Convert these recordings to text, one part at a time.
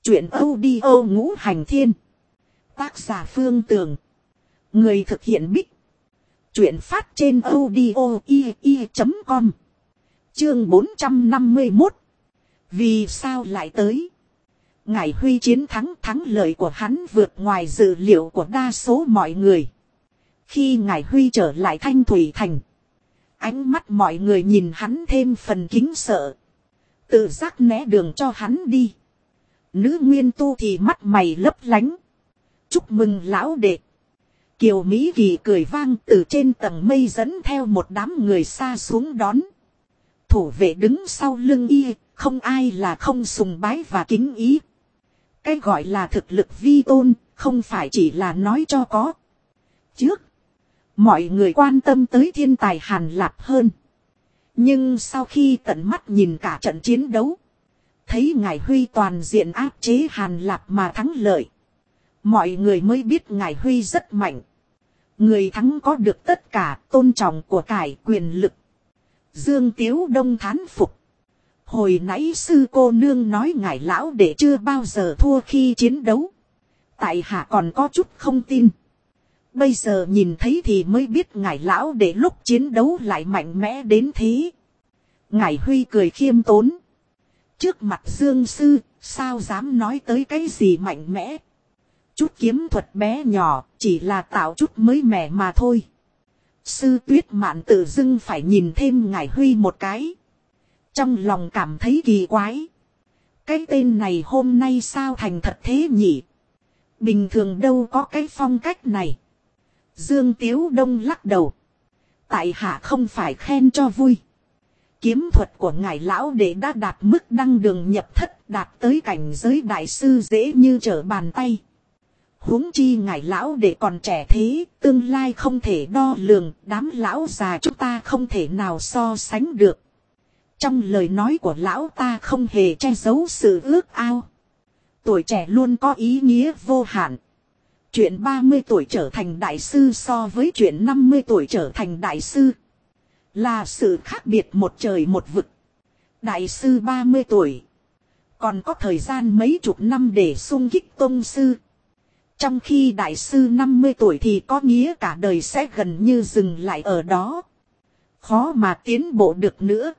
Chuyện audio ngũ hành thiên. Tác giả Phương Tường. Người thực hiện Bích. Chuyện phát trên audio.com. Chương 451. Vì sao lại tới? Ngải Huy chiến thắng lợi của hắn vượt ngoài dự liệu của đa số mọi người. Khi Ngải Huy trở lại Thanh Thủy Thành, ánh mắt mọi người nhìn hắn thêm phần kính sợ. Tự giác né đường cho hắn đi. Nữ Nguyên Tu thì mắt mày lấp lánh. Chúc mừng lão đệ. Kiều Mỹ Kỳ cười vang từ trên tầng mây dẫn theo một đám người xa xuống đón. Thủ vệ đứng sau lưng y, không ai là không sùng bái và kính ý. Cái gọi là thực lực vi tôn, không phải chỉ là nói cho có. Trước, mọi người quan tâm tới thiên tài Hàn Lạp hơn. Nhưng sau khi tận mắt nhìn cả trận chiến đấu, thấy Ngải Huy toàn diện áp chế Hàn Lạp mà thắng lợi, mọi người mới biết Ngải Huy rất mạnh. Người thắng có được tất cả tôn trọng của cải quyền lực. Dương Tiếu Đông thán phục. Hồi nãy sư cô nương nói Ngải lão đệ chưa bao giờ thua khi chiến đấu. Tại hạ còn có chút không tin. Bây giờ nhìn thấy thì mới biết Ngải lão đệ lúc chiến đấu lại mạnh mẽ đến thế. Ngải Huy cười khiêm tốn. Trước mặt Dương sư, sao dám nói tới cái gì mạnh mẽ. Chút kiếm thuật bé nhỏ, chỉ là tạo chút mới mẻ mà thôi. Sư Tuyết Mạn tự dưng phải nhìn thêm Ngải Huy một cái. Trong lòng cảm thấy kỳ quái. Cái tên này hôm nay sao thành thật thế nhỉ? Bình thường đâu có cái phong cách này. Dương Tiếu Đông lắc đầu. Tại hạ không phải khen cho vui. Kiếm thuật của ngài lão đệ đã đạt mức đăng đường nhập thất, đạt tới cảnh giới đại sư dễ như trở bàn tay. Huống chi ngài lão đệ còn trẻ thế, tương lai không thể đo lường, đám lão già chúng ta không thể nào so sánh được. Trong lời nói của lão ta không hề che giấu sự ước ao. Tuổi trẻ luôn có ý nghĩa vô hạn. Chuyện 30 tuổi trở thành đại sư so với chuyện 50 tuổi trở thành đại sư là sự khác biệt một trời một vực. Đại sư 30 tuổi còn có thời gian mấy chục năm để xung kích tông sư. Trong khi đại sư 50 tuổi thì có nghĩa cả đời sẽ gần như dừng lại ở đó. Khó mà tiến bộ được nữa.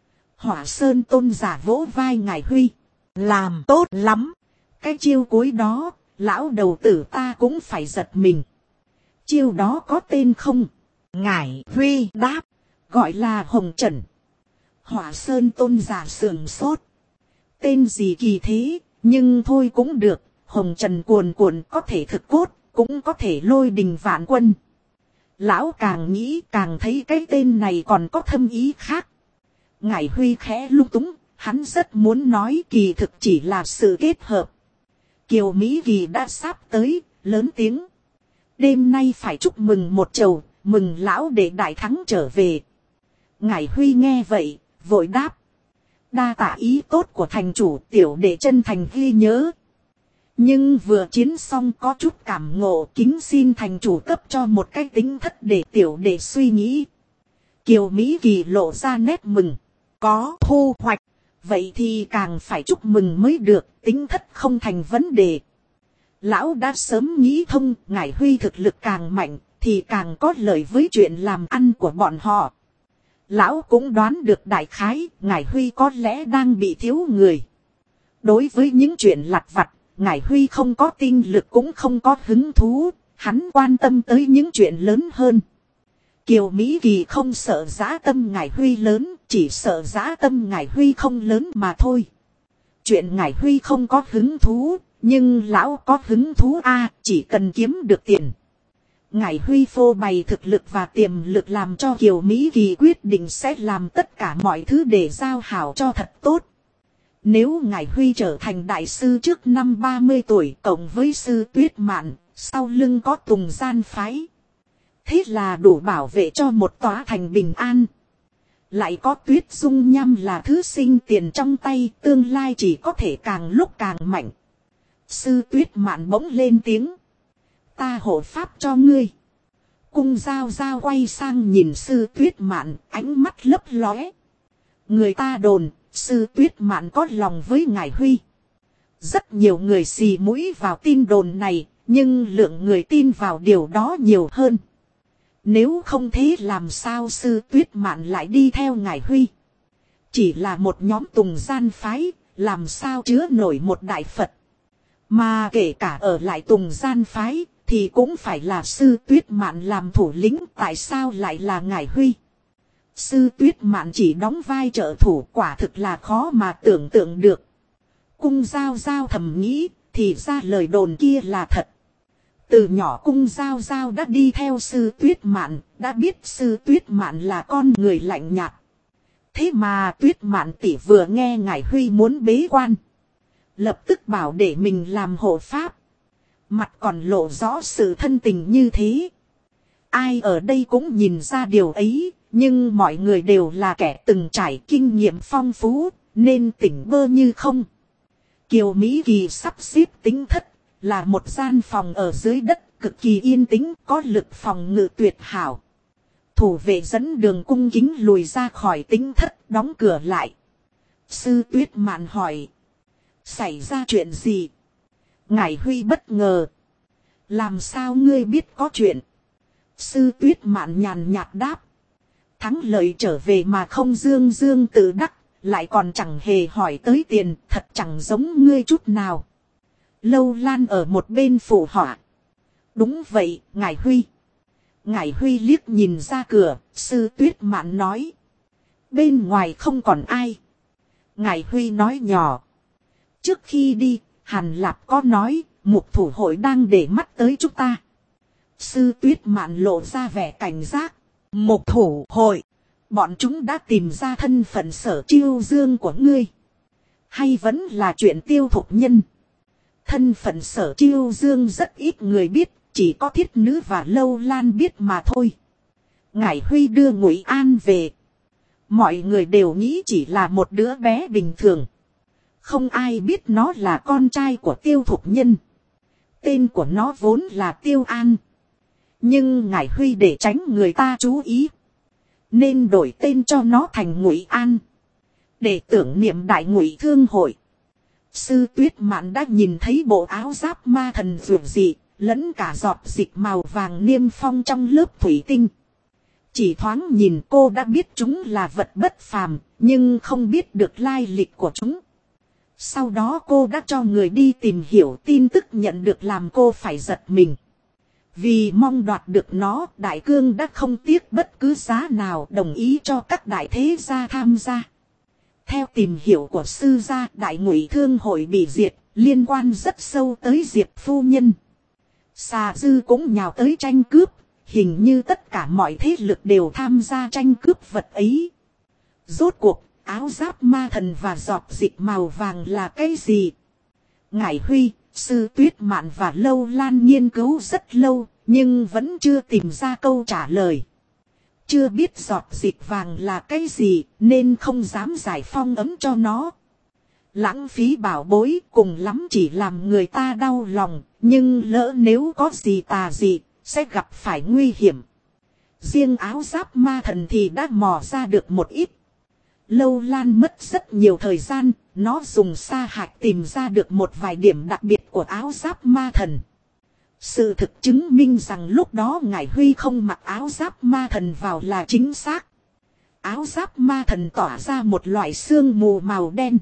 Hỏa Sơn tôn giả vỗ vai Ngải Huy. Làm tốt lắm. Cái chiêu cuối đó, lão đầu tử ta cũng phải giật mình. Chiêu đó có tên không? Ngải Huy đáp. Gọi là Hồng Trần. Hỏa Sơn tôn giả sườn sốt. Tên gì kỳ thế, nhưng thôi cũng được. Hồng Trần cuồn cuộn có thể thực cốt, cũng có thể lôi đình vạn quân. Lão càng nghĩ càng thấy cái tên này còn có thâm ý khác. Ngải Huy khẽ lung túng, hắn rất muốn nói kỳ thực chỉ là sự kết hợp. Kiều Mỹ Kỳ đã sắp tới, lớn tiếng. Đêm nay phải chúc mừng một chầu, mừng lão đệ đại thắng trở về. Ngải Huy nghe vậy, vội đáp. Đa tạ ý tốt của thành chủ, tiểu đệ chân thành ghi nhớ. Nhưng vừa chiến xong có chút cảm ngộ, kính xin thành chủ cấp cho một cái tính thất để tiểu đệ suy nghĩ. Kiều Mỹ Kỳ lộ ra nét mừng. Có thu hoạch, vậy thì càng phải chúc mừng mới được, tính thất không thành vấn đề. Lão đã sớm nghĩ thông, Ngải Huy thực lực càng mạnh, thì càng có lợi với chuyện làm ăn của bọn họ. Lão cũng đoán được đại khái, Ngải Huy có lẽ đang bị thiếu người. Đối với những chuyện lặt vặt, Ngải Huy không có tinh lực cũng không có hứng thú, hắn quan tâm tới những chuyện lớn hơn. Kiều Mỹ Kỳ không sợ dã tâm Ngải Huy lớn, chỉ sợ dã tâm Ngải Huy không lớn mà thôi. Chuyện Ngải Huy không có hứng thú, nhưng lão có hứng thú chỉ cần kiếm được tiền. Ngải Huy phô bày thực lực và tiềm lực làm cho Kiều Mỹ Kỳ quyết định sẽ làm tất cả mọi thứ để giao hảo cho thật tốt. Nếu Ngải Huy trở thành đại sư trước năm 30 tuổi cộng với sư Tuyết Mạn, sau lưng có Tùng Gian phái. Thế là đủ bảo vệ cho một tòa thành bình an. Lại có Tuyết Dung Nham là thứ sinh tiền trong tay, tương lai chỉ có thể càng lúc càng mạnh. Sư Tuyết Mạn bỗng lên tiếng. Ta hộ pháp cho ngươi. Cung Giao Giao quay sang nhìn sư Tuyết Mạn, ánh mắt lấp lóe. Người ta đồn, sư Tuyết Mạn có lòng với Ngải Huy. Rất nhiều người xì mũi vào tin đồn này, nhưng lượng người tin vào điều đó nhiều hơn. Nếu không thế làm sao Sư Tuyết Mạn lại đi theo Ngải Huy? Chỉ là một nhóm tùng gian phái, làm sao chứa nổi một đại Phật. Mà kể cả ở lại tùng gian phái, thì cũng phải là Sư Tuyết Mạn làm thủ lĩnh, tại sao lại là Ngải Huy? Sư Tuyết Mạn chỉ đóng vai trợ thủ, quả thực là khó mà tưởng tượng được. Cung Giao Giao thầm nghĩ, thì ra lời đồn kia là thật. Từ nhỏ Cung Giao Giao đã đi theo Sư Tuyết Mạn, đã biết Sư Tuyết Mạn là con người lạnh nhạt. Thế mà Tuyết Mạn tỷ vừa nghe Ngải Huy muốn bế quan, lập tức bảo để mình làm hộ pháp. Mặt còn lộ rõ sự thân tình như thế. Ai ở đây cũng nhìn ra điều ấy, nhưng mọi người đều là kẻ từng trải kinh nghiệm phong phú, nên tỉnh bơ như không. Kiều Mỹ Kỳ sắp xếp tính thất, là một gian phòng ở dưới đất, cực kỳ yên tĩnh, có lực phòng ngự tuyệt hảo. Thủ vệ dẫn đường cung kính lùi ra khỏi tính thất, đóng cửa lại. Sư Tuyết Mạn hỏi. Xảy ra chuyện gì? Ngải Huy bất ngờ. Làm sao ngươi biết có chuyện? Sư Tuyết Mạn nhàn nhạt đáp. Thắng lợi trở về mà không dương dương tự đắc, lại còn chẳng hề hỏi tới tiền, thật chẳng giống ngươi chút nào. Lâu Lan ở một bên phụ họa. Đúng vậy, Ngải Huy. Ngải Huy liếc nhìn ra cửa, Sư Tuyết Mạn nói. Bên ngoài không còn ai. Ngải Huy nói nhỏ. Trước khi đi, Hàn Lạp có nói, mục thủ hội đang để mắt tới chúng ta. Sư Tuyết Mạn lộ ra vẻ cảnh giác. Mục thủ hội, bọn chúng đã tìm ra thân phận Sở Chiêu Dương của ngươi. Hay vẫn là chuyện Tiêu Thục Nhân? Thân phận Sở Chiêu Dương rất ít người biết, chỉ có Thiết Nữ và Lâu Lan biết mà thôi. Ngải Huy đưa Ngụy An về. Mọi người đều nghĩ chỉ là một đứa bé bình thường. Không ai biết nó là con trai của Tiêu Thục Nhân. Tên của nó vốn là Tiêu An. Nhưng Ngải Huy để tránh người ta chú ý, nên đổi tên cho nó thành Ngụy An, để tưởng niệm Đại Ngụy Thương hội. Sư Tuyết Mạn đã nhìn thấy bộ áo giáp ma thần dường dị, lẫn cả giọt dịch màu vàng niêm phong trong lớp thủy tinh. Chỉ thoáng nhìn cô đã biết chúng là vật bất phàm, nhưng không biết được lai lịch của chúng. Sau đó cô đã cho người đi tìm hiểu tin tức nhận được làm cô phải giật mình. Vì mong đoạt được nó, Đại Cương đã không tiếc bất cứ giá nào đồng ý cho các đại thế gia tham gia. Theo tìm hiểu của sư gia, Đại Ngụy Thương hội bị diệt, liên quan rất sâu tới Diệp phu nhân. Xà Dư cũng nhào tới tranh cướp, hình như tất cả mọi thế lực đều tham gia tranh cướp vật ấy. Rốt cuộc, áo giáp ma thần và giọt dịch màu vàng là cái gì? Ngải Huy, Sư Tuyết Mạn và Lâu Lan nghiên cứu rất lâu, nhưng vẫn chưa tìm ra câu trả lời. Chưa biết giọt dịch vàng là cái gì, nên không dám giải phong ấm cho nó. Lãng phí bảo bối, cùng lắm chỉ làm người ta đau lòng, nhưng lỡ nếu có gì tà gì, sẽ gặp phải nguy hiểm. Riêng áo giáp ma thần thì đã mò ra được một ít. Lâu Lan mất rất nhiều thời gian, nó dùng sa hạch tìm ra được một vài điểm đặc biệt của áo giáp ma thần. Sự thực chứng minh rằng lúc đó Ngải Huy không mặc áo giáp ma thần vào là chính xác. Áo giáp ma thần tỏa ra một loại sương mù màu đen.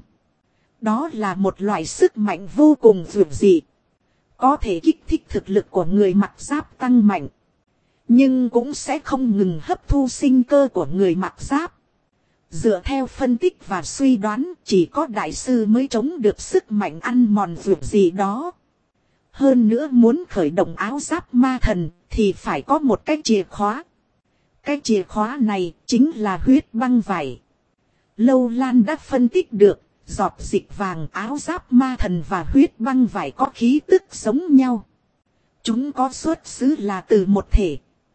Đó là một loại sức mạnh vô cùng dữ dị. Có thể kích thích thực lực của người mặc giáp tăng mạnh. Nhưng cũng sẽ không ngừng hấp thu sinh cơ của người mặc giáp. Dựa theo phân tích và suy đoán, chỉ có đại sư mới chống được sức mạnh ăn mòn dữ dị đó. Hơn nữa muốn khởi động áo giáp ma thần thì phải có một cái chìa khóa. Cái chìa khóa này chính là huyết băng vải. Lâu Lan đã phân tích được, giọt dịch vàng, áo giáp ma thần và huyết băng vải có khí tức giống nhau. Chúng có xuất xứ là từ một thể.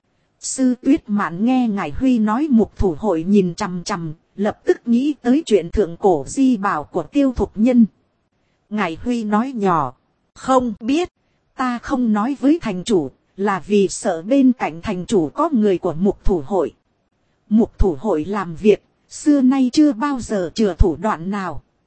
Sư Tuyết Mạn nghe Ngải Huy nói mục thủ hội nhìn chằm chằm, lập tức nghĩ tới chuyện thượng cổ di bảo của Tiêu Thục Nhân. Ngải Huy nói nhỏ. Không biết, ta không nói với thành chủ, là vì sợ bên cạnh thành chủ có người của mục thủ hội. Mục thủ hội làm việc, xưa nay chưa bao giờ chừa thủ đoạn nào.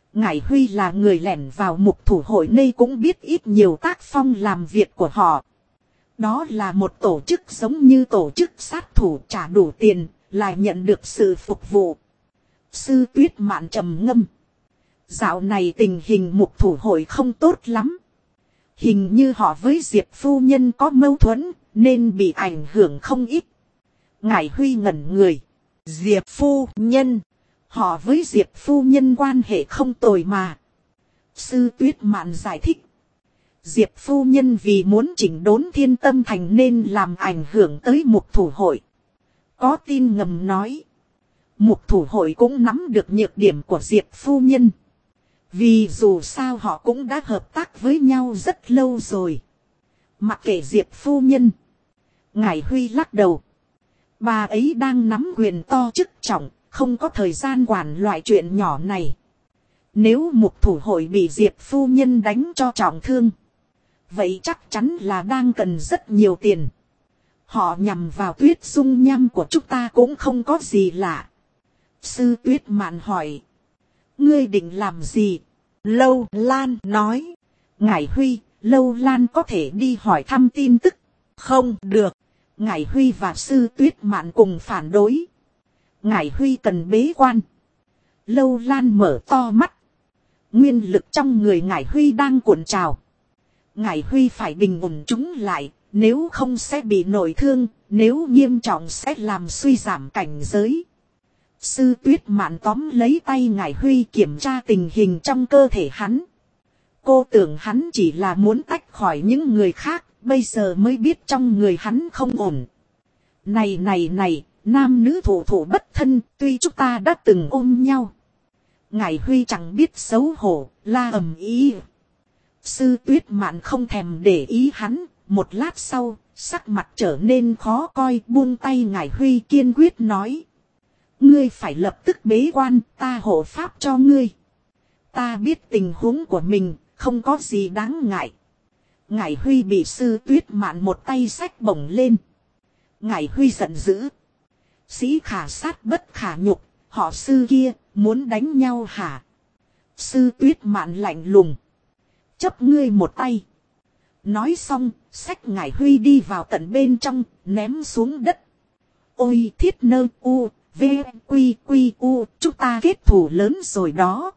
Ngải Huy là người lẻn vào mục thủ hội nay cũng biết ít nhiều tác phong làm việc của họ. Đó là một tổ chức giống như tổ chức sát thủ, trả đủ tiền là nhận được sự phục vụ. Sư Tuyết Mạn trầm ngâm. Dạo này tình hình mục thủ hội không tốt lắm. Hình như họ với Diệp phu nhân có mâu thuẫn nên bị ảnh hưởng không ít. Ngải Huy ngẩn người. Diệp phu nhân. Họ với Diệp phu nhân quan hệ không tồi mà. Sư Tuyết Mạn giải thích. Diệp phu nhân vì muốn chỉnh đốn Thiên Tâm Thành nên làm ảnh hưởng tới mục thủ hội. Có tin ngầm nói. Mục thủ hội cũng nắm được nhược điểm của Diệp phu nhân. Vì dù sao họ cũng đã hợp tác với nhau rất lâu rồi. Mặc kệ Diệp phu nhân. Ngải Huy lắc đầu. Bà ấy đang nắm quyền to chức trọng, không có thời gian quản loại chuyện nhỏ này. Nếu mục thủ hội bị Diệp phu nhân đánh cho trọng thương, vậy chắc chắn là đang cần rất nhiều tiền. Họ nhằm vào Tuyết dung nham của chúng ta cũng không có gì lạ. Sư Tuyết Mạn hỏi. Ngươi định làm gì? Lâu Lan nói. Ngải Huy, Lâu Lan có thể đi hỏi thăm tin tức. Không được. Ngải Huy và Sư Tuyết Mạn cùng phản đối. Ngải Huy cần bế quan. Lâu Lan mở to mắt. Nguyên lực trong người Ngải Huy đang cuộn trào. Ngải Huy phải bình ổn chúng lại, nếu không sẽ bị nội thương, nếu nghiêm trọng sẽ làm suy giảm cảnh giới. Sư Tuyết Mạn tóm lấy tay Ngải Huy kiểm tra tình hình trong cơ thể hắn. Cô tưởng hắn chỉ là muốn tách khỏi những người khác, bây giờ mới biết trong người hắn không ổn. Này, nam nữ thủ thủ bất thân, tuy chúng ta đã từng ôm nhau. Ngải Huy chẳng biết xấu hổ, la ầm ý. Sư Tuyết Mạn không thèm để ý hắn, một lát sau, sắc mặt trở nên khó coi, buông tay Ngải Huy kiên quyết nói. Ngươi phải lập tức bế quan, ta hộ pháp cho ngươi. Ta biết tình huống của mình, không có gì đáng ngại. Ngải Huy bị Sư Tuyết Mạn một tay xách bổng lên. Ngải Huy giận dữ. Sĩ khả sát bất khả nhục, họ Sư kia, muốn đánh nhau hả? Sư Tuyết Mạn lạnh lùng. Chấp ngươi một tay. Nói xong, xách Ngải Huy đi vào tận bên trong, ném xuống đất. Ôi thiết nơ u, v, quy quy u, chúng ta kết thù lớn rồi đó.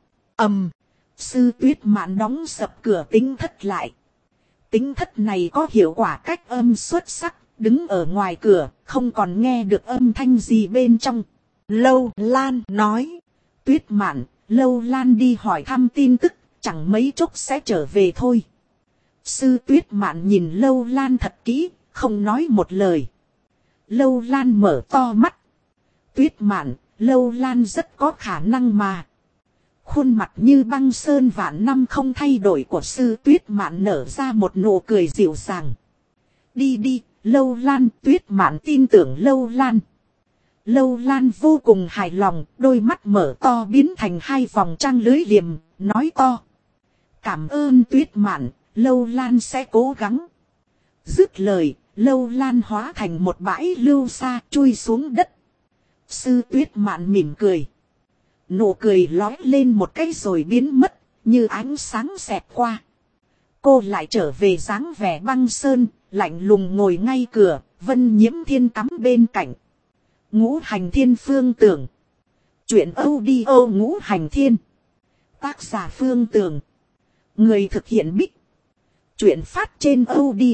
Sư Tuyết Mạn đóng sập cửa tính thất lại. Tính thất này có hiệu quả cách âm xuất sắc, đứng ở ngoài cửa, không còn nghe được âm thanh gì bên trong. Lâu Lan nói. Tuyết Mạn, Lâu Lan đi hỏi thăm tin tức, chẳng mấy chốc sẽ trở về thôi. Sư Tuyết Mạn nhìn Lâu Lan thật kỹ, không nói một lời. Lâu Lan mở to mắt. Tuyết Mạn, Lâu Lan rất có khả năng mà. Khuôn mặt như băng sơn vạn năm không thay đổi của Sư Tuyết Mạn nở ra một nụ cười dịu dàng. Đi, Lâu Lan. Tuyết Mạn tin tưởng Lâu Lan. Lâu Lan vô cùng hài lòng, đôi mắt mở to biến thành hai vòng trăng lưới liềm, nói to. Cảm ơn Tuyết Mạn, Lâu Lan sẽ cố gắng. Dứt lời, Lâu Lan hóa thành một bãi lưu sa chui xuống đất. Sư Tuyết Mạn mỉm cười. Nụ cười lói lên một cái rồi biến mất, như ánh sáng xẹt qua. Cô lại trở về dáng vẻ băng sơn, lạnh lùng ngồi ngay cửa, Vân Nhiễm Thiên cắm bên cạnh. Ngũ Hành Thiên Phương Tưởng. Chuyện audio Ngũ Hành Thiên. Tác giả Phương Tưởng. Người thực hiện Bích. Chuyện phát trên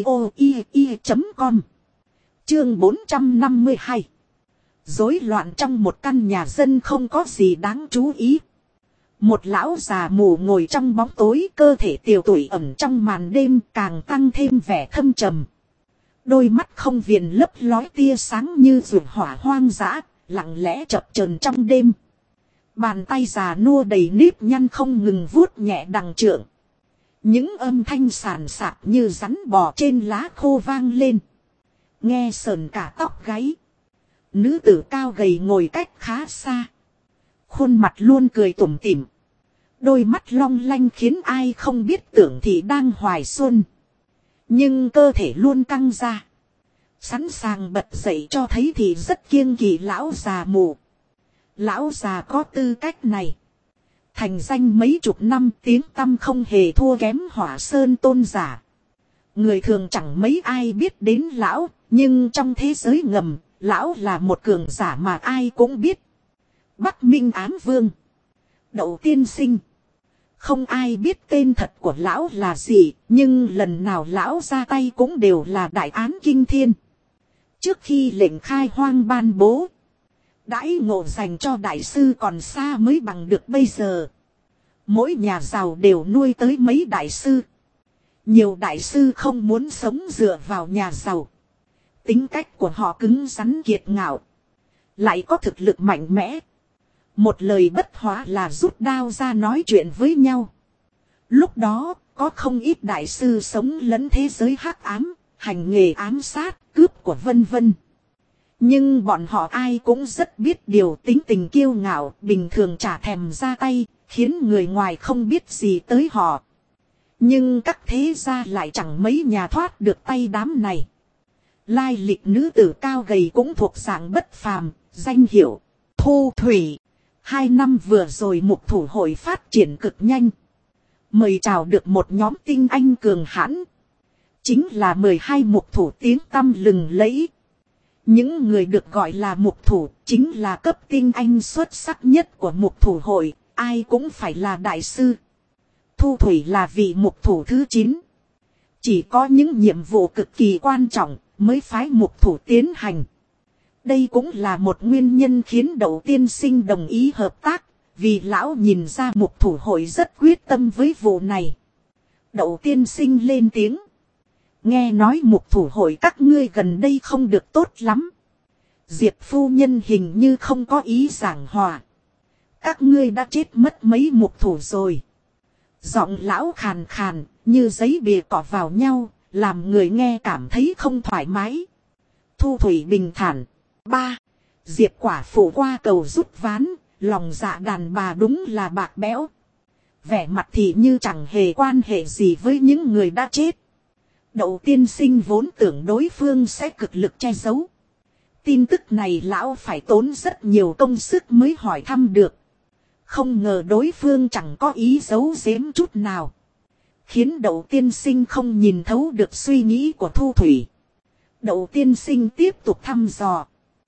audio.com. Chương 452. Rối loạn trong một căn nhà dân không có gì đáng chú ý. Một lão già mù ngồi trong bóng tối, cơ thể tiều tụy ẩn trong màn đêm càng tăng thêm vẻ thâm trầm. Đôi mắt không viền lấp lói tia sáng như ruột hỏa hoang dã, lặng lẽ chập chờn trong đêm. Bàn tay già nua đầy nếp nhăn không ngừng vuốt nhẹ đằng trượng. Những âm thanh sàn sạc như rắn bò trên lá khô vang lên. Nghe sờn cả tóc gáy. Nữ tử cao gầy ngồi cách khá xa. Khuôn mặt luôn cười tủm tỉm. Đôi mắt long lanh khiến ai không biết tưởng thị đang hoài xuân. Nhưng cơ thể luôn căng ra. Sẵn sàng bật dậy cho thấy thì rất kiêng kỵ lão già mù. Lão già có tư cách này. thành danh mấy chục năm, tiếng tăm không hề thua kém Hỏa Sơn tôn giả. Người thường chẳng mấy ai biết đến lão, nhưng trong thế giới ngầm, lão là một cường giả mà ai cũng biết. Bắc Minh Ám Vương, Đậu Tiên Sinh. Không ai biết tên thật của lão là gì, nhưng lần nào lão ra tay cũng đều là đại án kinh thiên. Trước khi lệnh khai hoang ban bố, đãi ngộ dành cho đại sư còn xa mới bằng được bây giờ. Mỗi nhà giàu đều nuôi tới mấy đại sư. Nhiều đại sư không muốn sống dựa vào nhà giàu. Tính cách của họ cứng rắn kiệt ngạo, lại có thực lực mạnh mẽ. Một lời bất hóa là rút đao ra nói chuyện với nhau. Lúc đó, có không ít đại sư sống lẫn thế giới hắc ám, hành nghề ám sát, cướp của vân vân. Nhưng bọn họ ai cũng rất biết điều, tính tình kiêu ngạo, bình thường chả thèm ra tay, khiến người ngoài không biết gì tới họ. Nhưng các thế gia lại chẳng mấy nhà thoát được tay đám này. Lai lịch nữ tử cao gầy cũng thuộc dạng bất phàm, danh hiệu Thu Thủy. 2 năm vừa rồi mục thủ hội phát triển cực nhanh. Mời chào được một nhóm tinh anh cường hãn. Chính là 12 mục thủ tiếng tăm lừng lẫy. Những người được gọi là mục thủ chính là cấp tinh anh xuất sắc nhất của mục thủ hội, ai cũng phải là đại sư. Thu Thủy là vị mục thủ thứ 9. Chỉ có những nhiệm vụ cực kỳ quan trọng mới phái mục thủ tiến hành. Đây cũng là một nguyên nhân khiến Đậu Tiên Sinh đồng ý hợp tác, vì lão nhìn ra mục thủ hội rất quyết tâm với vụ này. Đậu Tiên Sinh lên tiếng. Nghe nói mục thủ hội các ngươi gần đây không được tốt lắm. Diệp phu nhân hình như không có ý giảng hòa. Các ngươi đã chết mất mấy mục thủ rồi. Giọng lão khàn khàn, như giấy bìa cọ vào nhau, làm người nghe cảm thấy không thoải mái. Thu Thủy bình thản. 3. Diệp quả phụ qua cầu rút ván, lòng dạ đàn bà đúng là bạc bẽo. Vẻ mặt thì như chẳng hề quan hệ gì với những người đã chết. Đậu Tiên Sinh vốn tưởng đối phương sẽ cực lực che giấu. Tin tức này lão phải tốn rất nhiều công sức mới hỏi thăm được. Không ngờ đối phương chẳng có ý giấu giếm chút nào. Khiến Đậu Tiên Sinh không nhìn thấu được suy nghĩ của Thu Thủy. Đậu Tiên Sinh tiếp tục thăm dò.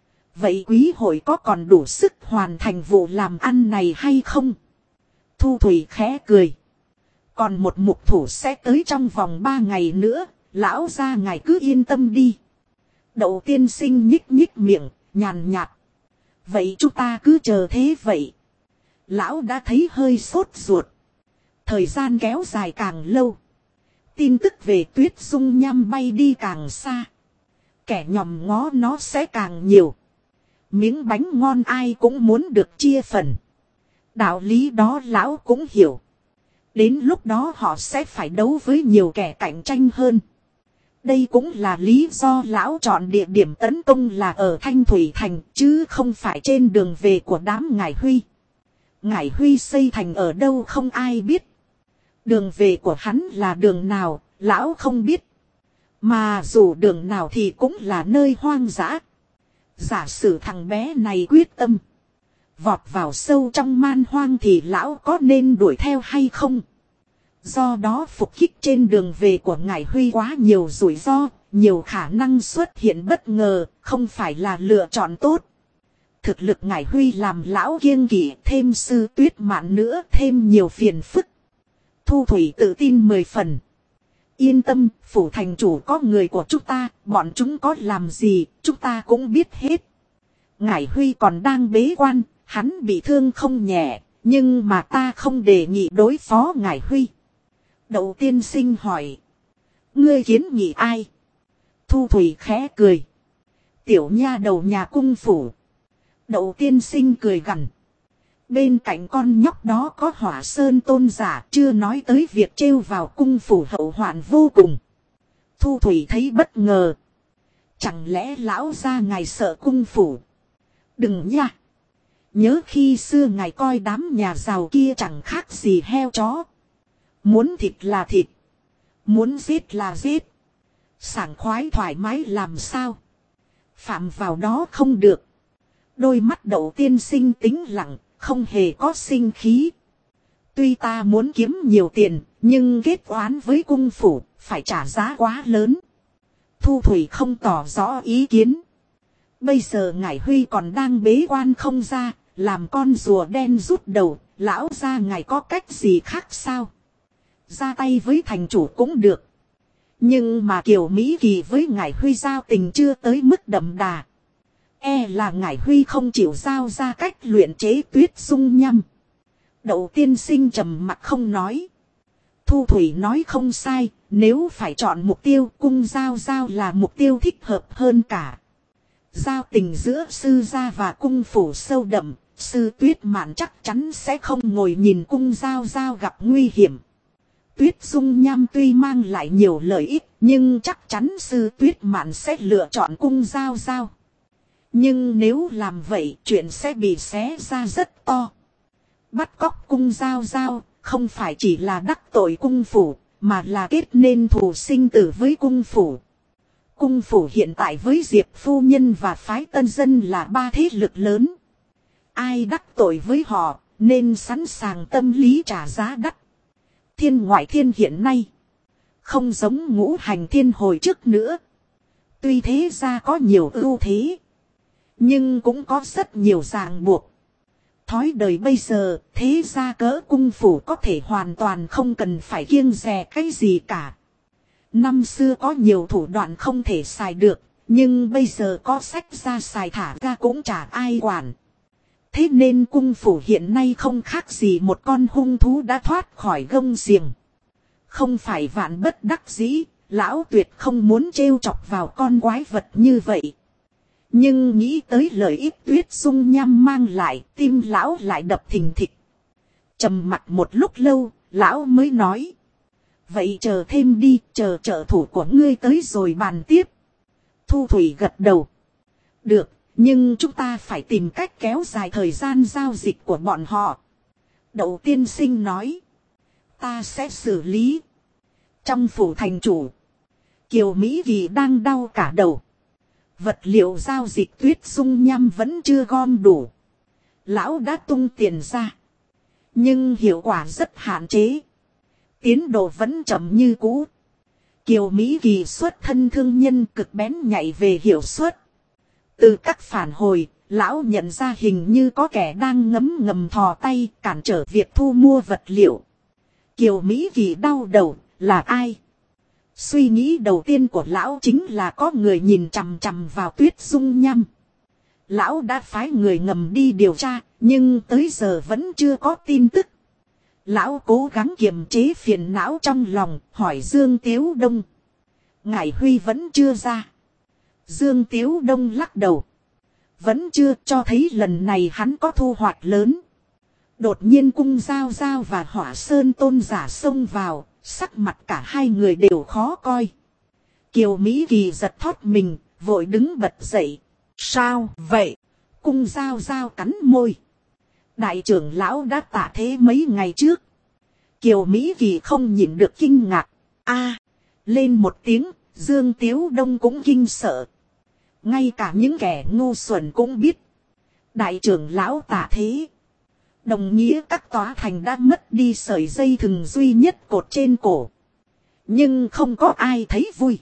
Vậy quý hội có còn đủ sức hoàn thành vụ làm ăn này hay không? Thu Thủy khẽ cười. Còn một mục thủ sẽ tới trong vòng 3 ngày nữa, lão gia ngài cứ yên tâm đi. Đậu Tiên Sinh nhích nhích miệng, nhàn nhạt. Vậy chúng ta cứ chờ thế vậy. Lão đã thấy hơi sốt ruột. Thời gian kéo dài càng lâu. Tin tức về Tuyết Dung Nham bay đi càng xa. Kẻ nhòm ngó nó sẽ càng nhiều. Miếng bánh ngon ai cũng muốn được chia phần. Đạo lý đó lão cũng hiểu. Đến lúc đó họ sẽ phải đấu với nhiều kẻ cạnh tranh hơn. Đây cũng là lý do lão chọn địa điểm tấn công là ở Thanh Thủy Thành chứ không phải trên đường về của đám Ngải Huy. Ngải Huy xây thành ở đâu không ai biết. Đường về của hắn là đường nào, lão không biết. Mà dù đường nào thì cũng là nơi hoang dã. Giả sử thằng bé này quyết tâm vọt vào sâu trong man hoang thì lão có nên đuổi theo hay không? Do đó phục kích trên đường về của Ngải Huy quá nhiều rủi ro, nhiều khả năng xuất hiện bất ngờ, không phải là lựa chọn tốt. Thực lực Ngải Huy làm lão kiêng kỵ, thêm Sư Tuyết Mạn nữa, thêm nhiều phiền phức. Thu Thủy tự tin 10 phần. Yên tâm, phủ thành chủ có người của chúng ta, bọn chúng có làm gì, chúng ta cũng biết hết. Ngải Huy còn đang bế quan, hắn bị thương không nhẹ, nhưng mà ta không đề nghị đối phó Ngải Huy. Đậu Tiên Sinh hỏi. Ngươi kiến nghị ai? Thu Thủy khẽ cười. Tiểu nha đầu nhà cung phủ. Đậu Tiên Sinh cười gằn. Bên cạnh con nhóc đó có Hỏa Sơn tôn giả, chưa nói tới việc trêu vào cung phủ hậu hoạn vô cùng. Thu Thủy thấy bất ngờ. Chẳng lẽ lão gia ngài sợ cung phủ? Đừng nha. Nhớ khi xưa ngài coi đám nhà giàu kia chẳng khác gì heo chó. Muốn thịt là thịt. Muốn giết là giết. Sảng khoái thoải mái làm sao? Phạm vào đó không được. Đôi mắt Đậu Tiên Sinh tĩnh lặng, không hề có sinh khí. Tuy ta muốn kiếm nhiều tiền, nhưng kết oán với cung phủ, phải trả giá quá lớn. Thu Thủy không tỏ rõ ý kiến. Bây giờ Ngải Huy còn đang bế quan không ra, làm con rùa đen rút đầu, lão gia ngài có cách gì khác sao? Ra tay với thành chủ cũng được. Nhưng mà Kiều Mỹ Kỳ với Ngải Huy giao tình chưa tới mức đậm đà. E là Ngải Huy không chịu giao ra cách luyện chế Tuyết Dung Nhâm. Đậu tiên sinh trầm mặc không nói. Thu Thủy nói không sai, nếu phải chọn mục tiêu, cung giao giao là mục tiêu thích hợp hơn cả. Giao tình giữa sư gia và cung phủ sâu đậm, sư Tuyết Mạn chắc chắn sẽ không ngồi nhìn cung giao giao gặp nguy hiểm. Tuyết Dung Nham tuy mang lại nhiều lợi ích, nhưng chắc chắn sư Tuyết Mạn sẽ lựa chọn cung giao giao. Nhưng nếu làm vậy, chuyện sẽ bị xé ra rất to. Bắt cóc cung giao giao, không phải chỉ là đắc tội cung phủ, mà là kết nên thù sinh tử với cung phủ. Cung phủ hiện tại với Diệp phu nhân và phái tân dân là ba thế lực lớn. Ai đắc tội với họ, nên sẵn sàng tâm lý trả giá đắt. Thiên ngoại thiên hiện nay, không giống ngũ hành thiên hồi trước nữa. Tuy thế ra có nhiều ưu thế, nhưng cũng có rất nhiều ràng buộc. Thói đời bây giờ, thế ra cỡ cung phủ có thể hoàn toàn không cần phải kiêng dè cái gì cả. Năm xưa có nhiều thủ đoạn không thể xài được, nhưng bây giờ có sách ra xài thả ra cũng chả ai quản. Thế nên cung phủ hiện nay không khác gì một con hung thú đã thoát khỏi gông xiềng. Không phải vạn bất đắc dĩ, lão tuyệt không muốn trêu chọc vào con quái vật như vậy. Nhưng nghĩ tới lợi ích Tuyết Dung Nham mang lại, tim lão lại đập thình thịch. Trầm mặc một lúc lâu, lão mới nói. Vậy chờ thêm đi, chờ trợ thủ của ngươi tới rồi bàn tiếp. Thu Thủy gật đầu. Được, nhưng chúng ta phải tìm cách kéo dài thời gian giao dịch của bọn họ. Đậu tiên sinh nói. Ta sẽ xử lý. Trong phủ thành chủ, Kiều Mỹ Kỳ đang đau cả đầu. Vật liệu giao dịch Tuyết Dung Nham vẫn chưa gom đủ. Lão đã tung tiền ra, nhưng hiệu quả rất hạn chế. Tiến độ vẫn chậm như cũ. Kiều Mỹ Kỳ xuất thân thương nhân cực bén nhạy về hiệu suất. Từ các phản hồi, lão nhận ra hình như có kẻ đang ngấm ngầm thò tay cản trở việc thu mua vật liệu. Kiều Mỹ Kỳ đau đầu, là ai? Suy nghĩ đầu tiên của lão chính là có người nhìn chằm chằm vào Tuyết Dung Nham. Lão đã phái người ngầm đi điều tra, nhưng tới giờ vẫn chưa có tin tức. Lão cố gắng kiềm chế phiền não trong lòng, hỏi Dương Tiếu Đông. Ngải Huy vẫn chưa ra. Dương Tiếu Đông lắc đầu. Vẫn chưa, cho thấy lần này hắn có thu hoạch lớn. Đột nhiên cung giao giao và Hỏa Sơn Tôn giả xông vào, sắc mặt cả hai người đều khó coi. Kiều Mỹ Kỳ giật thót mình, vội đứng bật dậy. Sao vậy? Cung giao giao cắn môi. Đại trưởng lão đã tạ thế mấy ngày trước. Kiều Mỹ Kỳ không nhịn được kinh ngạc. Lên một tiếng, Dương Tiếu Đông cũng kinh sợ. Ngay cả những kẻ ngu xuẩn cũng biết. Đại trưởng lão tạ thế, đồng nghĩa các tòa thành đã mất đi sợi dây thừng duy nhất cột trên cổ. Nhưng không có ai thấy vui.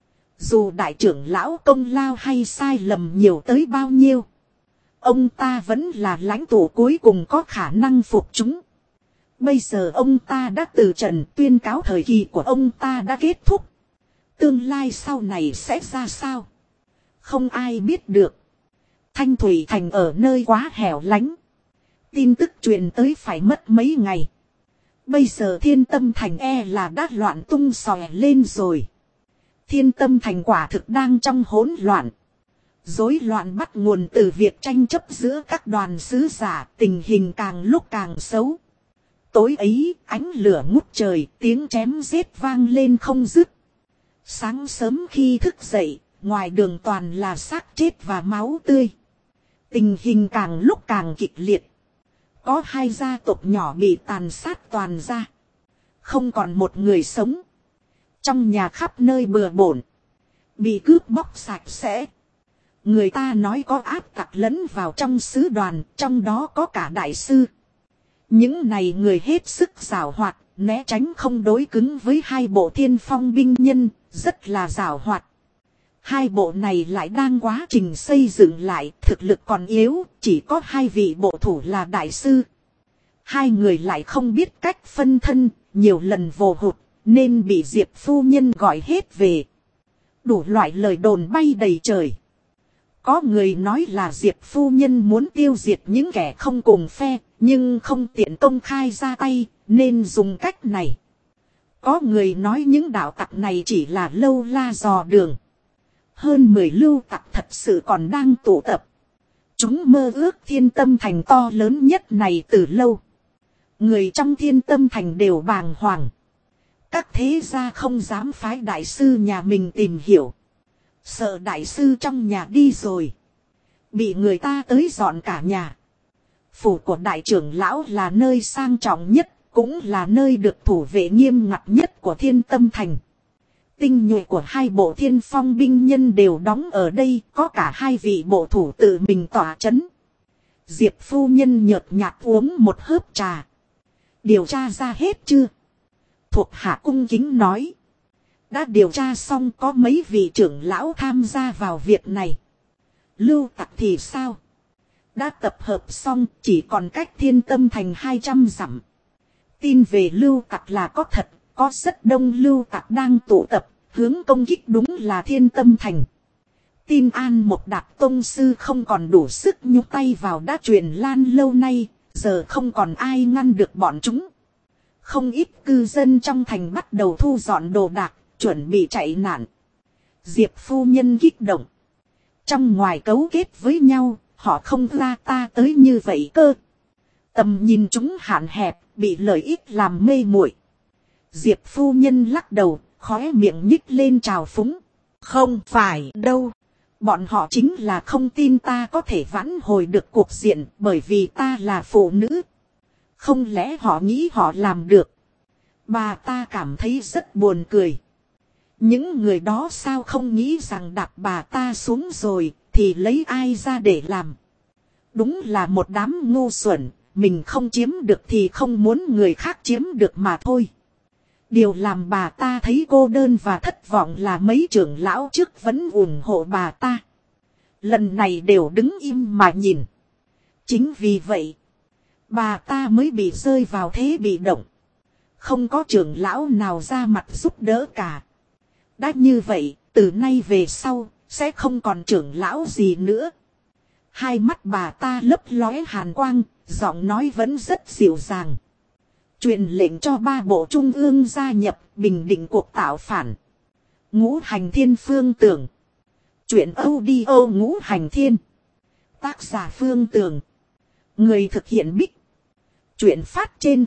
Dù đại trưởng lão công lao hay sai lầm nhiều tới bao nhiêu, ông ta vẫn là lãnh tụ cuối cùng có khả năng phục chúng. Bây giờ ông ta đã từ trần, tuyên cáo thời kỳ của ông ta đã kết thúc. Tương lai sau này sẽ ra sao? Không ai biết được. Thanh Thủy Thành ở nơi quá hẻo lánh. Tin tức truyền tới phải mất mấy ngày. Bây giờ Thiên Tâm Thành e là đã loạn tung xòe lên rồi. Thiên Tâm Thành quả thực đang trong hỗn loạn. Rối loạn bắt nguồn từ việc tranh chấp giữa các đoàn sứ giả, tình hình càng lúc càng xấu. Tối ấy, ánh lửa ngút trời, tiếng chém giết vang lên không dứt. Sáng sớm khi thức dậy, ngoài đường toàn là xác chết và máu tươi. Tình hình càng lúc càng kịch liệt. Có hai gia tộc nhỏ bị tàn sát toàn ra. Không còn một người sống. Trong nhà khắp nơi bừa bộn. Bị cướp bóc sạch sẽ. Người ta nói có áp tặc lẫn vào trong sứ đoàn, trong đó có cả đại sư. Những này người hết sức giảo hoạt, né tránh không đối cứng với hai bộ thiên phong binh nhân, rất là giảo hoạt. Hai bộ này lại đang quá trình xây dựng lại, thực lực còn yếu, chỉ có hai vị bộ thủ là đại sư. Hai người lại không biết cách phân thân, nhiều lần vồ hụt, nên bị Diệp phu nhân gọi hết về. Đủ loại lời đồn bay đầy trời. Có người nói là Diệp phu nhân muốn tiêu diệt những kẻ không cùng phe, nhưng không tiện công khai ra tay, nên dùng cách này. Có người nói những đạo tặc này chỉ là lâu la dò đường. Hơn 10 lưu tặc thật sự còn đang tụ tập. Chúng mơ ước Thiên Tâm Thành to lớn nhất này từ lâu. Người trong Thiên Tâm Thành đều bàng hoàng. Các thế gia không dám phái đại sư nhà mình tìm hiểu. Sợ đại sư trong nhà đi rồi. Bị người ta tới dọn cả nhà. Phủ của đại trưởng lão là nơi sang trọng nhất, cũng là nơi được thủ vệ nghiêm ngặt nhất của Thiên Tâm Thành. Tinh nhuệ của hai bộ thiên phong binh nhân đều đóng ở đây, có cả hai vị bộ thủ tự mình tỏa chấn. Diệp phu nhân nhợt nhạt uống một hớp trà. Điều tra ra hết chưa? Thuộc hạ cung kính nói. Đã điều tra xong, có mấy vị trưởng lão tham gia vào việc này. Lưu tặc thì sao? Đã tập hợp xong, chỉ còn cách Thiên Tâm Thành 200 dặm. Tin về lưu tặc là có thật, có rất đông lưu tặc đang tụ tập, hướng công kích đúng là Thiên Tâm Thành. Tin an một đạt tông sư không còn đủ sức nhúc tay vào đã truyền lan lâu nay, giờ không còn ai ngăn được bọn chúng. Không ít cư dân trong thành bắt đầu thu dọn đồ đạc, chuẩn bị chạy nạn. Diệp phu nhân kích động. Trong ngoài cấu kết với nhau, họ không ra ta tới như vậy cơ. Tầm nhìn chúng hạn hẹp, bị lợi ích làm mê muội. Diệp phu nhân lắc đầu, khóe miệng nhích lên trào phúng. Không phải đâu. Bọn họ chính là không tin ta có thể vãn hồi được cuộc diện, bởi vì ta là phụ nữ. Không lẽ họ nghĩ họ làm được? Bà ta cảm thấy rất buồn cười. Những người đó sao không nghĩ rằng đạp bà ta xuống rồi, thì lấy ai ra để làm? Đúng là một đám ngu xuẩn, mình không chiếm được thì không muốn người khác chiếm được mà thôi. Điều làm bà ta thấy cô đơn và thất vọng là mấy trưởng lão trước vẫn ủng hộ bà ta. Lần này đều đứng im mà nhìn. Chính vì vậy, bà ta mới bị rơi vào thế bị động. Không có trưởng lão nào ra mặt giúp đỡ cả. Đã như vậy, từ nay về sau, sẽ không còn trưởng lão gì nữa. Hai mắt bà ta lấp lóe hàn quang, giọng nói vẫn rất dịu dàng. Truyền lệnh cho 3 bộ trung ương gia nhập, bình định cuộc tạo phản. Ngũ Hành Thiên Phương Tưởng. Chuyện audio Ngũ Hành Thiên. Tác giả Phương Tưởng. Người thực hiện Bích. Chuyện phát trên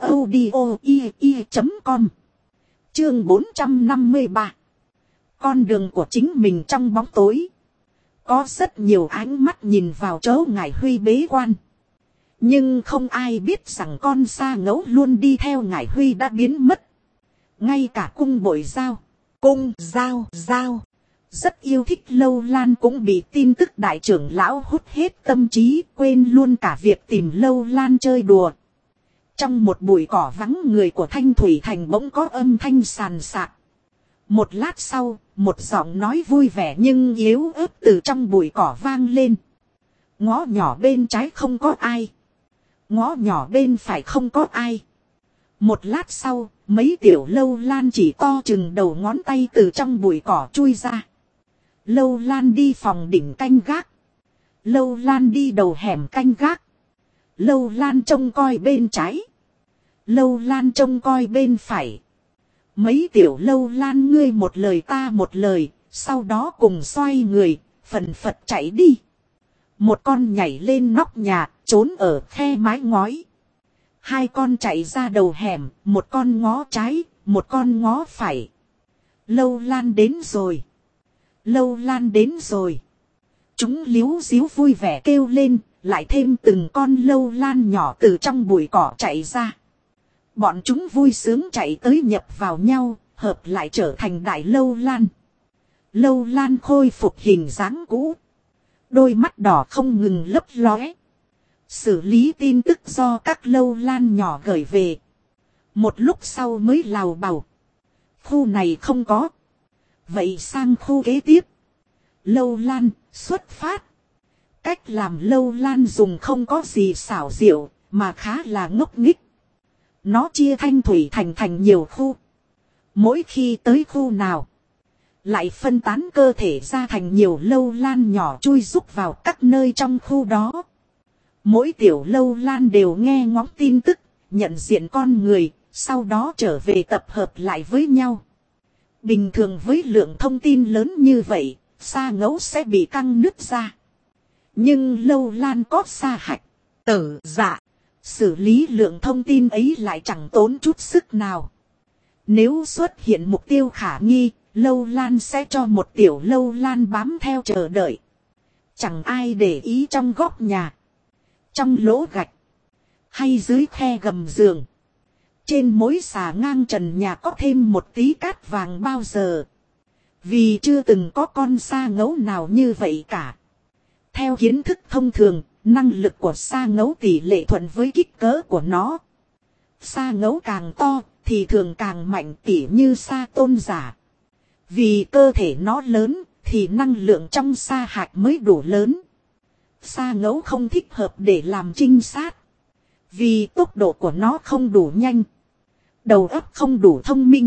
audio.com. Chương 453. Con đường của chính mình trong bóng tối. Có rất nhiều ánh mắt nhìn vào chỗ Ngải Huy bế quan. Nhưng không ai biết rằng con sa ngẫu luôn đi theo Ngải Huy đã biến mất. Ngay cả cung bội giao. Rất yêu thích Lâu Lan cũng bị tin tức đại trưởng lão hút hết tâm trí, quên luôn cả việc tìm Lâu Lan chơi đùa. Trong một bụi cỏ vắng người của Thanh Thủy Thành bỗng có âm thanh sàn sạc. Một lát sau, một giọng nói vui vẻ nhưng yếu ớt từ trong bụi cỏ vang lên. Ngõ nhỏ bên trái không có ai. Ngõ nhỏ bên phải không có ai. Một lát sau, mấy tiểu Lâu Lan chỉ to chừng đầu ngón tay từ trong bụi cỏ chui ra. Lâu Lan đi phòng đỉnh canh gác. Lâu Lan đi đầu hẻm canh gác. Lâu Lan trông coi bên trái. Lâu Lan trông coi bên phải. Mấy tiểu Lâu Lan ngươi một lời ta một lời, sau đó cùng xoay người, phần phật chạy đi. Một con nhảy lên nóc nhà, trốn ở khe mái ngói. 2 con chạy ra đầu hẻm, một con ngó trái, một con ngó phải. Lâu Lan đến rồi. Lâu Lan đến rồi. Chúng líu díu vui vẻ kêu lên, lại thêm từng con Lâu Lan nhỏ từ trong bụi cỏ chạy ra. Bọn chúng vui sướng chạy tới nhập vào nhau, hợp lại trở thành đại Lâu Lan. Lâu Lan khôi phục hình dáng cũ. Đôi mắt đỏ không ngừng lấp lóe. xử lý tin tức do các lâu lan nhỏ gửi về. Một lúc sau mới lào bào. Khu này không có. Vậy sang khu kế tiếp. Lâu lan, xuất phát. Cách làm lâu lan dùng không có gì xảo diệu, mà khá là ngốc nghích. Nó chia Thanh Thủy Thành thành nhiều khu. Mỗi khi tới khu nào, lại phân tán cơ thể ra thành nhiều lâu lan nhỏ chui rúc vào các nơi trong khu đó. Mỗi tiểu lâu lan đều nghe ngóng tin tức, nhận diện con người, sau đó trở về tập hợp lại với nhau. Bình thường với lượng thông tin lớn như vậy, sa ngẫu sẽ bị căng nứt ra. Nhưng lâu lan có sa hạch, tử dạ, xử lý lượng thông tin ấy lại chẳng tốn chút sức nào. Nếu xuất hiện mục tiêu khả nghi, lâu lan sẽ cho một tiểu lâu lan bám theo chờ đợi. Chẳng ai để ý trong góc nhà, trong lỗ gạch, hay dưới khe gầm giường. Trên mối xà ngang trần nhà có thêm một tí cát vàng bao giờ. Vì chưa từng có con sa ngẫu nào như vậy cả. Theo kiến thức thông thường, năng lực của sa ngẫu tỷ lệ thuận với kích cỡ của nó. Sa ngẫu càng to thì thường càng mạnh, tỉ như sa tôn giả. Vì cơ thể nó lớn thì năng lượng trong sa hạch mới đủ lớn. Sa ngẫu không thích hợp để làm trinh sát. Vì tốc độ của nó không đủ nhanh. Đầu óc không đủ thông minh.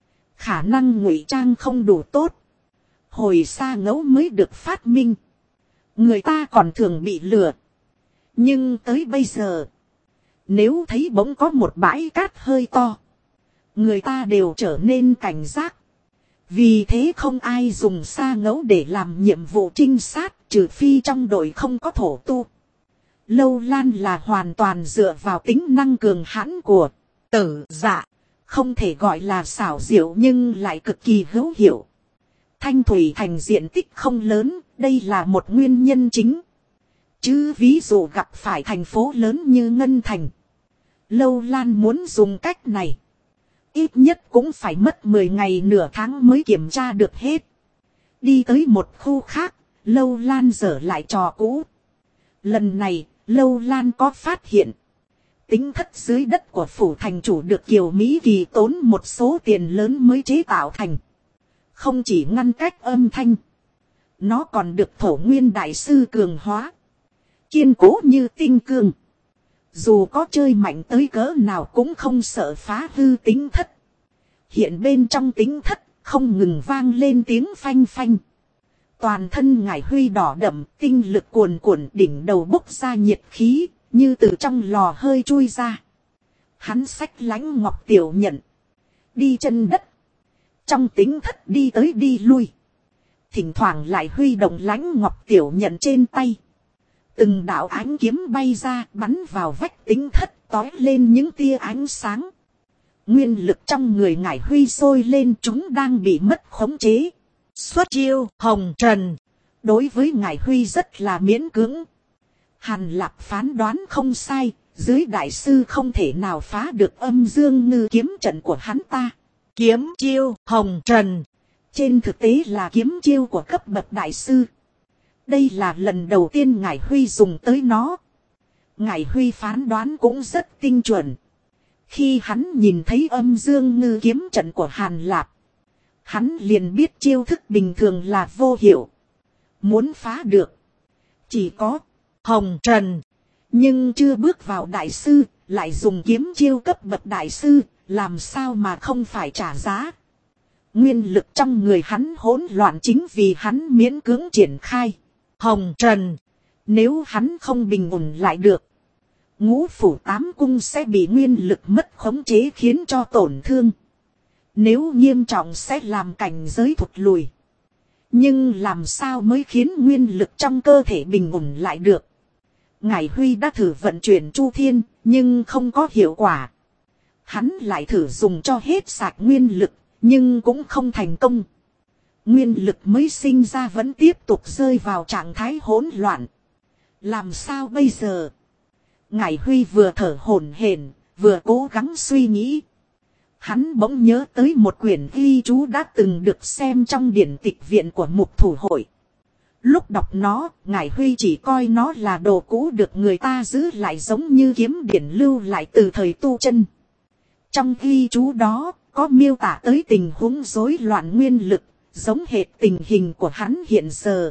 Khả năng ngụy trang không đủ tốt. Hồi sa ngẫu mới được phát minh, người ta còn thường bị lừa. Nhưng tới bây giờ, nếu thấy bỗng có một bãi cát hơi to, người ta đều trở nên cảnh giác. Vì thế không ai dùng sa ngẫu để làm nhiệm vụ trinh sát, trừ phi trong đội không có thổ tu. Lâu lan là hoàn toàn dựa vào tính năng cường hãn của tử dạ. Không thể gọi là xảo diệu nhưng lại cực kỳ hữu hiệu. Thanh Thủy Thành diện tích không lớn, đây là một nguyên nhân chính. Chứ ví dụ gặp phải thành phố lớn như Ngân Thành, lâu lan muốn dùng cách này, ít nhất cũng phải mất 10 ngày nửa tháng mới kiểm tra được hết. Đi tới một khu khác, lâu lan dở lại trò cũ. Lần này, lâu lan có phát hiện tính thất dưới đất của phủ thành chủ được Kiều Mỹ Kỳ tốn một số tiền lớn mới chế tạo thành. Không chỉ ngăn cách âm thanh, nó còn được Thổ Nguyên Đại Sư cường hóa, kiên cố như tinh cương. Dù có chơi mạnh tới cỡ nào cũng không sợ phá hư tính thất. Hiện bên trong tính thất không ngừng vang lên tiếng phanh phanh. Toàn thân Ngải Huy đỏ đậm, tinh lực cuồn cuộn, đỉnh đầu bốc ra nhiệt khí, như từ trong lò hơi chui ra. Hắn xách Lãnh Ngọc Tiểu Nhận, đi chân đất, trong tính thất đi tới đi lui. Thỉnh thoảng lại huy động Lãnh Ngọc Tiểu Nhận trên tay. Từng đạo ánh kiếm bay ra, bắn vào vách tính thất, tói lên những tia ánh sáng. Nguyên lực trong người Ngải Huy sôi lên, chúng đang bị mất khống chế. Xuất chiêu Hồng Trần đối với Ngải Huy rất là miễn cưỡng. Hàn Lạp phán đoán không sai, dưới đại sư không thể nào phá được Âm Dương Ngư kiếm trận của hắn ta. Kiếm chiêu Hồng Trần trên thực tế là kiếm chiêu của cấp bậc đại sư. Đây là lần đầu tiên Ngải Huy dùng tới nó. Ngải Huy phán đoán cũng rất tinh chuẩn. Khi hắn nhìn thấy Âm Dương Ngư kiếm trận của Hàn Lạp, hắn liền biết chiêu thức bình thường là vô hiệu. Muốn phá được, chỉ có Hồng Trần. Nhưng chưa bước vào đại sư, lại dùng kiếm chiêu cấp bậc đại sư, làm sao mà không phải trả giá. Nguyên lực trong người hắn hỗn loạn chính vì hắn miễn cưỡng triển khai Hồng Trần. Nếu hắn không bình ổn lại được, Ngũ Phủ Tám Cung sẽ bị nguyên lực mất khống chế khiến cho tổn thương. Nếu nghiêm trọng sẽ làm cảnh giới thụt lùi. Nhưng làm sao mới khiến nguyên lực trong cơ thể bình ổn lại được? Ngải Huy đã thử vận chuyển Chu Thiên, nhưng không có hiệu quả. Hắn lại thử dùng cho hết sạch nguyên lực, nhưng cũng không thành công. Nguyên lực mới sinh ra vẫn tiếp tục rơi vào trạng thái hỗn loạn. Làm sao bây giờ? Ngải Huy vừa thở hổn hển, vừa cố gắng suy nghĩ. Hắn bỗng nhớ tới một quyển ghi chú đã từng được xem trong điển tịch viện của Mục Thủ Hội. Lúc đọc nó, Ngải Huy chỉ coi nó là đồ cũ được người ta giữ lại, giống như kiếm điển lưu lại từ thời tu chân. Trong ghi chú đó, có miêu tả tới tình huống rối loạn nguyên lực, giống hệt tình hình của hắn hiện giờ.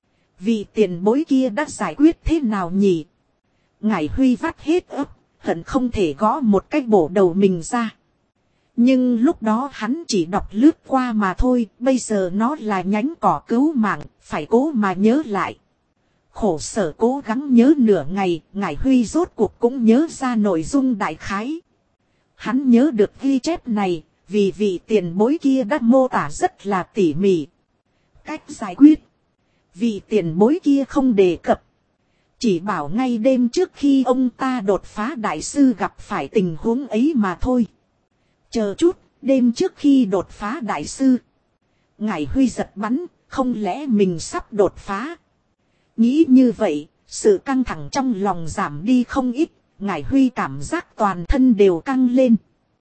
Vị tiền bối kia đã giải quyết thế nào nhỉ? Ngải Huy vắt hết ấp, hận không thể gõ một cái bổ đầu mình ra. Nhưng lúc đó hắn chỉ đọc lướt qua mà thôi, bây giờ nó là nhánh cỏ cứu mạng, phải cố mà nhớ lại. Khổ sở cố gắng nhớ nửa ngày, Ngải Huy rốt cuộc cũng nhớ ra nội dung đại khái. Hắn nhớ được ghi chép này, vì vị tiền bối kia đã mô tả rất là tỉ mỉ. Cách giải quyết, vị tiền bối kia không đề cập. Chỉ bảo ngay đêm trước khi ông ta đột phá đại sư gặp phải tình huống ấy mà thôi. Chờ chút, đêm trước khi đột phá đại sư. Ngải Huy giật bắn, không lẽ mình sắp đột phá? Nghĩ như vậy, sự căng thẳng trong lòng giảm đi không ít. Ngải Huy cảm giác toàn thân đều căng lên.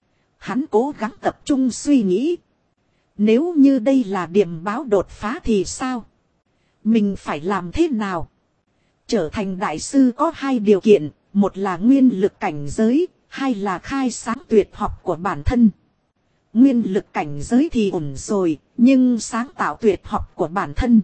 Hắn cố gắng tập trung suy nghĩ. Nếu như đây là điểm báo đột phá thì sao? Mình phải làm thế nào? Trở thành đại sư có hai điều kiện. Một là nguyên lực cảnh giới, hai là khai sáng tuyệt học của bản thân. Nguyên lực cảnh giới thì ổn rồi, nhưng sáng tạo tuyệt học của bản thân.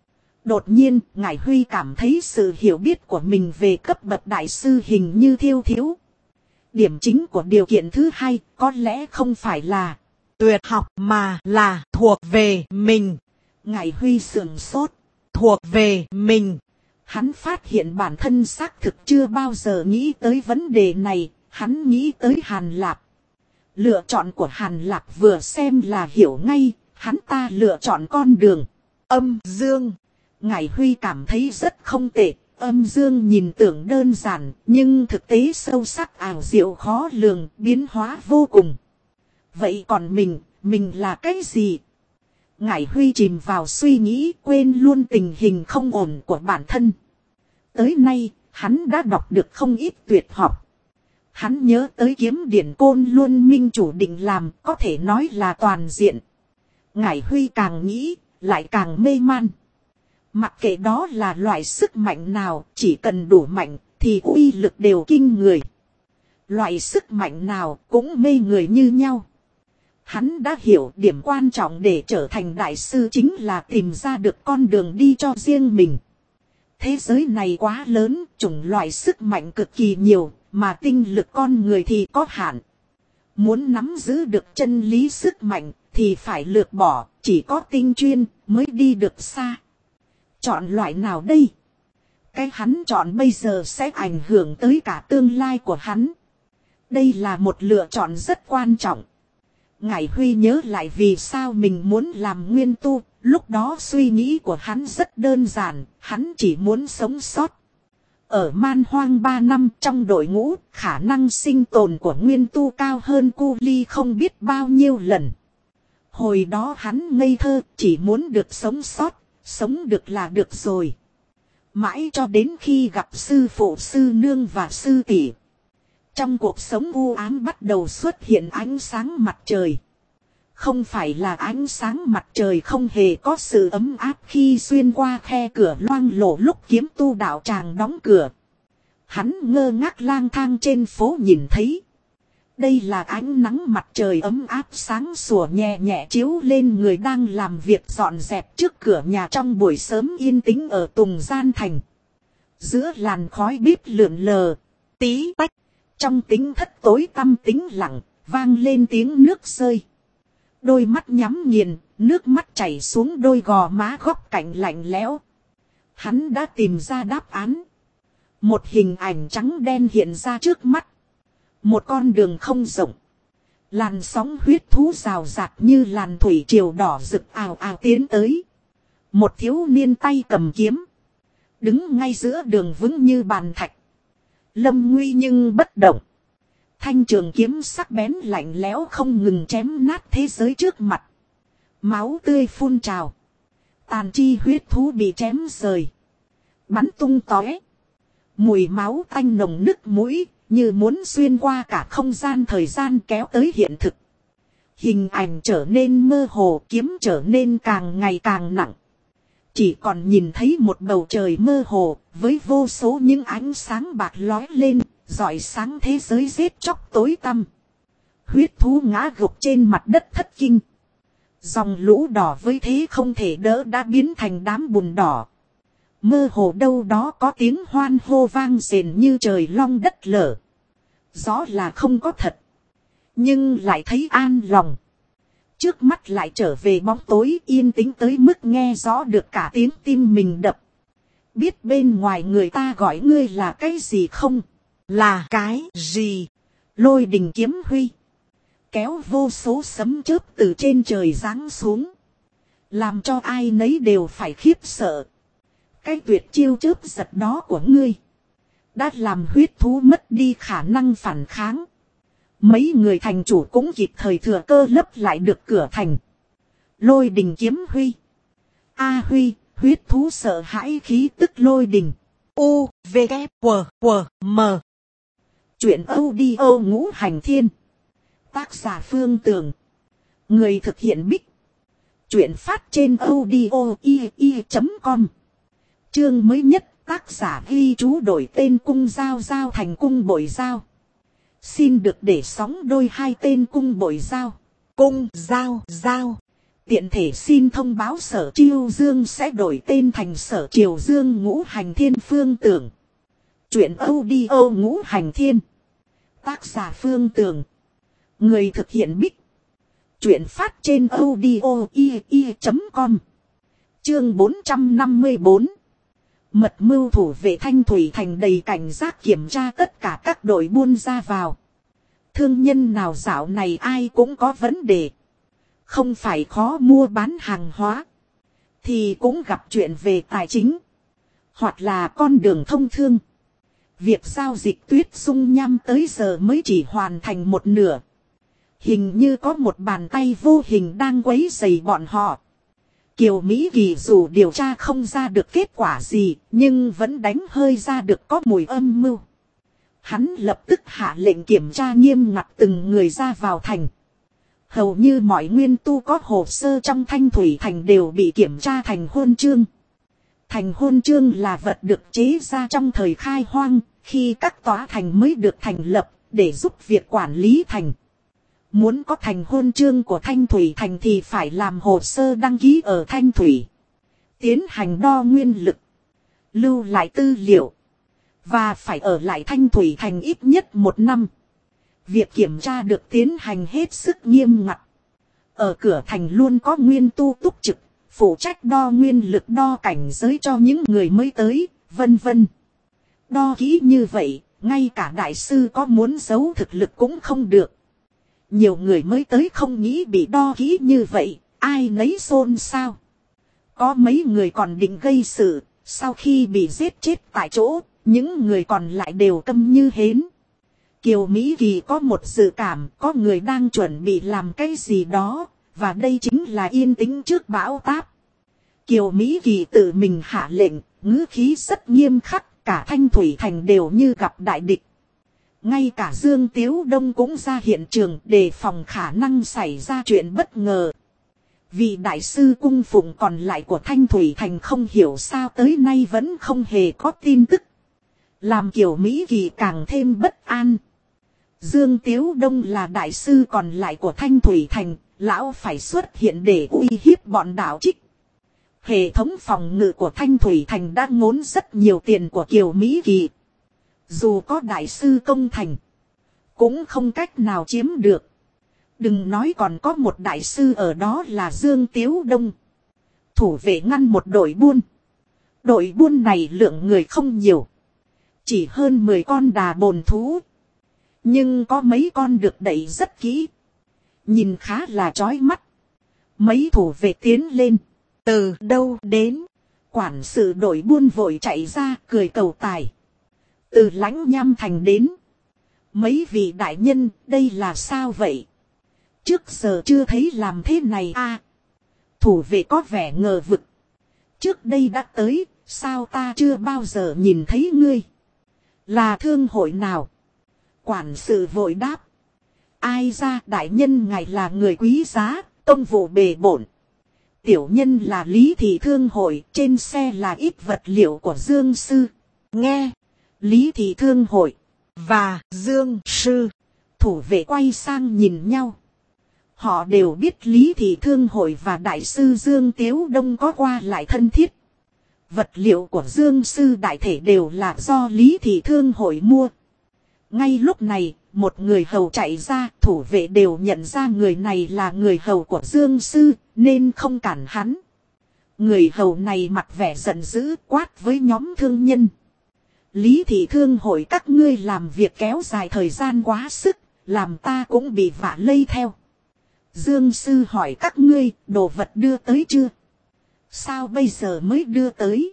Đột nhiên, Ngải Huy cảm thấy sự hiểu biết của mình về cấp bậc đại sư hình như thiếu. Điểm chính của điều kiện thứ hai có lẽ không phải là tuyệt học mà là thuộc về mình. Ngải Huy sửng sốt. Thuộc về mình. Hắn phát hiện bản thân xác thực chưa bao giờ nghĩ tới vấn đề này. Hắn nghĩ tới Hàn Lạp. Lựa chọn của Hàn Lạp vừa xem là hiểu ngay. Hắn ta lựa chọn con đường âm dương. Ngải Huy cảm thấy rất không tệ. Âm dương nhìn tưởng đơn giản, nhưng thực tế sâu sắc ảo diệu khó lường, biến hóa vô cùng. Vậy còn mình là cái gì? Ngải Huy chìm vào suy nghĩ, quên luôn tình hình không ổn của bản thân. Tới nay, hắn đã đọc được không ít tuyệt học. Hắn nhớ tới kiếm điển Côn Luân Minh chủ định làm, có thể nói là toàn diện. Ngải Huy càng nghĩ, lại càng mê man. Mặc kệ đó là loại sức mạnh nào, chỉ cần đủ mạnh, thì uy lực đều kinh người. Loại sức mạnh nào cũng mê người như nhau. Hắn đã hiểu điểm quan trọng để trở thành đại sư chính là tìm ra được con đường đi cho riêng mình. Thế giới này quá lớn, chủng loại sức mạnh cực kỳ nhiều, mà tinh lực con người thì có hạn. Muốn nắm giữ được chân lý sức mạnh, thì phải lược bỏ, chỉ có tinh chuyên mới đi được xa. Chọn loại nào đây? Cái hắn chọn bây giờ sẽ ảnh hưởng tới cả tương lai của hắn. Đây là một lựa chọn rất quan trọng. Ngải Huy nhớ lại vì sao mình muốn làm nguyên tu. Lúc đó suy nghĩ của hắn rất đơn giản. Hắn chỉ muốn sống sót. Ở man hoang 3 năm trong đội ngũ, khả năng sinh tồn của nguyên tu cao hơn cu ly không biết bao nhiêu lần. Hồi đó hắn ngây thơ, chỉ muốn được sống sót. Sống được là được rồi. Mãi cho đến khi gặp sư phụ, sư nương và sư tỷ. Trong cuộc sống u ám bắt đầu xuất hiện ánh sáng mặt trời. Không phải là ánh sáng mặt trời không hề có sự ấm áp khi xuyên qua khe cửa loang lổ lúc kiếm tu đạo tràng đóng cửa. Hắn ngơ ngác lang thang trên phố nhìn thấy. Đây là ánh nắng mặt trời ấm áp sáng sủa nhẹ nhẹ chiếu lên người đang làm việc dọn dẹp trước cửa nhà trong buổi sớm yên tĩnh ở Tùng Gian Thành. Giữa làn khói bếp lượn lờ, tí tách, trong tính thất tối tăm tĩnh lặng, vang lên tiếng nước rơi. Đôi mắt nhắm nghiền, nước mắt chảy xuống đôi gò má góc cạnh lạnh lẽo. Hắn đã tìm ra đáp án. Một hình ảnh trắng đen hiện ra trước mắt. Một con đường không rộng. Làn sóng huyết thú rào rạt như làn thủy triều đỏ rực ào ào tiến tới. Một thiếu niên tay cầm kiếm. Đứng ngay giữa đường vững như bàn thạch. Lâm nguy nhưng bất động. Thanh trường kiếm sắc bén lạnh lẽo không ngừng chém nát thế giới trước mặt. Máu tươi phun trào. Tàn chi huyết thú bị chém rời. Bắn tung tóe. Mùi máu tanh nồng nức mũi. Như muốn xuyên qua cả không gian thời gian kéo tới hiện thực. Hình ảnh trở nên mơ hồ, kiếm trở nên càng ngày càng nặng. chỉ còn nhìn thấy một bầu trời mơ hồ, với vô số những ánh sáng bạc lóe lên, rọi sáng thế giới giết chóc tối tăm. Huyết thú ngã gục trên mặt đất thất kinh. Dòng lũ đỏ với thế không thể đỡ đã biến thành đám bùn đỏ. Mơ hồ đâu đó có tiếng hoan hô vang rền như trời long đất lở. Rõ là không có thật, nhưng lại thấy an lòng. Trước mắt lại trở về bóng tối yên tĩnh tới mức nghe rõ được cả tiếng tim mình đập. Biết bên ngoài người ta gọi ngươi là cái gì không? Là cái gì? Lôi đình kiếm huy. Kéo vô số sấm chớp từ trên trời giáng xuống. Làm cho ai nấy đều phải khiếp sợ. Cái tuyệt chiêu chớp giật đó của ngươi đã làm huyết thú mất đi khả năng phản kháng. Mấy người thành chủ cũng kịp thời thừa cơ lấp lại được cửa thành. Lôi đình kiếm huy. A huy, huyết thú sợ hãi khí tức lôi đình. U, V, K, W, W, M. Chuyện audio ngũ hành thiên. Tác giả Phương Tường. Người thực hiện Bích. Chuyện phát trên audio i.com. Chương mới nhất tác giả ghi chú đổi tên cung giao giao thành cung bội giao. Xin được để sóng đôi hai tên cung bội giao. Cung giao giao. Tiện thể xin thông báo Sở Chiêu Dương sẽ đổi tên thành Sở Triều Dương ngũ hành thiên Phương Tường. Chuyện audio ngũ hành thiên. Tác giả Phương Tường. Người thực hiện Bích. Chuyện phát trên audio i.com. Chương 454. Mật mưu thủ vệ Thanh Thủy Thành đầy cảnh giác kiểm tra tất cả các đội buôn ra vào. Thương nhân nào dạo này ai cũng có vấn đề. Không phải khó mua bán hàng hóa, thì cũng gặp chuyện về tài chính, hoặc là con đường thông thương. Việc giao dịch Tuyết Dung Nham tới giờ mới chỉ hoàn thành một nửa. Hình như có một bàn tay vô hình đang quấy rầy bọn họ. Kiều Mỹ Kỳ dù điều tra không ra được kết quả gì, nhưng vẫn đánh hơi ra được có mùi âm mưu. Hắn lập tức hạ lệnh kiểm tra nghiêm ngặt từng người ra vào thành. Hầu như mọi nguyên tu có hồ sơ trong Thanh Thủy Thành đều bị kiểm tra thành huân chương. Thành huân chương là vật được chế ra trong thời khai hoang, khi các tòa thành mới được thành lập, để giúp việc quản lý thành. Muốn có thành huân chương của Thanh Thủy Thành thì phải làm hồ sơ đăng ký ở Thanh Thủy. Tiến hành đo nguyên lực, lưu lại tư liệu, và phải ở lại Thanh Thủy Thành ít nhất 1 năm. Việc kiểm tra được tiến hành hết sức nghiêm ngặt. Ở cửa thành luôn có nguyên tu túc trực, phụ trách đo nguyên lực, đo cảnh giới cho những người mới tới, vân vân. Đo kỹ như vậy, ngay cả đại sư có muốn giấu thực lực cũng không được. Nhiều người mới tới không nghĩ bị đo kỹ như vậy, ai nấy xôn xao. Có mấy người còn định gây sự, sau khi bị giết chết tại chỗ, những người còn lại đều câm như hến. Kiều Mỹ Kỳ có một dự cảm có người đang chuẩn bị làm cái gì đó, và đây chính là yên tĩnh trước bão táp. Kiều Mỹ Kỳ tự mình hạ lệnh, ngữ khí rất nghiêm khắc, cả Thanh Thủy Thành đều như gặp đại địch. Ngay cả Dương Tiếu Đông cũng ra hiện trường đề phòng khả năng xảy ra chuyện bất ngờ. Vị đại sư cung phụng còn lại của Thanh Thủy Thành không hiểu sao tới nay vẫn không hề có tin tức, làm Kiều Mỹ Kỳ càng thêm bất an. Dương Tiếu Đông là đại sư còn lại của Thanh Thủy Thành, lão phải xuất hiện để uy hiếp bọn đạo trích. Hệ thống phòng ngự của Thanh Thủy Thành đã ngốn rất nhiều tiền của Kiều Mỹ Kỳ. Dù có đại sư công thành, cũng không cách nào chiếm được. Đừng nói còn có một đại sư ở đó là Dương Tiếu Đông. Thủ vệ ngăn một đội buôn. Đội buôn này lượng người không nhiều, chỉ hơn 10 con đà bồn thú. Nhưng có mấy con được đẩy rất kỹ, nhìn khá là chói mắt. Mấy thủ vệ tiến lên. Từ đâu đến? Quản sự đội buôn vội chạy ra cười cầu tài. Từ Lãnh Nham Thành đến. Mấy vị đại nhân, đây là sao vậy? Trước giờ chưa thấy làm thế này à? Thủ vệ có vẻ ngờ vực. Trước đây đã tới, sao ta chưa bao giờ nhìn thấy ngươi? Là thương hội nào? Quản sự vội đáp. Ai ra, đại nhân ngài là người quý giá, công vụ bề bộn. tiểu nhân là Lý Thị Thương Hội, trên xe là ít vật liệu của Dương Sư. Nghe, Lý Thị Thương Hội và Dương Sư, thủ vệ quay sang nhìn nhau. Họ đều biết Lý Thị Thương Hội và Đại sư Dương Tiếu Đông có qua lại thân thiết. Vật liệu của Dương Sư đại thể đều là do Lý Thị Thương Hội mua. Ngay lúc này, một người hầu chạy ra, thủ vệ đều nhận ra người này là người hầu của Dương Sư, nên không cản hắn. Người hầu này mặt vẻ giận dữ quát với nhóm thương nhân. Lý Thị Thương Hội các ngươi làm việc kéo dài thời gian quá sức, làm ta cũng bị vạ lây theo. Dương Sư hỏi các ngươi, đồ vật đưa tới chưa? Sao bây giờ mới đưa tới?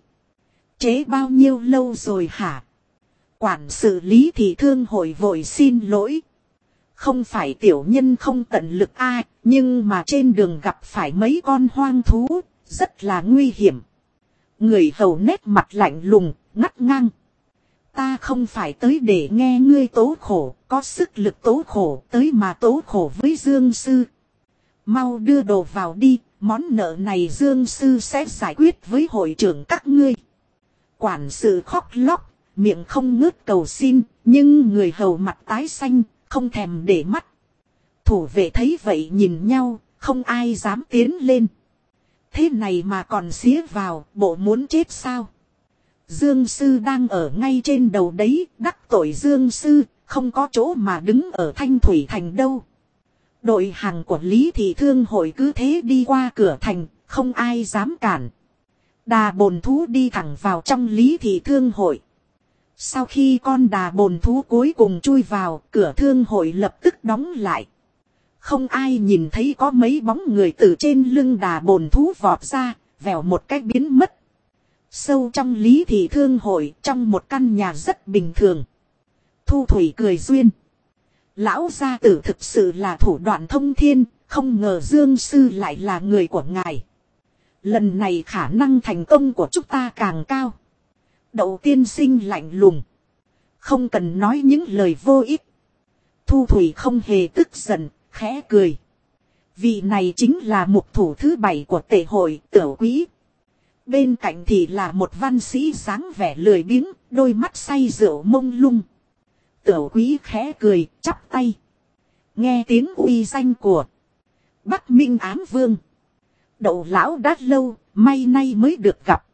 Chế bao nhiêu lâu rồi hả? Quản sự Lý Thị Thương Hội vội xin lỗi. Không phải tiểu nhân không tận lực ai, nhưng mà trên đường gặp phải mấy con hoang thú, rất là nguy hiểm. Người hầu nét mặt lạnh lùng, ngắt ngang. Ta không phải tới để nghe ngươi tố khổ, có sức lực tố khổ tới mà tố khổ với Dương Sư. Mau đưa đồ vào đi, món nợ này Dương Sư sẽ giải quyết với hội trưởng các ngươi. Quản sự khóc lóc, miệng không ngớt cầu xin, nhưng người hầu mặt tái xanh, không thèm để mắt. Thủ vệ thấy vậy nhìn nhau, không ai dám tiến lên. Thế này mà còn xía vào, bộ muốn chết sao? Dương Sư đang ở ngay trên đầu đấy, đắc tội Dương Sư, không có chỗ mà đứng ở Thanh Thủy Thành đâu. Đội hàng của Lý Thị Thương Hội cứ thế đi qua cửa thành, không ai dám cản. Đà bồn thú đi thẳng vào trong Lý Thị Thương Hội. Sau khi con đà bồn thú cuối cùng chui vào, cửa thương hội lập tức đóng lại. Không ai nhìn thấy có mấy bóng người từ trên lưng đà bồn thú vọt ra, vèo một cách biến mất. Sâu trong Lý Thị Thương Hội, trong một căn nhà rất bình thường. Thu Thủy cười duyên. Lão gia tử thực sự là thủ đoạn thông thiên, không ngờ Dương Sư lại là người của ngài. Lần này khả năng thành công của chúng ta càng cao. Đậu tiên sinh lạnh lùng. Không cần nói những lời vô ích. Thu Thủy không hề tức giận, khẽ cười. Vị này chính là mục thủ thứ 7 của tệ hội, Tiểu Quý. Bên cạnh thì là một văn sĩ dáng vẻ lười biếng, đôi mắt say rượu mông lung. Tiểu Quý khẽ cười, chắp tay. Nghe tiếng uy danh của Bắc Minh Ám Vương. Đậu lão đã lâu, may nay mới được gặp.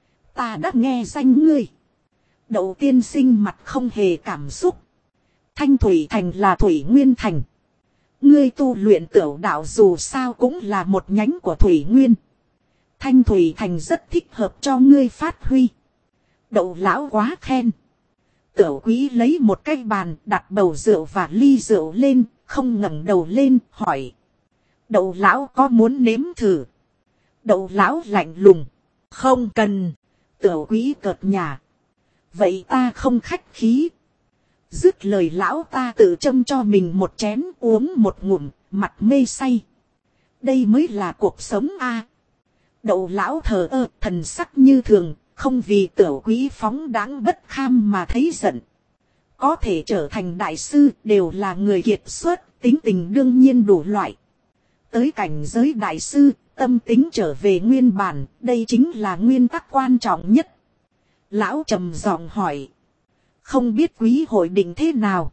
Ta đã nghe danh ngươi. Đậu tiên sinh mặt không hề cảm xúc. Thanh Thủy Thành là Thủy Nguyên Thành. Ngươi tu luyện tiểu đạo dù sao cũng là một nhánh của Thủy Nguyên. Thanh Thủy Thành rất thích hợp cho ngươi phát huy. Đậu lão quá khen. Tiểu Quý lấy một cái bàn đặt bầu rượu và ly rượu lên, không ngẩng đầu lên, hỏi. Đậu lão có muốn nếm thử? Đậu lão lạnh lùng. Không cần. Tiểu Quý cợt nhả. Vậy ta không khách khí. Dứt lời lão ta tự châm cho mình một chén uống một ngụm, mặt mê say. Đây mới là cuộc sống a. Đậu lão thờ ơ, thần sắc như thường, không vì Tiểu Quý phóng đáng bất kham mà thấy giận. Có thể trở thành đại sư đều là người kiệt xuất, tính tình đương nhiên đủ loại. Tới cảnh giới đại sư, tâm tính trở về nguyên bản, đây chính là nguyên tắc quan trọng nhất. Lão trầm giọng hỏi. Không biết quý hội định thế nào?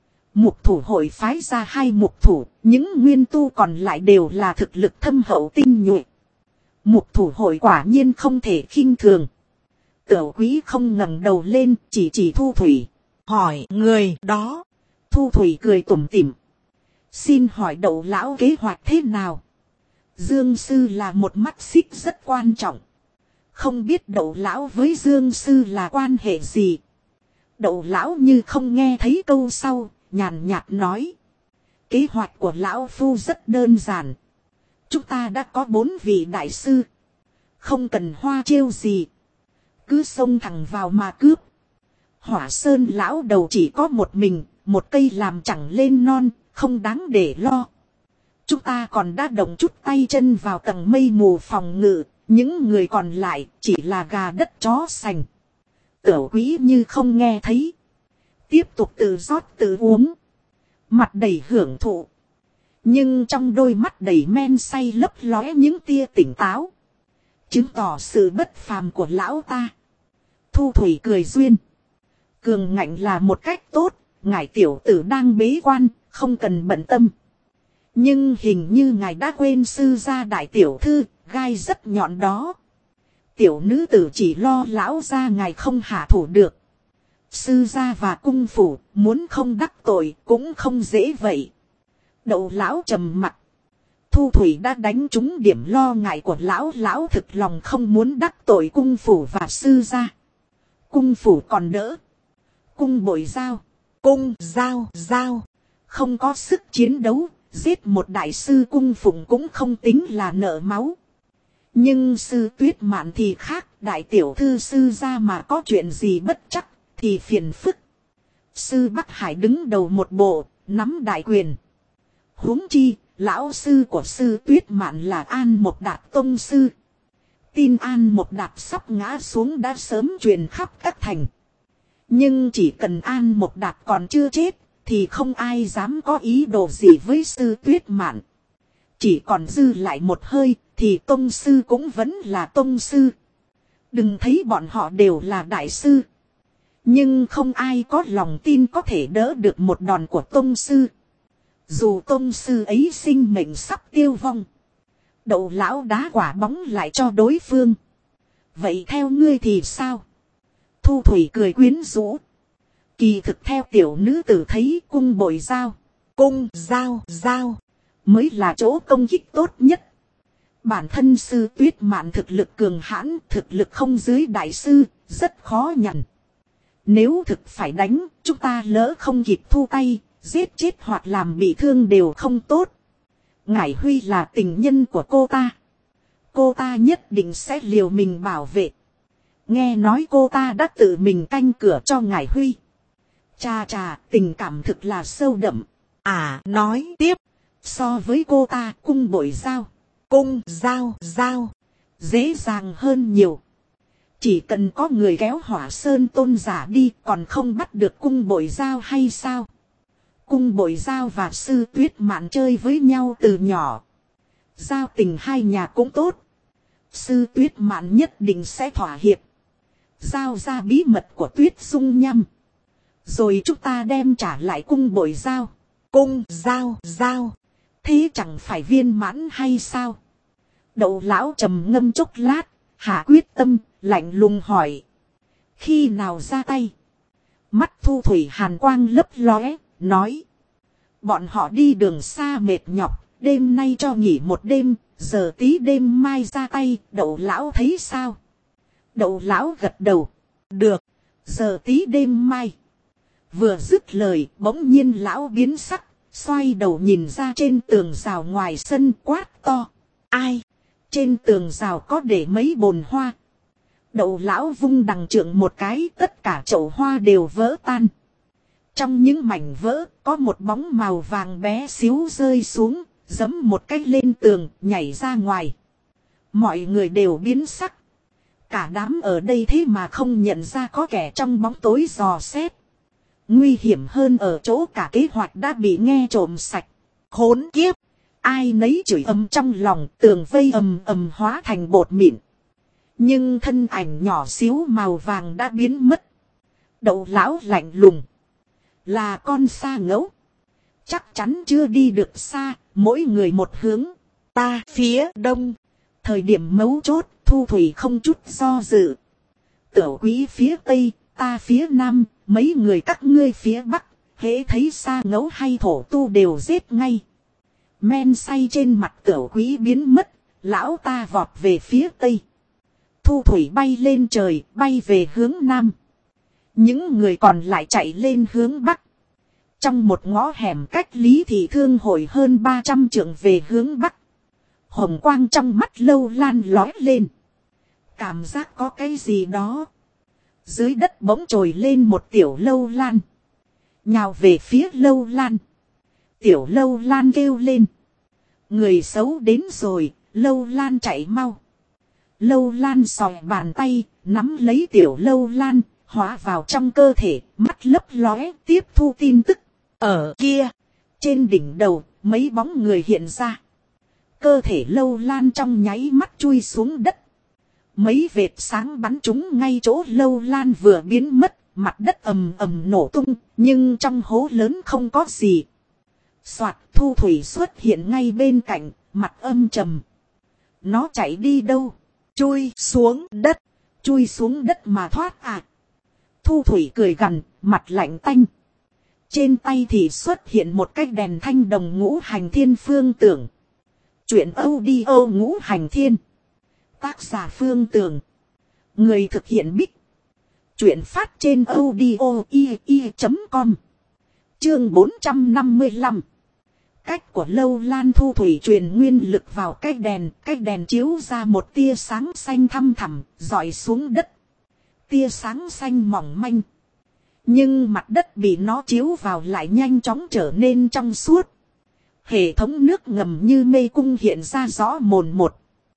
Mục thủ hội phái ra 2 mục thủ, những nguyên tu còn lại đều là thực lực thâm hậu tinh nhuệ. Mục thủ hội quả nhiên không thể khinh thường. Tiểu Quý không ngẩng đầu lên, chỉ Thu Thủy. Hỏi người đó. Thu Thủy cười tủm tỉm. Xin hỏi đậu lão kế hoạch thế nào? Dương Sư là một mắt xích rất quan trọng. Không biết đậu lão với Dương Sư là quan hệ gì? Đậu lão như không nghe thấy câu sau, nhàn nhạt nói. Kế hoạch của lão phu rất đơn giản. Chúng ta đã có 4 vị đại sư. Không cần hoa chiêu gì. Cứ xông thẳng vào mà cướp. Hỏa Sơn lão đầu chỉ có một mình, một cây làm chẳng lên non, không đáng để lo. Chúng ta còn đã động chút tay chân vào tầng mây mù phòng ngự, những người còn lại chỉ là gà đất chó sành. Tiểu Quý như không nghe thấy. Tiếp tục tự rót tự uống. Mặt đầy hưởng thụ. Nhưng trong đôi mắt đầy men say lấp lóe những tia tỉnh táo. Chứng tỏ sự bất phàm của lão ta. Thu Thủy cười duyên. Cường ngạnh là một cách tốt, ngài tiểu tử đang bế quan, không cần bận tâm. Nhưng hình như ngài đã quên sư gia đại tiểu thư, gai rất nhọn đó. Tiểu nữ tử chỉ lo lão gia ngài không hạ thủ được. Sư gia và cung phủ, muốn không đắc tội cũng không dễ vậy. Đậu lão trầm mặt. Thu Thủy đã đánh trúng điểm lo ngại của lão. Lão thực lòng không muốn đắc tội cung phủ và sư gia. Cung phủ còn đỡ. Cung Bội Giao. Cung Giao. Không có sức chiến đấu. Giết một đại sư cung phụng cũng không tính là nợ máu. Nhưng sư Tuyết Mạn thì khác. Đại tiểu thư sư gia mà có chuyện gì bất chắc thì phiền phức. Sư Bắc Hải đứng đầu một bộ, nắm đại quyền. Huống chi, lão sư của sư Tuyết Mạn là An Mộc Đạt tông sư. Tin An Mộc Đạt sắp ngã xuống đã sớm truyền khắp các thành. Nhưng chỉ cần An Mộc Đạt còn chưa chết, thì không ai dám có ý đồ gì với sư Tuyết Mạn. Chỉ còn dư lại một hơi, thì tông sư cũng vẫn là tông sư. Đừng thấy bọn họ đều là đại sư. Nhưng không ai có lòng tin có thể đỡ được một đòn của tông sư. Dù tông sư ấy sinh mệnh sắp tiêu vong. Đậu lão đá quả bóng lại cho đối phương. Vậy theo ngươi thì sao? Thu Thủy cười quyến rũ. Kỳ thực theo tiểu nữ tử thấy cung Bội Giao. Cung Giao mới là chỗ công kích tốt nhất. Bản thân sư Tuyết Mạn thực lực cường hãn, thực lực không dưới đại sư, rất khó nhằn. Nếu thực phải đánh, chúng ta lỡ không kịp thu tay, giết chết hoặc làm bị thương đều không tốt. Ngải Huy là tình nhân của cô ta. Cô ta nhất định sẽ liều mình bảo vệ. Nghe nói cô ta đã tự mình canh cửa cho Ngải Huy. Chà, tình cảm thực là sâu đậm. Nói tiếp. So với cô ta, cung Bội Giao. Cung Giao. Dễ dàng hơn nhiều. Chỉ cần có người kéo Hỏa Sơn tôn giả đi còn không bắt được cung Bội Giao hay sao? Cung Bội Giao và sư Tuyết Mạn chơi với nhau từ nhỏ. Giao tình hai nhà cũng tốt. Sư Tuyết Mạn nhất định sẽ thỏa hiệp. Giao ra bí mật của Tuyết Dung Nhâm. Rồi chúng ta đem trả lại cung Bội Giao. Cung Giao. Thế chẳng phải viên mãn hay sao? Đậu lão trầm ngâm chốc lát. Hạ quyết tâm, lạnh lùng hỏi. Khi nào ra tay? Mắt Thu Thủy hàn quang lấp lóe, nói. Bọn họ đi đường xa mệt nhọc, đêm nay cho nghỉ một đêm, giờ tí đêm mai ra tay, đậu lão thấy sao? Đậu lão gật đầu. Được, giờ tí đêm mai. Vừa dứt lời, bỗng nhiên lão biến sắc, xoay đầu nhìn ra trên tường rào ngoài sân quát to. Ai? Trên tường rào có để mấy bồn hoa. Đậu lão vung đằng trượng một cái, tất cả chậu hoa đều vỡ tan. Trong những mảnh vỡ, có một bóng màu vàng bé xíu rơi xuống, giẫm một cái lên tường, nhảy ra ngoài. Mọi người đều biến sắc. Cả đám ở đây thế mà không nhận ra có kẻ trong bóng tối dò xét. Nguy hiểm hơn ở chỗ cả kế hoạch đã bị nghe trộm sạch. Khốn kiếp! Ai nấy chửi ầm trong lòng, tường vây ầm hóa thành bột mịn. Nhưng thân ảnh nhỏ xíu màu vàng đã biến mất. Đậu lão lạnh lùng. Là con sa ngẫu. Chắc chắn chưa đi được xa, mỗi người một hướng. Ta phía đông. Thời điểm mấu chốt, Thu Thủy không chút do dự. Tửu Quý phía tây, ta phía nam, mấy người các ngươi phía bắc. Hễ thấy sa ngẫu hay thổ tu đều giết ngay. Men say trên mặt Tửu Quý biến mất, lão ta vọt về phía tây. Thu Thủy bay lên trời, bay về hướng nam. Những người còn lại chạy lên hướng bắc. Trong một ngõ hẻm cách Lý Thị Thương hội hơn 300 trượng về hướng bắc. Hồng quang trong mắt Lâu Lan lói lên. Cảm giác có cái gì đó. Dưới đất bỗng trồi lên một tiểu Lâu Lan. Nhào về phía Lâu Lan. Tiểu Lâu Lan kêu lên. Người xấu đến rồi, Lâu Lan chạy mau. Lâu Lan sòi bàn tay, nắm lấy tiểu Lâu Lan, hóa vào trong cơ thể, mắt lấp lóe, tiếp thu tin tức. Ở kia, trên đỉnh đầu, Mấy bóng người hiện ra. Cơ thể Lâu Lan trong nháy mắt chui xuống đất. Mấy vệt sáng bắn trúng ngay chỗ Lâu Lan vừa biến mất. Mặt đất ầm ầm nổ tung. Nhưng trong hố lớn không có gì. Soạt, Thu Thủy xuất hiện ngay bên cạnh. Mặt âm trầm. Nó chạy đi đâu? Chui xuống đất. Chui xuống đất mà thoát à? Thu Thủy cười gằn, mặt lạnh tanh. Trên tay thì xuất hiện một cái đèn thanh đồng ngũ hành thiên phương tưởng. Chuyện audio ngũ hành thiên. Tác giả Phương Tường. Người thực hiện Bích. Chuyện phát trên audio.com. Chương 455. Cách của Lâu Lan. Thu Thủy truyền nguyên lực vào cái đèn chiếu ra một tia sáng xanh thăm thẳm, rọi xuống đất. Tia sáng xanh mỏng manh. Nhưng mặt đất bị nó chiếu vào lại nhanh chóng trở nên trong suốt. Hệ thống nước ngầm như mê cung hiện ra rõ mồn một.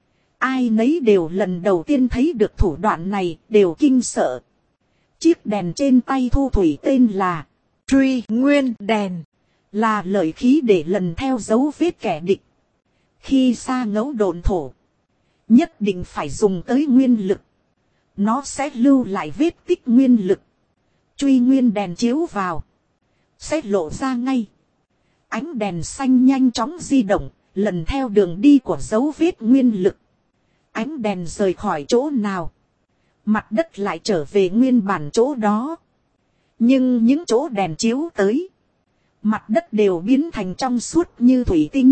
Ai nấy đều lần đầu tiên thấy được thủ đoạn này, đều kinh sợ. Chiếc đèn trên tay Thu Thủy tên là Truy Nguyên Đèn. Là lợi khí để lần theo dấu vết kẻ địch. Khi xa ngẫu độn thổ, nhất định phải dùng tới nguyên lực. Nó sẽ lưu lại vết tích nguyên lực. Truy nguyên đèn chiếu vào, sẽ lộ ra ngay. Ánh đèn xanh nhanh chóng di động, lần theo đường đi của dấu vết nguyên lực. Ánh đèn rời khỏi chỗ nào, mặt đất lại trở về nguyên bản chỗ đó. Nhưng những chỗ đèn chiếu tới, mặt đất đều biến thành trong suốt như thủy tinh.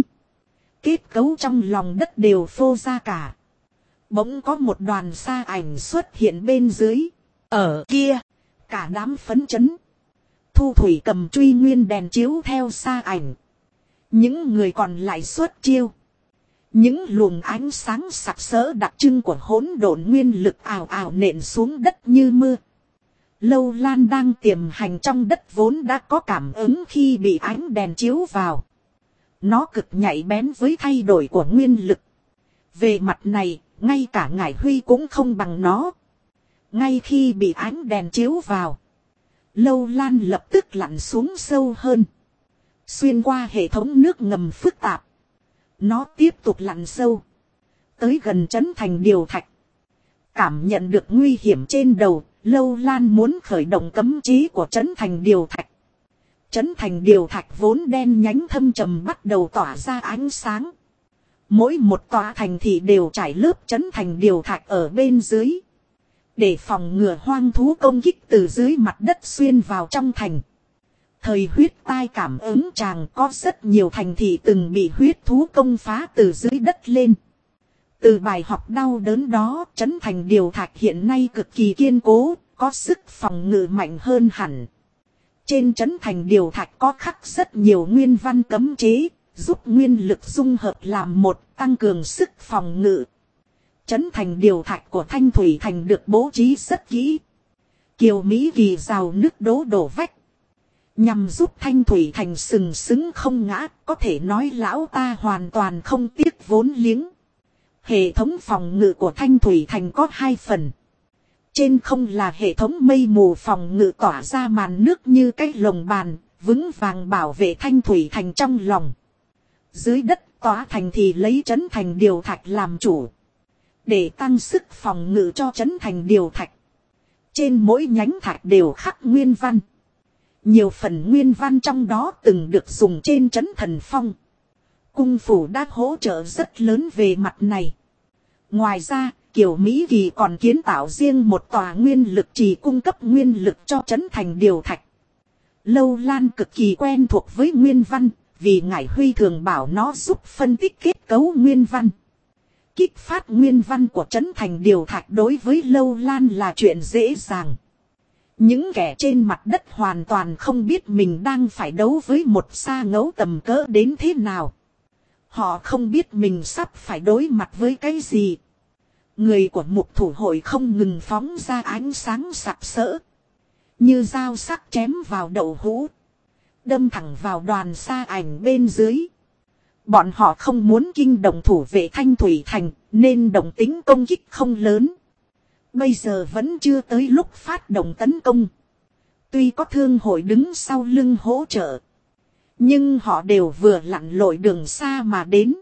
Kết cấu trong lòng đất đều phô ra cả. Bỗng có một đoàn sa ảnh xuất hiện bên dưới. Ở kia, cả đám phấn chấn. Thu Thủy cầm truy nguyên đèn chiếu theo sa ảnh. Những người còn lại xuất chiêu. Những luồng ánh sáng sặc sỡ đặc trưng của hỗn độn nguyên lực ào ào nện xuống đất như mưa. Lâu Lan đang tiềm hành trong đất vốn đã có cảm ứng khi bị ánh đèn chiếu vào. Nó cực nhạy bén với thay đổi của nguyên lực. Về mặt này, ngay cả Ngải Huy cũng không bằng nó. Ngay khi bị ánh đèn chiếu vào, Lâu Lan lập tức lặn xuống sâu hơn. Xuyên qua hệ thống nước ngầm phức tạp. Nó tiếp tục lặn sâu. Tới gần trấn thành Điều Thạch. Cảm nhận được nguy hiểm trên đầu, Lâu Lan muốn khởi động cấm chế của trấn thành Điều Thạch. Trấn thành Điều Thạch vốn đen nhánh thâm trầm bắt đầu tỏa ra ánh sáng. Mỗi một tòa thành thị đều trải lớp trấn thành Điều Thạch ở bên dưới. Để phòng ngừa hoang thú công kích từ dưới mặt đất xuyên vào trong thành. Thời huyết tai cảm ứng chàng có rất nhiều thành thị từng bị huyết thú công phá từ dưới đất lên. Từ bài học đau đớn đó, trấn thành Điều Thạch hiện nay cực kỳ kiên cố, có sức phòng ngự mạnh hơn hẳn. Trên trấn thành Điều Thạch có khắc rất nhiều nguyên văn cấm chế, giúp nguyên lực dung hợp làm một, tăng cường sức phòng ngự. Trấn thành Điều Thạch của Thanh Thủy Thành được bố trí rất kỹ. Kiều Mỹ Kỳ rào nước đổ vách. Nhằm giúp Thanh Thủy Thành sừng sững không ngã, có thể nói lão ta hoàn toàn không tiếc vốn liếng. Hệ thống phòng ngự của Thanh Thủy Thành có 2 phần. Trên không là hệ thống mây mù phòng ngự tỏa ra màn nước như cái lồng bàn, vững vàng bảo vệ Thanh Thủy Thành trong lòng. Dưới đất tòa thành thì lấy trấn thành Điều Thạch làm chủ. Để tăng sức phòng ngự cho trấn thành Điều Thạch. Trên mỗi nhánh thạch đều khắc nguyên văn. Nhiều phần nguyên văn trong đó từng được dùng trên trấn Thần Phong. Cung phủ đã hỗ trợ rất lớn về mặt này. Ngoài ra, Kiều Mỹ Kỳ còn kiến tạo riêng một tòa nguyên lực trì cung cấp nguyên lực cho trấn thành Điều Thạch. Lâu Lan cực kỳ quen thuộc với nguyên văn, vì Ngải Huy thường bảo nó giúp phân tích kết cấu nguyên văn. Kích phát nguyên văn của trấn thành Điều Thạch đối với Lâu Lan là chuyện dễ dàng. Những kẻ trên mặt đất hoàn toàn không biết mình đang phải đấu với một sa ngẫu tầm cỡ đến thế nào. Họ không biết mình sắp phải đối mặt với cái gì. Người của mục thủ hội không ngừng phóng ra ánh sáng sặc sỡ. Như dao sắc chém vào đậu hũ. Đâm thẳng vào đoàn sa ảnh bên dưới. Bọn họ không muốn kinh động thủ vệ Thanh Thủy Thành, nên động tính công kích không lớn. Bây giờ vẫn chưa tới lúc phát động tấn công. Tuy có thương hội đứng sau lưng hỗ trợ, Nhưng họ đều vừa lặn lội đường xa mà đến.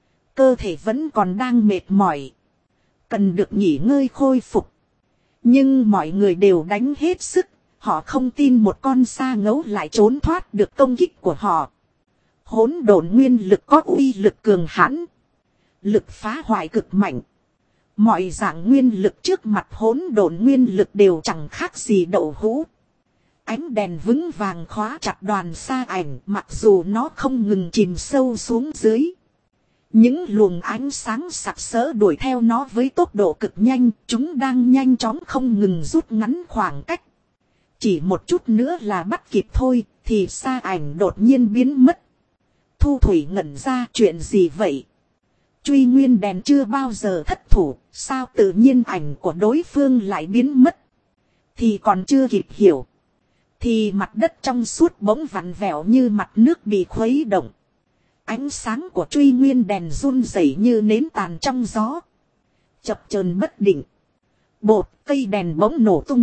Cơ thể vẫn còn đang mệt mỏi. Cần được nghỉ ngơi khôi phục. Nhưng mọi người đều đánh hết sức. Họ không tin một con sa ngấu lại trốn thoát được công kích của họ. Hỗn độn nguyên lực có uy lực cường hãn. Lực phá hoại cực mạnh. Mọi dạng nguyên lực trước mặt hỗn độn nguyên lực đều chẳng khác gì đậu hũ. Ánh đèn vững vàng khóa chặt đoàn sa ảnh mặc dù nó không ngừng chìm sâu xuống dưới. Những luồng ánh sáng sặc sỡ đuổi theo nó với tốc độ cực nhanh, chúng đang nhanh chóng không ngừng rút ngắn khoảng cách. Chỉ một chút nữa là bắt kịp thôi, thì sa ảnh đột nhiên biến mất. Thu Thủy ngẩn ra, chuyện gì vậy? Truy nguyên đèn chưa bao giờ thất thủ, sao tự nhiên ảnh của đối phương lại biến mất? Thì còn chưa kịp hiểu. Thì mặt đất trong suốt bỗng vặn vẹo như mặt nước bị khuấy động. Ánh sáng của truy nguyên đèn run rẩy như nến tàn trong gió. Chập chờn bất định. Bột cây đèn bỗng nổ tung.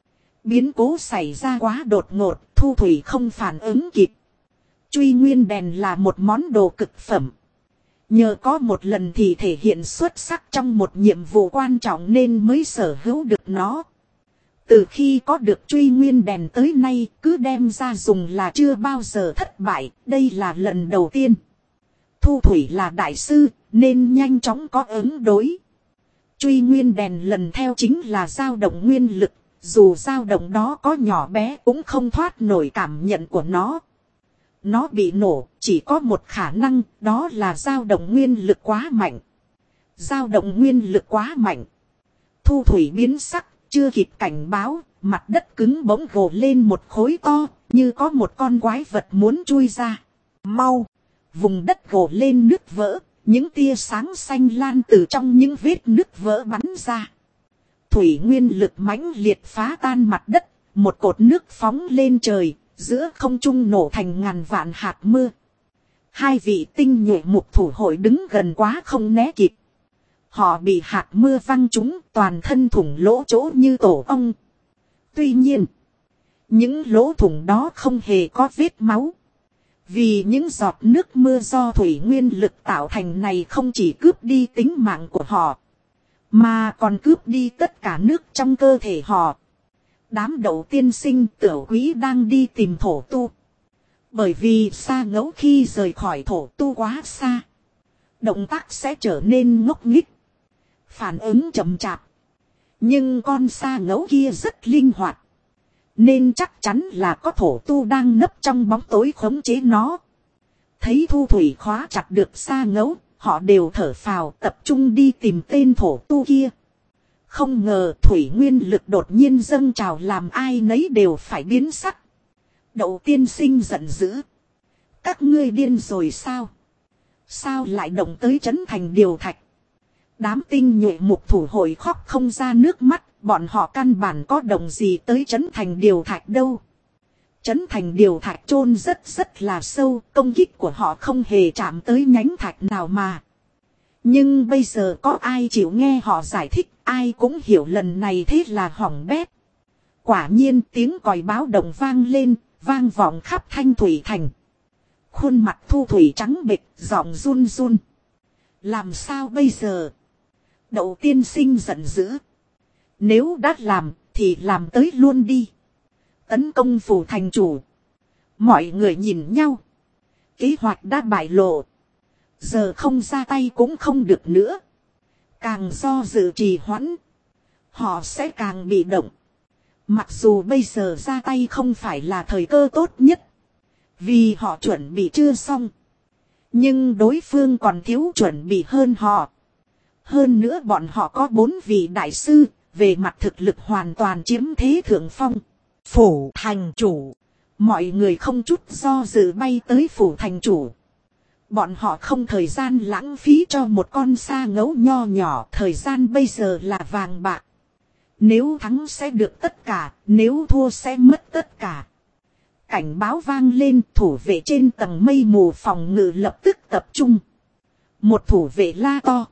Biến cố xảy ra quá đột ngột, Thu Thủy không phản ứng kịp. Truy nguyên đèn là một món đồ cực phẩm. Nhờ có một lần thì thể hiện xuất sắc trong một nhiệm vụ quan trọng nên mới sở hữu được nó. Từ khi có được truy nguyên đèn tới nay cứ đem ra dùng là chưa bao giờ thất bại, đây là lần đầu tiên. Thu Thủy là đại sư nên nhanh chóng có ứng đối. Truy nguyên đèn lần theo chính là dao động nguyên lực, dù dao động đó có nhỏ bé cũng không thoát nổi cảm nhận của nó. Nó bị nổ chỉ có một khả năng, đó là dao động nguyên lực quá mạnh. Dao động nguyên lực quá mạnh. Thu Thủy biến sắc, chưa kịp cảnh báo, mặt đất cứng bỗng gồ lên một khối to, như có một con quái vật muốn chui ra. Mau! Vùng đất gồ lên nứt vỡ, những tia sáng xanh lan từ trong những vết nứt vỡ bắn ra. Thủy nguyên lực mãnh liệt phá tan mặt đất, một cột nước phóng lên trời, giữa không trung nổ thành ngàn vạn hạt mưa. Hai vị tinh nhuệ mục thủ hội đứng gần quá không né kịp. Họ bị hạt mưa văng trúng, toàn thân thủng lỗ chỗ như tổ ong. Tuy nhiên, những lỗ thủng đó không hề có vết máu. Vì những giọt nước mưa do thủy nguyên lực tạo thành này không chỉ cướp đi tính mạng của họ, mà còn cướp đi tất cả nước trong cơ thể họ. Đám Đậu tiên sinh Tiểu Quý đang đi tìm thổ tu. Bởi vì sa ngẫu khi rời khỏi thổ tu quá xa, động tác sẽ trở nên ngốc nghếch, phản ứng chậm chạp. Nhưng con sa ngẫu kia rất linh hoạt, nên chắc chắn là có thổ tu đang nấp trong bóng tối khống chế nó. Thấy Thu Thủy khóa chặt được sa ngẫu, họ đều thở phào tập trung đi tìm tên thổ tu kia. Không ngờ thủy nguyên lực đột nhiên dâng trào làm ai nấy đều phải biến sắc. Đậu tiên sinh giận dữ. Các ngươi điên rồi sao? Sao lại động tới trấn thành điều thạch? Đám tinh nhuệ mục thủ hội khóc không ra nước mắt. Bọn họ căn bản có động gì tới trấn thành điều thạch đâu. Trấn thành điều thạch chôn rất là sâu. Công kích của họ không hề chạm tới nhánh thạch nào mà. Nhưng bây giờ có ai chịu nghe họ giải thích, ai cũng hiểu lần này thế là hỏng bét. Quả nhiên tiếng còi báo động vang lên, vang vọng khắp Thanh Thủy Thành. Khuôn mặt Thu Thủy trắng bệch, giọng run run. Làm sao bây giờ? Đậu tiên sinh giận dữ. Nếu đã làm, thì làm tới luôn đi. Tấn công phủ thành chủ. Mọi người nhìn nhau. Kế hoạch đã bại lộ. Giờ không ra tay cũng không được nữa. Càng do dự trì hoãn, họ sẽ càng bị động. Mặc dù bây giờ ra tay không phải là thời cơ tốt nhất, vì họ chuẩn bị chưa xong. Nhưng đối phương còn thiếu chuẩn bị hơn họ. Hơn nữa bọn họ có 4 vị đại sư, về mặt thực lực hoàn toàn chiếm thế thượng phong. Phủ thành chủ. Mọi người không chút do dự bay tới phủ thành chủ. Bọn họ không thời gian lãng phí cho một con sa ngấu nho nhỏ. Thời gian bây giờ là vàng bạc. Nếu thắng sẽ được tất cả, nếu thua sẽ mất tất cả. Cảnh báo vang lên, thủ vệ trên tầng mây mù phòng ngự lập tức tập trung. Một thủ vệ la to.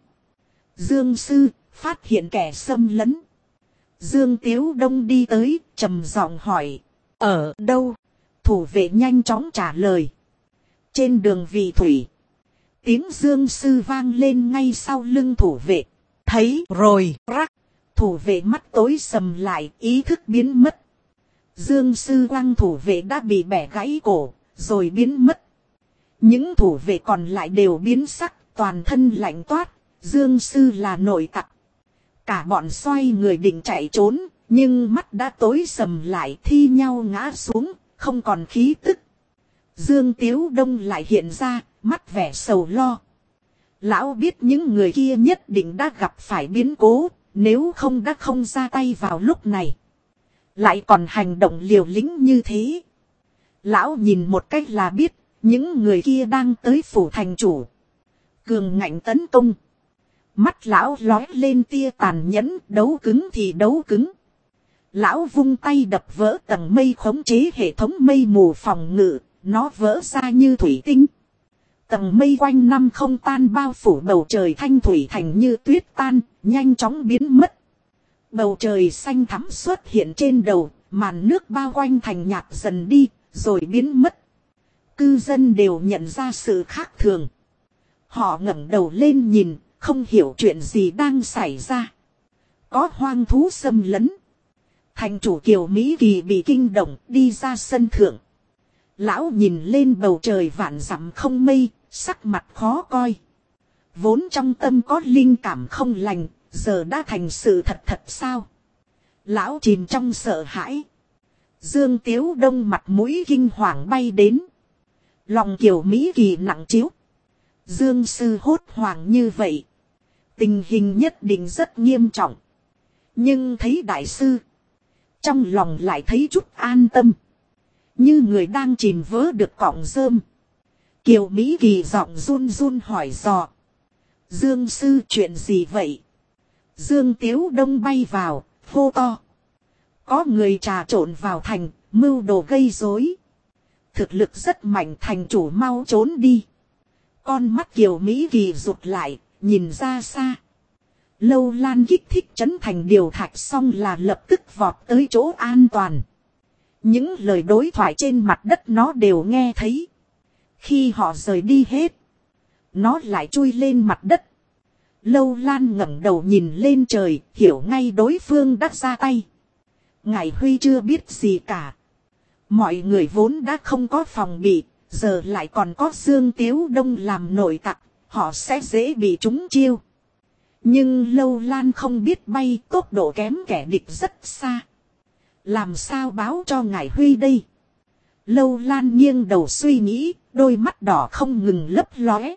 Dương sư, phát hiện kẻ xâm lấn. Dương Tiếu Đông đi tới, trầm giọng hỏi. Ở đâu? Thủ vệ nhanh chóng trả lời. Trên đường vị thủy. Tiếng Dương Sư vang lên ngay sau lưng thủ vệ. Thấy rồi, rắc. Thủ vệ mắt tối sầm lại, ý thức biến mất. Dương Sư quăng thủ vệ đã bị bẻ gãy cổ, rồi biến mất. Những thủ vệ còn lại đều biến sắc, toàn thân lạnh toát. Dương Sư là nội tặc. Cả bọn xoay người định chạy trốn, nhưng mắt đã tối sầm lại, thi nhau ngã xuống, không còn khí tức. Dương Tiếu Đông lại hiện ra, mắt vẻ sầu lo. Lão biết những người kia nhất định đã gặp phải biến cố, nếu không đã không ra tay vào lúc này. Lại còn hành động liều lĩnh như thế. Lão nhìn một cách là biết, những người kia đang tới phủ thành chủ. Cường ngạnh tấn công. Mắt lão lóe lên tia tàn nhẫn, đấu cứng thì đấu cứng. Lão vung tay đập vỡ tầng mây khống chế hệ thống mây mù phòng ngự, nó vỡ ra như thủy tinh. Tầng mây quanh năm không tan bao phủ bầu trời thanh thủy thành như tuyết tan, nhanh chóng biến mất. Bầu trời xanh thắm xuất hiện trên đầu, màn nước bao quanh thành nhạt dần đi, rồi biến mất. Cư dân đều nhận ra sự khác thường. Họ ngẩng đầu lên nhìn, không hiểu chuyện gì đang xảy ra. Có hoang thú xâm lấn. Thành chủ Kiều Mỹ Kỳ bị kinh động, đi ra sân thượng. Lão nhìn lên bầu trời vạn dặm không mây, sắc mặt khó coi. Vốn trong tâm có linh cảm không lành, giờ đã thành sự thật thật sao? Lão chìm trong sợ hãi. Dương Tiếu Đông mặt mũi kinh hoàng bay đến. Lòng Kiều Mỹ Kỳ nặng trĩu. Dương Sư hốt hoảng như vậy. Tình hình nhất định rất nghiêm trọng. Nhưng thấy đại sư. Trong lòng lại thấy chút an tâm. Như người đang chìm vỡ được cọng rơm. Kiều Mỹ Kỳ giọng run run hỏi dò. Dương Sư chuyện gì vậy? Dương Tiếu Đông bay vào, hô to. Có người trà trộn vào thành, mưu đồ gây rối. Thực lực rất mạnh, thành chủ mau trốn đi. Con mắt Kiều Mỹ Kỳ rụt lại, nhìn ra xa. Lâu Lan kích thích trấn thành điều thạch xong là lập tức vọt tới chỗ an toàn. Những lời đối thoại trên mặt đất nó đều nghe thấy. Khi họ rời đi hết, nó lại chui lên mặt đất. Lâu Lan ngẩng đầu nhìn lên trời, hiểu ngay đối phương đã ra tay. Ngải Huy chưa biết gì cả. Mọi người vốn đã không có phòng bị, giờ lại còn có Dương Tiếu Đông làm nội tặc, họ sẽ dễ bị trúng chiêu. Nhưng Lâu Lan không biết bay, tốc độ kém kẻ địch rất xa. Làm sao báo cho Ngải Huy đây? Lâu Lan nghiêng đầu suy nghĩ, đôi mắt đỏ không ngừng lấp lóe.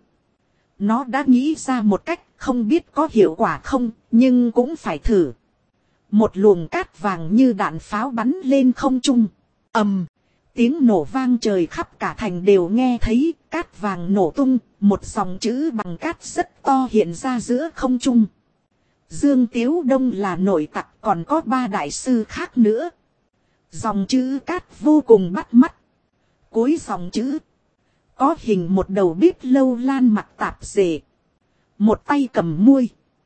Nó đã nghĩ ra một cách, không biết có hiệu quả không, nhưng cũng phải thử. Một luồng cát vàng như đạn pháo bắn lên không trung. Ầm, tiếng nổ vang trời khắp cả thành đều nghe thấy, cát vàng nổ tung, một dòng chữ bằng cát rất to hiện ra giữa không trung. Dương Tiếu Đông là nội tặc, còn có 3 đại sư khác nữa. Dòng chữ cát vô cùng bắt mắt. Cuối dòng chữ có hình một đầu bếp Lâu Lan mặc tạp dề. Một tay cầm muôi,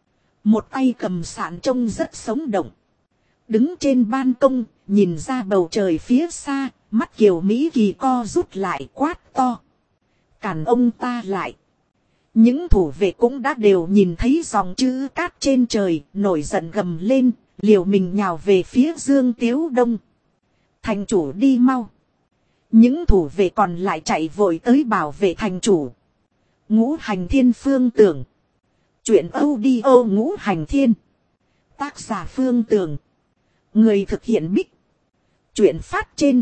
một tay cầm sạn trông rất sống động. Đứng trên ban công, nhìn ra bầu trời phía xa, mắt Kiều Mỹ Kỳ co rút lại quát to. Cản ông ta lại. Những thủ vệ cũng đã đều nhìn thấy dòng chữ cát trên trời, nổi giận gầm lên, liều mình nhào về phía Dương Tiếu Đông. Thành chủ đi mau. Những thủ vệ còn lại chạy vội tới bảo vệ thành chủ. Ngũ Hành Thiên Phương Tưởng. Chuyện audio Ngũ Hành Thiên. Tác giả Phương Tưởng. Người thực hiện Bích. Chuyện phát trên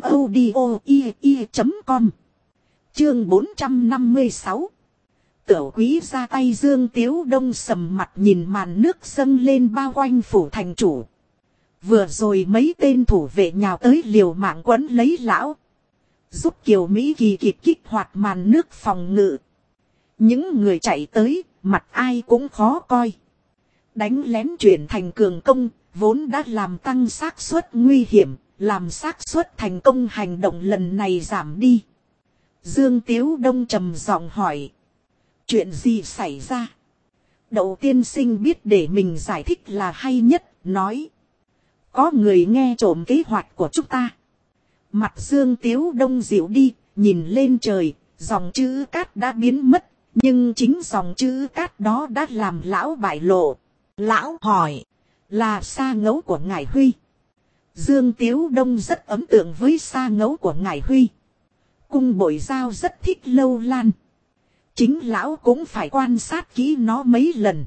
audio.com. Chương 456. Tửu quý ra tay. Dương Tiếu Đông sầm mặt nhìn màn nước dâng lên bao quanh phủ thành chủ. Vừa rồi mấy tên thủ vệ nhào tới liều mạng quấn lấy lão. Giúp Kiều Mỹ Kỳ kịp kích hoạt màn nước phòng ngự. Những người chạy tới, mặt ai cũng khó coi. Đánh lén chuyển thành cường công, vốn đã làm tăng xác suất nguy hiểm, làm xác suất thành công hành động lần này giảm đi. Dương Tiếu Đông trầm giọng hỏi. Chuyện gì xảy ra? Đậu tiên sinh biết để mình giải thích là hay nhất, nói. Có người nghe trộm kế hoạch của chúng ta. Mặt Dương Tiếu Đông dịu đi, nhìn lên trời, Dòng chữ cát đã biến mất, nhưng chính dòng chữ cát đó đã làm lão bại lộ. Lão hỏi, là sa ngẫu của ngài Huy. Dương Tiếu Đông rất ấn tượng với sa ngẫu của ngài Huy. Cung Bội Giao rất thích Lâu Lan. Chính lão cũng phải quan sát kỹ nó mấy lần.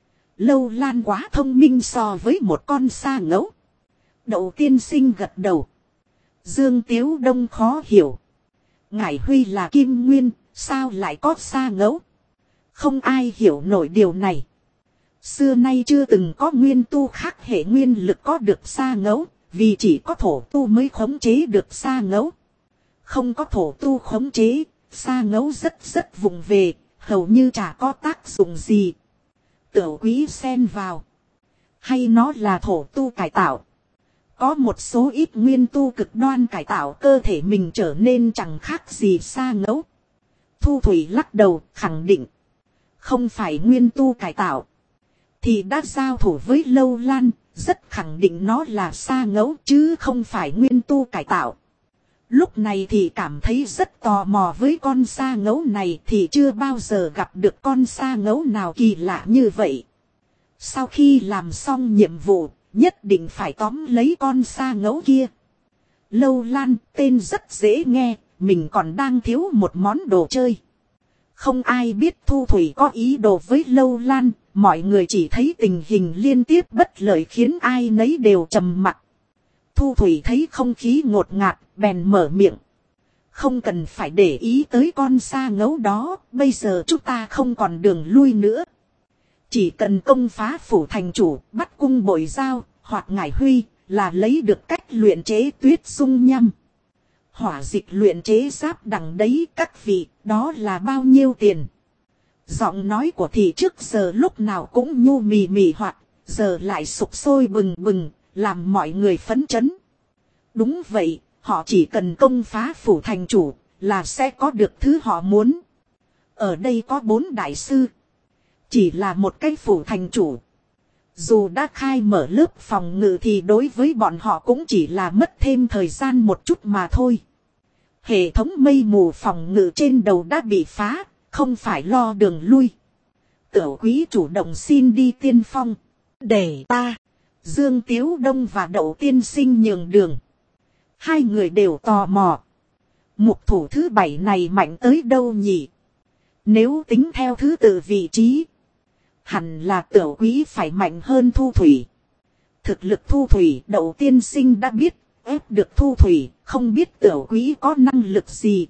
Lâu Lan quá thông minh so với một con sa ngẫu. Đậu tiên sinh gật đầu. Dương Tiếu Đông khó hiểu. Ngải Huy là Kim Nguyên, sao lại có sa ngẫu? Không ai hiểu nổi điều này. Xưa nay chưa từng có nguyên tu khác hệ nguyên lực có được sa ngẫu, vì chỉ có thổ tu mới khống chế được sa ngẫu. Không có thổ tu khống chế, sa ngẫu rất vụng về, hầu như chả có tác dụng gì. Tiểu Quý xen vào. Hay nó là thổ tu cải tạo? Có một số ít nguyên tu cực đoan cải tạo cơ thể mình trở nên chẳng khác gì sa ngẫu. Thu Thủy lắc đầu khẳng định. Không phải nguyên tu cải tạo. Thì đã giao thủ với Lâu Lan, rất khẳng định nó là sa ngẫu chứ không phải nguyên tu cải tạo. Lúc này thì cảm thấy rất tò mò với con sa ngẫu này thì chưa bao giờ gặp được con sa ngẫu nào kỳ lạ như vậy. Sau khi làm xong nhiệm vụ, nhất định phải tóm lấy con sa ngẫu kia. Lâu Lan tên rất dễ nghe, mình còn đang thiếu một món đồ chơi. Không ai biết Thu Thủy có ý đồ với Lâu Lan, mọi người chỉ thấy tình hình liên tiếp bất lợi khiến ai nấy đều trầm mặc. Thu Thủy thấy không khí ngột ngạt, bèn mở miệng. Không cần phải để ý tới con sa ngẫu đó, bây giờ chúng ta không còn đường lui nữa. Chỉ cần công phá phủ thành chủ, bắt Cung Bội Giao, hoặc ngải Huy, là lấy được cách luyện chế tuyết dung nhâm. Hỏa dịch luyện chế giáp đằng đấy các vị, đó là bao nhiêu tiền? Giọng nói của thị trước giờ lúc nào cũng nhu mì mì hoặc, giờ lại sục sôi bừng bừng, làm mọi người phấn chấn. Đúng vậy, họ chỉ cần công phá phủ thành chủ, là sẽ có được thứ họ muốn. Ở đây có 4 đại sư. Chỉ là một cái phủ thành chủ. Dù đã khai mở lớp phòng ngự thì đối với bọn họ cũng chỉ là mất thêm thời gian một chút mà thôi. Hệ thống mây mù phòng ngự trên đầu đã bị phá, không phải lo đường lui. Tiểu Quý chủ động xin đi tiên phong. Để ta, Dương Tiếu Đông và Đậu tiên sinh nhường đường. Hai người đều tò mò. Mục thủ thứ 7 này mạnh tới đâu nhỉ? Nếu tính theo thứ tự vị trí, hẳn là Tiểu Quý phải mạnh hơn Thu Thủy. Thực lực Thu Thủy Đậu tiên sinh đã biết, ép được Thu Thủy, không biết Tiểu Quý có năng lực gì.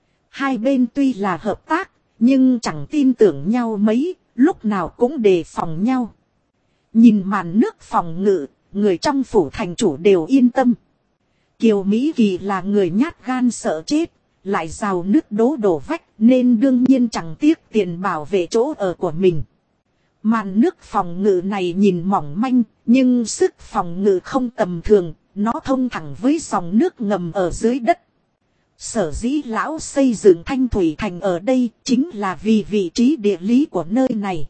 Hai bên tuy là hợp tác, nhưng chẳng tin tưởng nhau mấy, lúc nào cũng đề phòng nhau. Nhìn màn nước phòng ngự, người trong phủ thành chủ đều yên tâm. Kiều Mỹ Kỳ là người nhát gan sợ chết, lại rào nước đổ vách nên đương nhiên chẳng tiếc tiền bảo vệ chỗ ở của mình. Màn nước phòng ngự này nhìn mỏng manh, nhưng sức phòng ngự không tầm thường, nó thông thẳng với dòng nước ngầm ở dưới đất. Sở dĩ lão xây dựng Thanh Thủy Thành ở đây chính là vì vị trí địa lý của nơi này.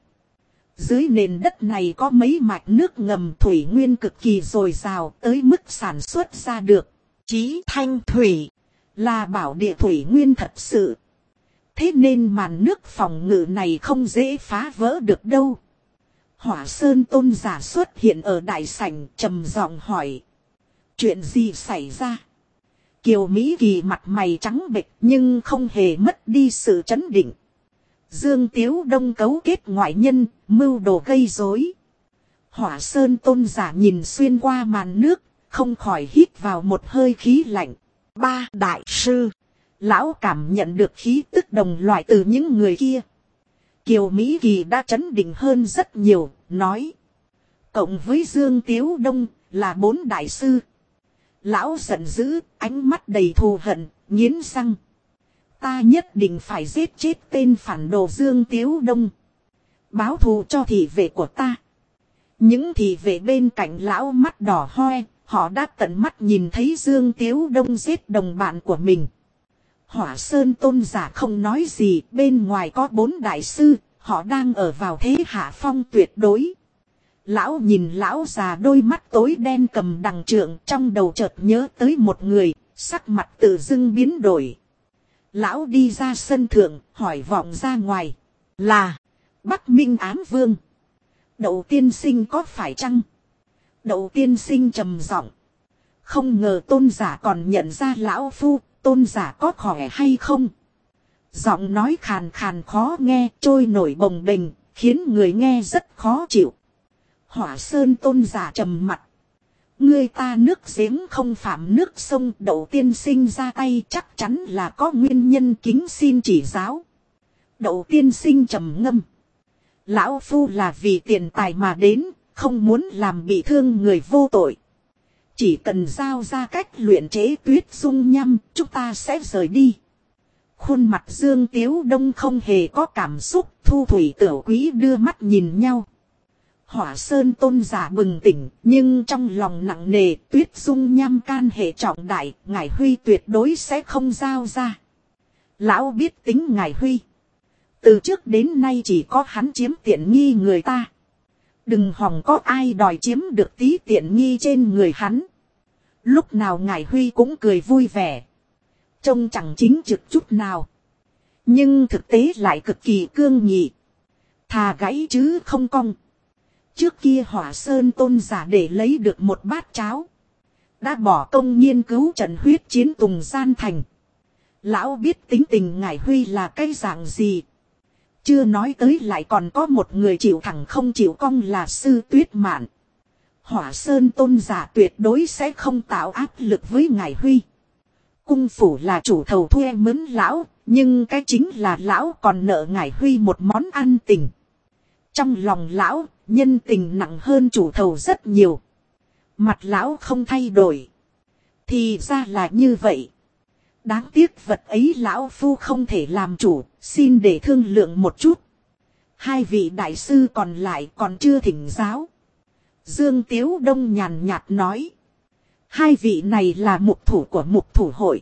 Dưới nền đất này có mấy mạch nước ngầm thủy nguyên cực kỳ dồi dào tới mức sản xuất ra được. Chí Thanh Thủy là bảo địa thủy nguyên thật sự. Thế nên màn nước phòng ngự này không dễ phá vỡ được đâu. Hỏa Sơn Tôn giả xuất hiện ở đại sảnh trầm giọng hỏi. Chuyện gì xảy ra? Kiều Mỹ Kỳ mặt mày trắng bệch nhưng không hề mất đi sự trấn định. Dương Tiếu Đông cấu kết ngoại nhân, mưu đồ gây rối. Hỏa Sơn Tôn giả nhìn xuyên qua màn nước, không khỏi hít vào một hơi khí lạnh. 3 đại sư. Lão cảm nhận được khí tức đồng loại từ những người kia. Kiều Mỹ Kỳ đã trấn định hơn rất nhiều, nói. Cộng với Dương Tiếu Đông là 4 đại sư. Lão giận dữ, ánh mắt đầy thù hận, nghiến răng. Ta nhất định phải giết chết tên phản đồ Dương Tiếu Đông. Báo thù cho thị vệ của ta. Những thị vệ bên cạnh lão mắt đỏ hoe, họ đã tận mắt nhìn thấy Dương Tiếu Đông giết đồng bạn của mình. Hỏa Sơn Tôn giả không nói gì, bên ngoài có 4 đại sư, họ đang ở vào thế hạ phong tuyệt đối. Lão nhìn lão già đôi mắt tối đen cầm đằng trượng, trong đầu chợt nhớ tới một người, sắc mặt tự dưng biến đổi. Lão đi ra sân thượng, hỏi vọng ra ngoài. Là, Bắc Minh Ám Vương. Đậu tiên sinh có phải chăng? Đậu tiên sinh trầm giọng. Không ngờ tôn giả còn nhận ra lão phu, tôn giả có khỏe hay không? Giọng nói khàn khàn khó nghe, trôi nổi bồng bềnh, khiến người nghe rất khó chịu. Hỏa Sơn tôn giả trầm mặt. Người ta nước giếng không phạm nước sông, đậu tiên sinh ra tay chắc chắn là có nguyên nhân, kính xin chỉ giáo. Đậu tiên sinh trầm ngâm. Lão phu là vì tiền tài mà đến, không muốn làm bị thương người vô tội. Chỉ cần giao ra cách luyện chế tuyết dung nhâm, chúng ta sẽ rời đi. Khuôn mặt Dương Tiếu Đông không hề có cảm xúc, Thu Thủy Tiểu Quý đưa mắt nhìn nhau. Hỏa Sơn tôn giả bừng tỉnh, nhưng trong lòng nặng nề, tuyết dung nhâm can hệ trọng đại, Ngải Huy tuyệt đối sẽ không giao ra. Lão biết tính Ngải Huy. Từ trước đến nay chỉ có hắn chiếm tiện nghi người ta. Đừng hòng có ai đòi chiếm được tí tiện nghi trên người hắn. Lúc nào Ngải Huy cũng cười vui vẻ. Trông chẳng chính trực chút nào. Nhưng thực tế lại cực kỳ cương nghị. Thà gãy chứ không cong. Trước kia Hỏa Sơn tôn giả để lấy được một bát cháo. Đã bỏ công nghiên cứu trận huyết chiến Tùng Gian Thành. Lão biết tính tình Ngải Huy là cái dạng gì. Chưa nói tới lại còn có một người chịu thẳng không chịu cong là Sư Tuyết Mạn. Hỏa Sơn tôn giả tuyệt đối sẽ không tạo áp lực với Ngải Huy. Cung phủ là chủ thầu thuê mướn lão, nhưng cái chính là lão còn nợ Ngải Huy một món ăn tình. Trong lòng lão, nhân tình nặng hơn chủ thầu rất nhiều. Mặt lão không thay đổi. Thì ra là như vậy. Đáng tiếc vật ấy lão phu không thể làm chủ, xin để thương lượng một chút. Hai vị đại sư còn lại còn chưa thỉnh giáo. Dương Tiếu Đông nhàn nhạt nói. Hai vị này là mục thủ của mục thủ hội.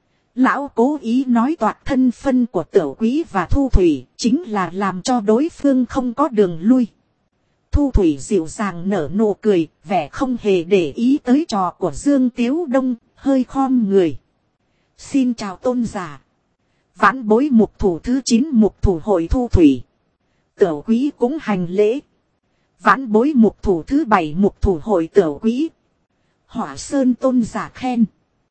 Lão cố ý nói toạc thân phân của Tiểu Quý và Thu Thủy, chính là làm cho đối phương không có đường lui. Thu Thủy dịu dàng nở nụ cười, vẻ không hề để ý tới trò của Dương Tiếu Đông, hơi khom người. Xin chào tôn giả. Vãn bối mục thủ thứ 9 mục thủ hội Thu Thủy. Tiểu Quý cũng hành lễ. Vãn bối mục thủ thứ 7 mục thủ hội Tiểu Quý. Hỏa Sơn tôn giả khen.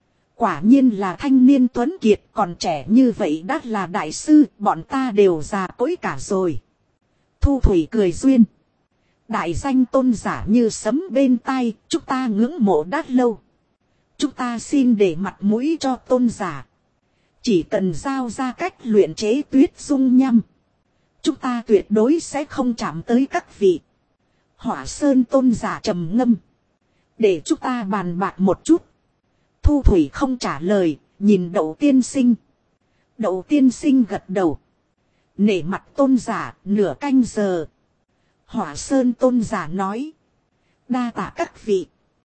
Quả nhiên là thanh niên tuấn kiệt, còn trẻ như vậy đã là đại sư, bọn ta đều già cỗi cả rồi. Thu Thủy cười duyên. Đại danh tôn giả như sấm bên tai, chúng ta ngưỡng mộ đã lâu. Chúng ta xin để mặt mũi cho tôn giả. Chỉ cần giao ra cách luyện chế tuyết dung nhâm, chúng ta tuyệt đối sẽ không chạm tới các vị. Hỏa Sơn tôn giả trầm ngâm. Để chúng ta bàn bạc một chút. Thu Thủy không trả lời, nhìn Đậu tiên sinh. Đậu tiên sinh gật đầu. Nể mặt tôn giả, nửa canh giờ. Hỏa Sơn tôn giả nói. Đa tạ các vị.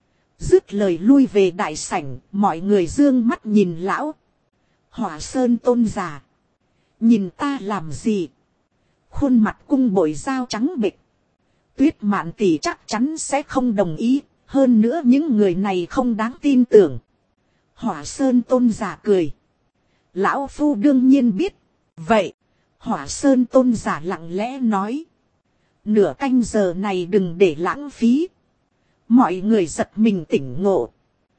Dứt lời lui về đại sảnh, mọi người dương mắt nhìn lão. Hỏa Sơn tôn giả. Nhìn ta làm gì? Khuôn mặt cung bội dao trắng bệch. Tuyết Mạn tỷ chắc chắn sẽ không đồng ý. Hơn nữa những người này không đáng tin tưởng. Hỏa Sơn tôn giả cười. Lão phu đương nhiên biết. Vậy, Hỏa Sơn tôn giả lặng lẽ nói. Nửa canh giờ này đừng để lãng phí. Mọi người giật mình tỉnh ngộ.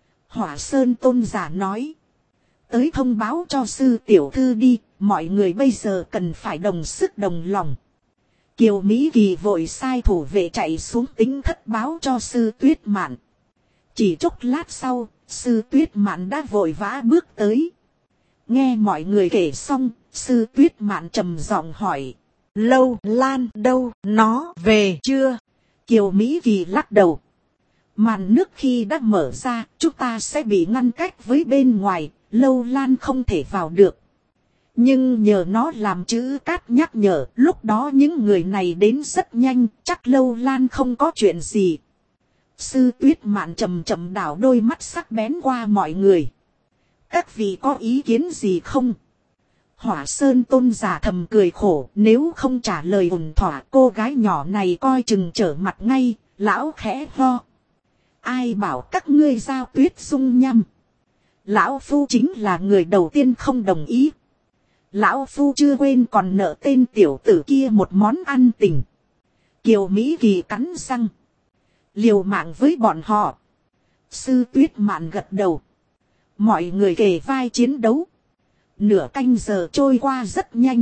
Hỏa Sơn tôn giả nói. Tới thông báo cho sư tiểu thư đi. Mọi người bây giờ cần phải đồng sức đồng lòng. Kiều Mỹ Kỳ vội sai thủ vệ chạy xuống tính thất báo cho sư Tuyết Mạn. Chỉ chốc lát sau, sư Tuyết Mạn đã vội vã bước tới. Nghe mọi người kể xong, sư Tuyết Mạn trầm giọng hỏi. Lâu Lan đâu, nó về chưa? Kiều Mỹ Kỳ lắc đầu. Màn nước khi đã mở ra, chúng ta sẽ bị ngăn cách với bên ngoài, Lâu Lan không thể vào được. Nhưng nhờ nó làm chữ cát nhắc nhở, lúc đó những người này đến rất nhanh, chắc Lâu Lan không có chuyện gì. Sư Tuyết Mạn chậm chậm đảo đôi mắt sắc bén qua mọi người. Các vị có ý kiến gì không? Hỏa Sơn tôn giả thầm cười khổ, nếu không trả lời ổn thỏa cô gái nhỏ này coi chừng trở mặt ngay, lão khẽ ho. Ai bảo các ngươi giao tuyết dung nhâm? Lão phu chính là người đầu tiên không đồng ý. Lão Phu chưa quên còn nợ tên tiểu tử kia một món ăn tình. Kiều Mỹ Kỳ cắn răng. Liều mạng với bọn họ. Sư Tuyết Mạn gật đầu. Mọi người kề vai chiến đấu. Nửa canh giờ trôi qua rất nhanh.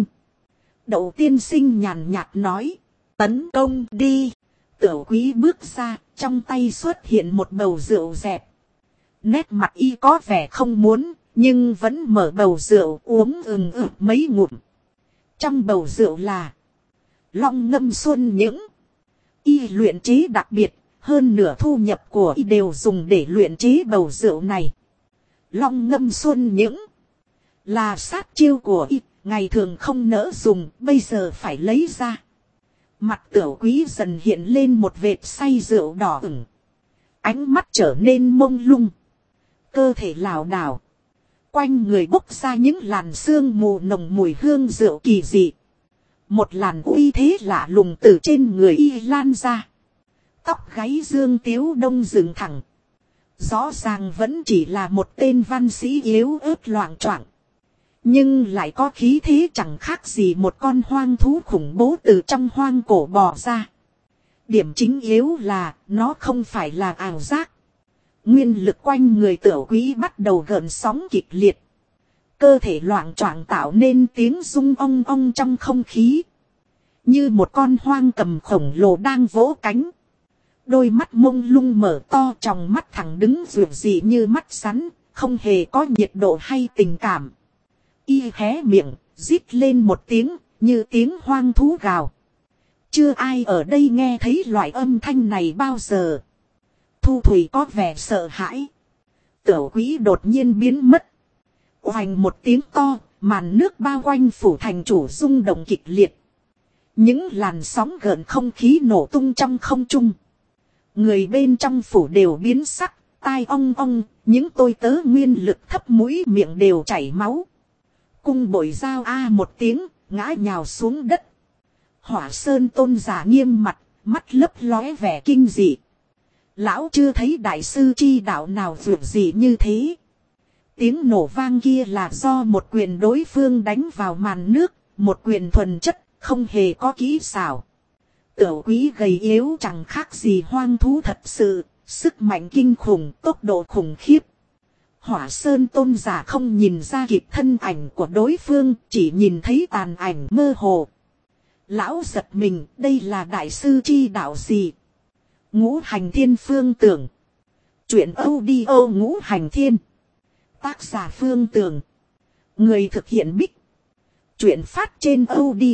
Đậu tiên sinh nhàn nhạt nói. Tấn công đi. Tiểu Quý bước ra, trong tay xuất hiện một bầu rượu dẹp. Nét mặt y có vẻ không muốn, nhưng vẫn mở bầu rượu uống mấy ngụm. Trong bầu rượu là long ngâm xuân những. Y luyện chế đặc biệt, hơn nửa thu nhập của y đều dùng để luyện chế bầu rượu này. Long ngâm xuân những là sát chiêu của y, ngày thường không nỡ dùng, bây giờ phải lấy ra. Mặt Tiểu Quý dần hiện lên một vệt say rượu đỏ ửng. Ánh mắt trở nên mông lung. Cơ thể lảo đảo. Quanh người bốc ra những làn sương mù nồng mùi hương rượu kỳ dị. Một làn uy thế lạ lùng từ trên người y lan ra. Tóc gáy Dương Tiếu Đông dựng thẳng. Rõ ràng vẫn chỉ là một tên văn sĩ yếu ớt loạng choạng. Nhưng lại có khí thế chẳng khác gì một con hoang thú khủng bố từ trong hoang cổ bò ra. Điểm chính yếu là nó không phải là ảo giác. Nguyên lực quanh người Tiểu Quý bắt đầu gợn sóng kịch liệt. Cơ thể loạng choạng tạo nên tiếng rung ong ong trong không khí. Như một con hoang cầm khổng lồ đang vỗ cánh. Đôi mắt mông lung mở to, tròng mắt thẳng đứng rượu dị như mắt rắn, không hề có nhiệt độ hay tình cảm. Y hé miệng, rít lên một tiếng, như tiếng hoang thú gào. Chưa ai ở đây nghe thấy loại âm thanh này bao giờ. Thu Thủy có vẻ sợ hãi. Tiểu Quý đột nhiên biến mất. Oành một tiếng to, màn nước bao quanh phủ thành chủ rung động kịch liệt. Những làn sóng gợn không khí nổ tung trong không trung. Người bên trong phủ đều biến sắc, tai ong ong, những tôi tớ nguyên lực thấp mũi miệng đều chảy máu. Cung bội giao a một tiếng, ngã nhào xuống đất. Hỏa Sơn Tôn giả nghiêm mặt, mắt lấp lóe vẻ kinh dị. Lão chưa thấy đại sư chi đạo nào vượt gì như thế. Tiếng nổ vang kia là do một quyền đối phương đánh vào màn nước, một quyền thuần chất, không hề có kỹ xảo. Tiểu Quý gầy yếu chẳng khác gì hoang thú thật sự, sức mạnh kinh khủng, tốc độ khủng khiếp. Hỏa Sơn Tôn giả không nhìn ra kịp thân ảnh của đối phương, chỉ nhìn thấy tàn ảnh mơ hồ. Lão giật mình, đây là đại sư chi đạo gì? Ngũ Hành Thiên Phương Tưởng. Chuyện audio Ngũ Hành Thiên. Tác giả Phương Tưởng. Người thực hiện Bích. Chuyện phát trên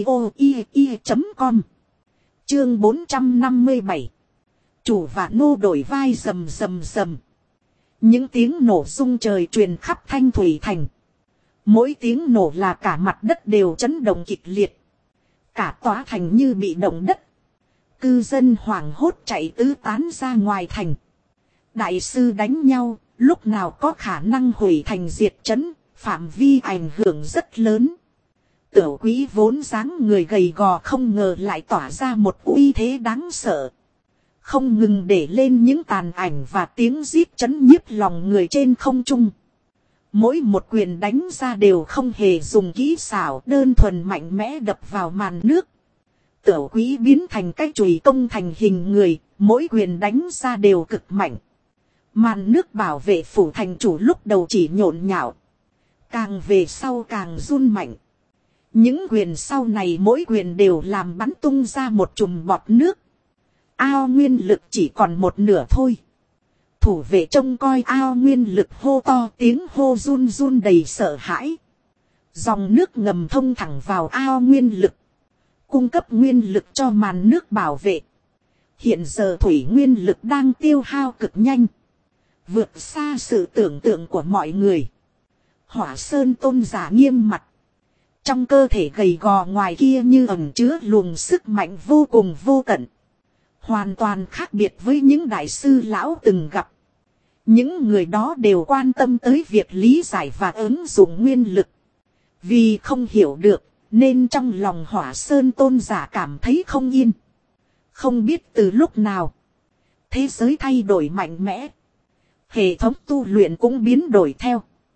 audio.com. Chương 457. Chủ và nô đổi vai rầm rầm rầm. Những tiếng nổ rung trời truyền khắp Thanh Thủy Thành. Mỗi tiếng nổ là cả mặt đất đều chấn động kịch liệt. Cả tòa thành như bị động đất. Cư dân hoảng hốt chạy tứ tán ra ngoài thành. Đại sư đánh nhau, lúc nào có khả năng hủy thành diệt trấn, phạm vi ảnh hưởng rất lớn. Tiểu Quý vốn dáng người gầy gò không ngờ lại tỏa ra một uy thế đáng sợ. Không ngừng để lên những tàn ảnh và tiếng rít chấn nhiếp lòng người trên không trung. Mỗi một quyền đánh ra đều không hề dùng kỹ xảo, đơn thuần mạnh mẽ đập vào màn nước. Tiểu Quý biến thành cái chùy công thành hình người, mỗi quyền đánh ra đều cực mạnh. Màn nước bảo vệ phủ thành chủ lúc đầu chỉ nhộn nhạo. Càng về sau càng run mạnh. Những quyền sau này mỗi quyền đều làm bắn tung ra một chùm bọt nước. Ao nguyên lực chỉ còn một nửa thôi. Thủ vệ trông coi ao nguyên lực hô to, tiếng hô run run đầy sợ hãi. Dòng nước ngầm thông thẳng vào ao nguyên lực. Cung cấp nguyên lực cho màn nước bảo vệ. Hiện giờ thủy nguyên lực đang tiêu hao cực nhanh. Vượt xa sự tưởng tượng của mọi người. Hỏa Sơn Tôn giả nghiêm mặt. Trong cơ thể gầy gò ngoài kia như ẩn chứa luồng sức mạnh vô cùng vô tận. Hoàn toàn khác biệt với những đại sư lão từng gặp. Những người đó đều quan tâm tới việc lý giải và ứng dụng nguyên lực. Vì không hiểu được, nên trong lòng Hỏa Sơn Tôn giả cảm thấy không yên. Không biết từ lúc nào, thế giới thay đổi mạnh mẽ. Hệ thống tu luyện cũng biến đổi theo.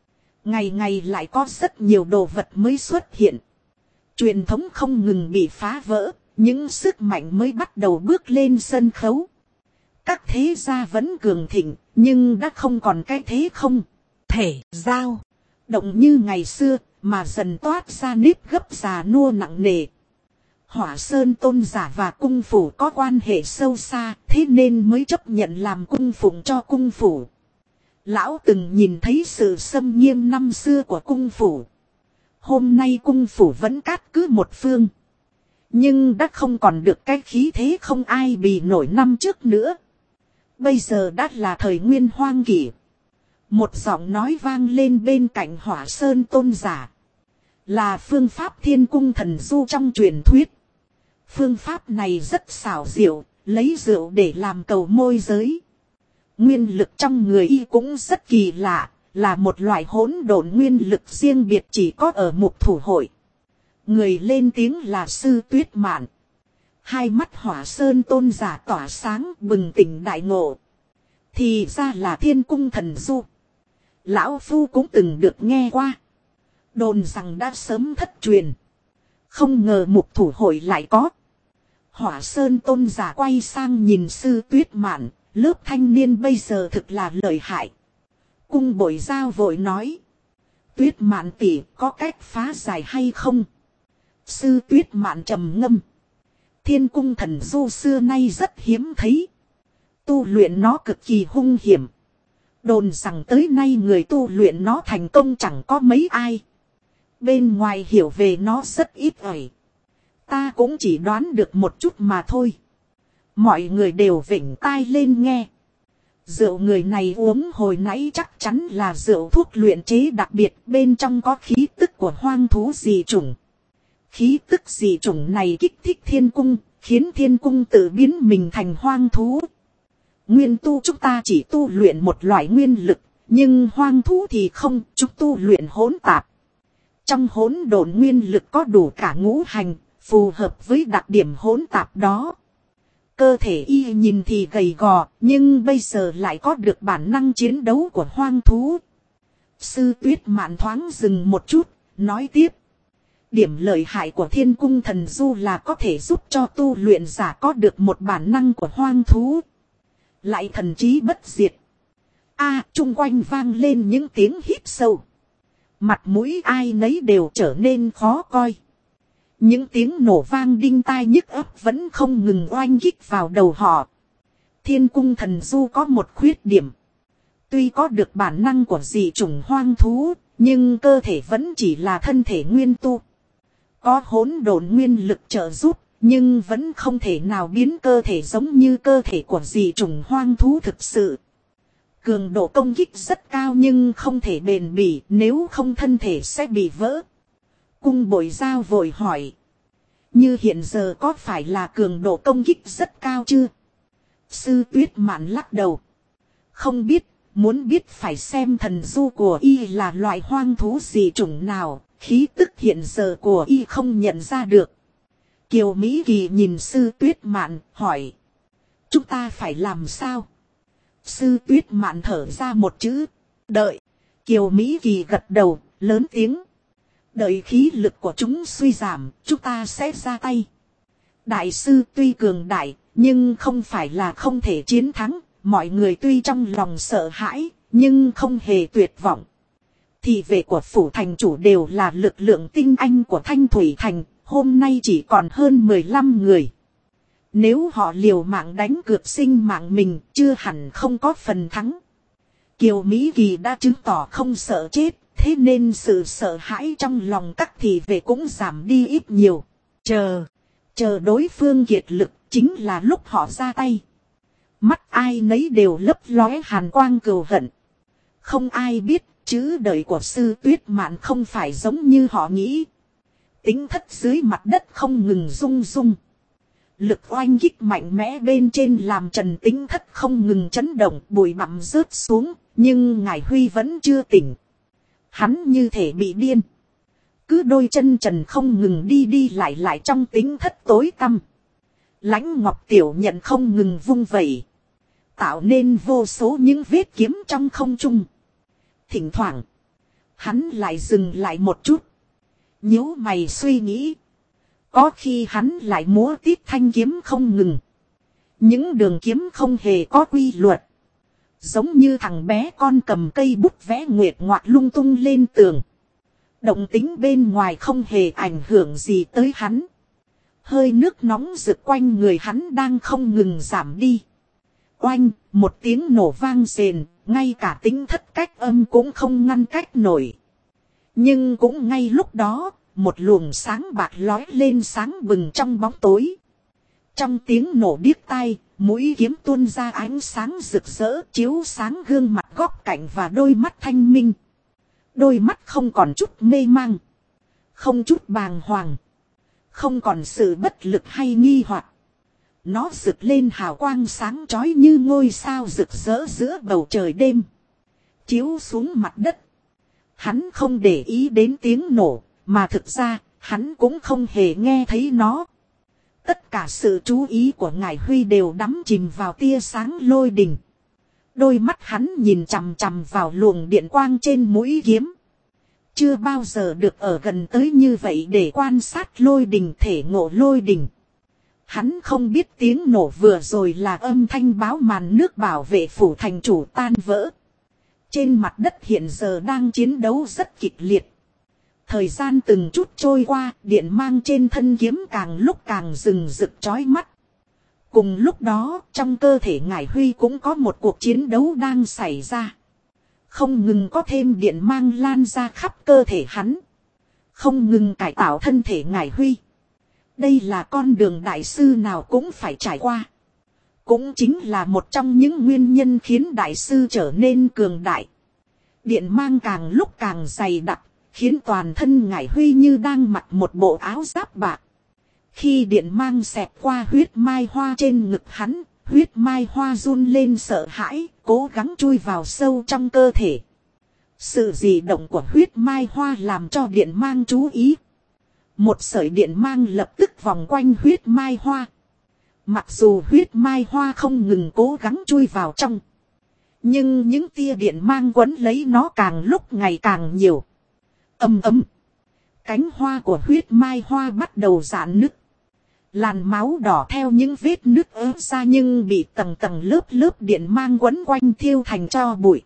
Ngày ngày lại có rất nhiều đồ vật mới xuất hiện. Truyền thống không ngừng bị phá vỡ, những sức mạnh mới bắt đầu bước lên sân khấu. Các thế gia vẫn cường thịnh, nhưng đã không còn cái thế không thể giao động như ngày xưa, mà dần toát ra nếp gấp già nua nặng nề. Hỏa Sơn tôn giả và cung phủ có quan hệ sâu xa, thế nên mới chấp nhận làm cung phụng cho cung phủ. Lão từng nhìn thấy sự xâm nghiêm năm xưa của cung phủ. Hôm nay cung phủ vẫn cát cứ một phương. Nhưng đã không còn được cái khí thế không ai bì nổi năm trước nữa. Bây giờ đã là thời nguyên hoang kỷ. Một giọng nói vang lên bên cạnh Hỏa Sơn tôn giả. Là phương pháp thiên cung thần du trong truyền thuyết. Phương pháp này rất xảo diệu, lấy rượu để làm cầu môi giới. Nguyên lực trong người y cũng rất kỳ lạ, là một loại hỗn độn nguyên lực riêng biệt chỉ có ở mục thủ hội. Người lên tiếng là Sư Tuyết Mạn. Hai mắt Hỏa Sơn tôn giả tỏa sáng bừng tỉnh đại ngộ. Thì ra là thiên cung thần du. Lão Phu cũng từng được nghe qua. Đồn rằng đã sớm thất truyền. Không ngờ mục thủ hội lại có. Hỏa Sơn tôn giả quay sang nhìn Sư Tuyết Mạn. Lớp thanh niên bây giờ thực là lợi hại. Cung Bội Giao vội nói. Tuyết Mạn tỷ có cách phá giải hay không? Sư Tuyết Mạn trầm ngâm. Thiên cung thần du xưa nay rất hiếm thấy. Tu luyện nó cực kỳ hung hiểm. Đồn rằng tới nay người tu luyện nó thành công chẳng có mấy ai. Bên ngoài hiểu về nó rất ít ỏi. Ta cũng chỉ đoán được một chút mà thôi. Mọi người đều vểnh tai lên nghe. Rượu người này uống hồi nãy chắc chắn là rượu thuốc luyện chế đặc biệt, bên trong có khí tức của hoang thú dị chủng. Khí tức dị chủng này kích thích thiên cung, khiến thiên cung tự biến mình thành hoang thú. Nguyên tu chúng ta chỉ tu luyện một loại nguyên lực, nhưng hoang thú thì không, chúng tu luyện hỗn tạp. Trong hỗn độn nguyên lực có đủ cả ngũ hành, phù hợp với đặc điểm hỗn tạp đó. Cơ thể y nhìn thì gầy gò, nhưng bây giờ lại có được bản năng chiến đấu của hoang thú. Sư Tuyết Mạn thoáng dừng một chút, nói tiếp. Điểm lợi hại của thiên cung thần du là có thể giúp cho tu luyện giả có được một bản năng của hoang thú. Lại thần trí bất diệt. Chung quanh vang lên những tiếng hít sâu. Mặt mũi ai nấy đều trở nên khó coi. Những tiếng nổ vang đinh tai nhức ấp vẫn không ngừng oanh kích vào đầu họ. Thiên cung thần du có một khuyết điểm. Tuy có được bản năng của dị chủng hoang thú, nhưng cơ thể vẫn chỉ là thân thể nguyên tu. Có hỗn độn nguyên lực trợ giúp, nhưng vẫn không thể nào biến cơ thể giống như cơ thể của dị chủng hoang thú thực sự. Cường độ công kích rất cao nhưng không thể bền bỉ, nếu không thân thể sẽ bị vỡ. Cung Bội Giao vội hỏi. Như hiện giờ có phải là cường độ công kích rất cao chưa? Sư Tuyết Mạn lắc đầu. Không biết, muốn biết phải xem thần du của y là loại hoang thú gì chủng nào, khí tức hiện giờ của y không nhận ra được. Kiều Mỹ Kỳ nhìn Sư Tuyết Mạn, hỏi. Chúng ta phải làm sao? Sư Tuyết Mạn thở ra một chữ. Đợi. Kiều Mỹ Kỳ gật đầu, lớn tiếng. Đợi khí lực của chúng suy giảm, chúng ta sẽ ra tay. Đại sư tuy cường đại, nhưng không phải là không thể chiến thắng. Mọi người tuy trong lòng sợ hãi, nhưng không hề tuyệt vọng. Thị vệ của phủ thành chủ đều là lực lượng tinh anh của Thanh Thủy Thành, hôm nay chỉ còn hơn 15 người. Nếu họ liều mạng đánh cược sinh mạng mình, chưa hẳn không có phần thắng. Kiều Mỹ Kỳ đã chứng tỏ không sợ chết, thế nên sự sợ hãi trong lòng các thị vệ cũng giảm đi ít nhiều. Chờ đối phương kiệt lực, chính là lúc họ ra tay. Mắt ai nấy đều lấp lóe hàn quang cừu hận. Không ai biết, chữ đời của Sư Tuyết Mạn không phải giống như họ nghĩ. Tính thất dưới mặt đất không ngừng rung rung. Lực oanh kích mạnh mẽ bên trên làm Trần Tính Thất không ngừng chấn động, bụi bặm rớt xuống, nhưng Ngải Huy vẫn chưa tỉnh. Hắn như thể bị điên. Cứ đôi chân trần không ngừng đi lại trong Tính Thất tối tăm. Lãnh Ngọc Tiểu Nhận không ngừng vung vẩy, tạo nên vô số những vết kiếm trong không trung. Thỉnh thoảng, Hắn lại dừng lại một chút. Nhíu mày suy nghĩ. Có khi hắn lại múa tít thanh kiếm không ngừng. Những đường kiếm không hề có quy luật. Giống như thằng bé con cầm cây bút vẽ nguyệt ngoạc lung tung lên tường. Động tính bên ngoài không hề ảnh hưởng gì tới hắn. Hơi nước nóng rực quanh người hắn đang không ngừng giảm đi. Oanh, một tiếng nổ vang rền, ngay cả tính thất cách âm cũng không ngăn cách nổi. Nhưng cũng ngay lúc đó, một luồng sáng bạc lói lên sáng bừng trong bóng tối. Trong tiếng nổ điếc tai, mũi kiếm tuôn ra ánh sáng rực rỡ chiếu sáng gương mặt góc cạnh và đôi mắt thanh minh. Đôi mắt không còn chút mê mang, không chút bàng hoàng, không còn sự bất lực hay nghi hoặc. Nó rực lên hào quang sáng chói như ngôi sao rực rỡ giữa bầu trời đêm, chiếu xuống mặt đất. Hắn không để ý đến tiếng nổ, mà thực ra, hắn cũng không hề nghe thấy nó. Tất cả sự chú ý của Ngải Huy đều đắm chìm vào tia sáng lôi đình. Đôi mắt hắn nhìn chằm chằm vào luồng điện quang trên mũi kiếm. Chưa bao giờ được ở gần tới như vậy để quan sát lôi đình, thể ngộ lôi đình. Hắn không biết tiếng nổ vừa rồi là âm thanh báo màn nước bảo vệ phủ thành chủ tan vỡ. Trên mặt đất hiện giờ đang chiến đấu rất kịch liệt. Thời gian từng chút trôi qua, điện mang trên thân kiếm càng lúc càng rừng rực chói mắt. Cùng lúc đó, trong cơ thể Ngải Huy cũng có một cuộc chiến đấu đang xảy ra. Không ngừng có thêm điện mang lan ra khắp cơ thể hắn. Không ngừng cải tạo thân thể Ngải Huy. Đây là con đường đại sư nào cũng phải trải qua. Cũng chính là một trong những nguyên nhân khiến đại sư trở nên cường đại. Điện mang càng lúc càng dày đặc, khiến toàn thân Ngải Huy như đang mặc một bộ áo giáp bạc. Khi điện mang xẹt qua huyết mai hoa trên ngực hắn, huyết mai hoa run lên sợ hãi, cố gắng chui vào sâu trong cơ thể. Sự dị động của huyết mai hoa làm cho điện mang chú ý. Một sợi điện mang lập tức vòng quanh huyết mai hoa. Mặc dù huyết mai hoa không ngừng cố gắng chui vào trong, nhưng những tia điện mang quấn lấy nó càng lúc ngày càng nhiều. Ầm ầm. Cánh hoa của huyết mai hoa bắt đầu rạn nứt. Làn máu đỏ theo những vết nứt ứa ra nhưng bị tầng tầng lớp lớp điện mang quấn quanh thiêu thành tro bụi.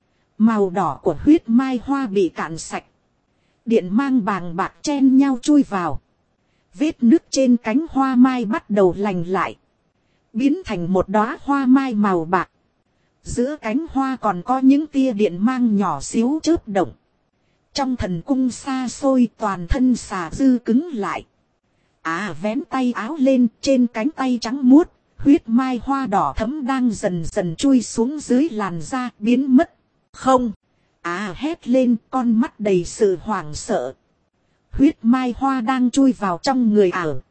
Màu đỏ của huyết mai hoa bị cạn sạch. Điện mang bàng bạc chen nhau chui vào. Vết nứt trên cánh hoa mai bắt đầu lành lại, biến thành một đóa hoa mai màu bạc. Giữa cánh hoa còn có những tia điện mang nhỏ xíu chớp động. Trong thần cung xa xôi toàn thân xà dư cứng lại. Vén tay áo lên, trên cánh tay trắng muốt, huyết mai hoa đỏ thẫm đang dần dần chui xuống dưới làn da biến mất. Không! Hét lên, con mắt đầy sự hoảng sợ. Huyết mai hoa đang chui vào trong người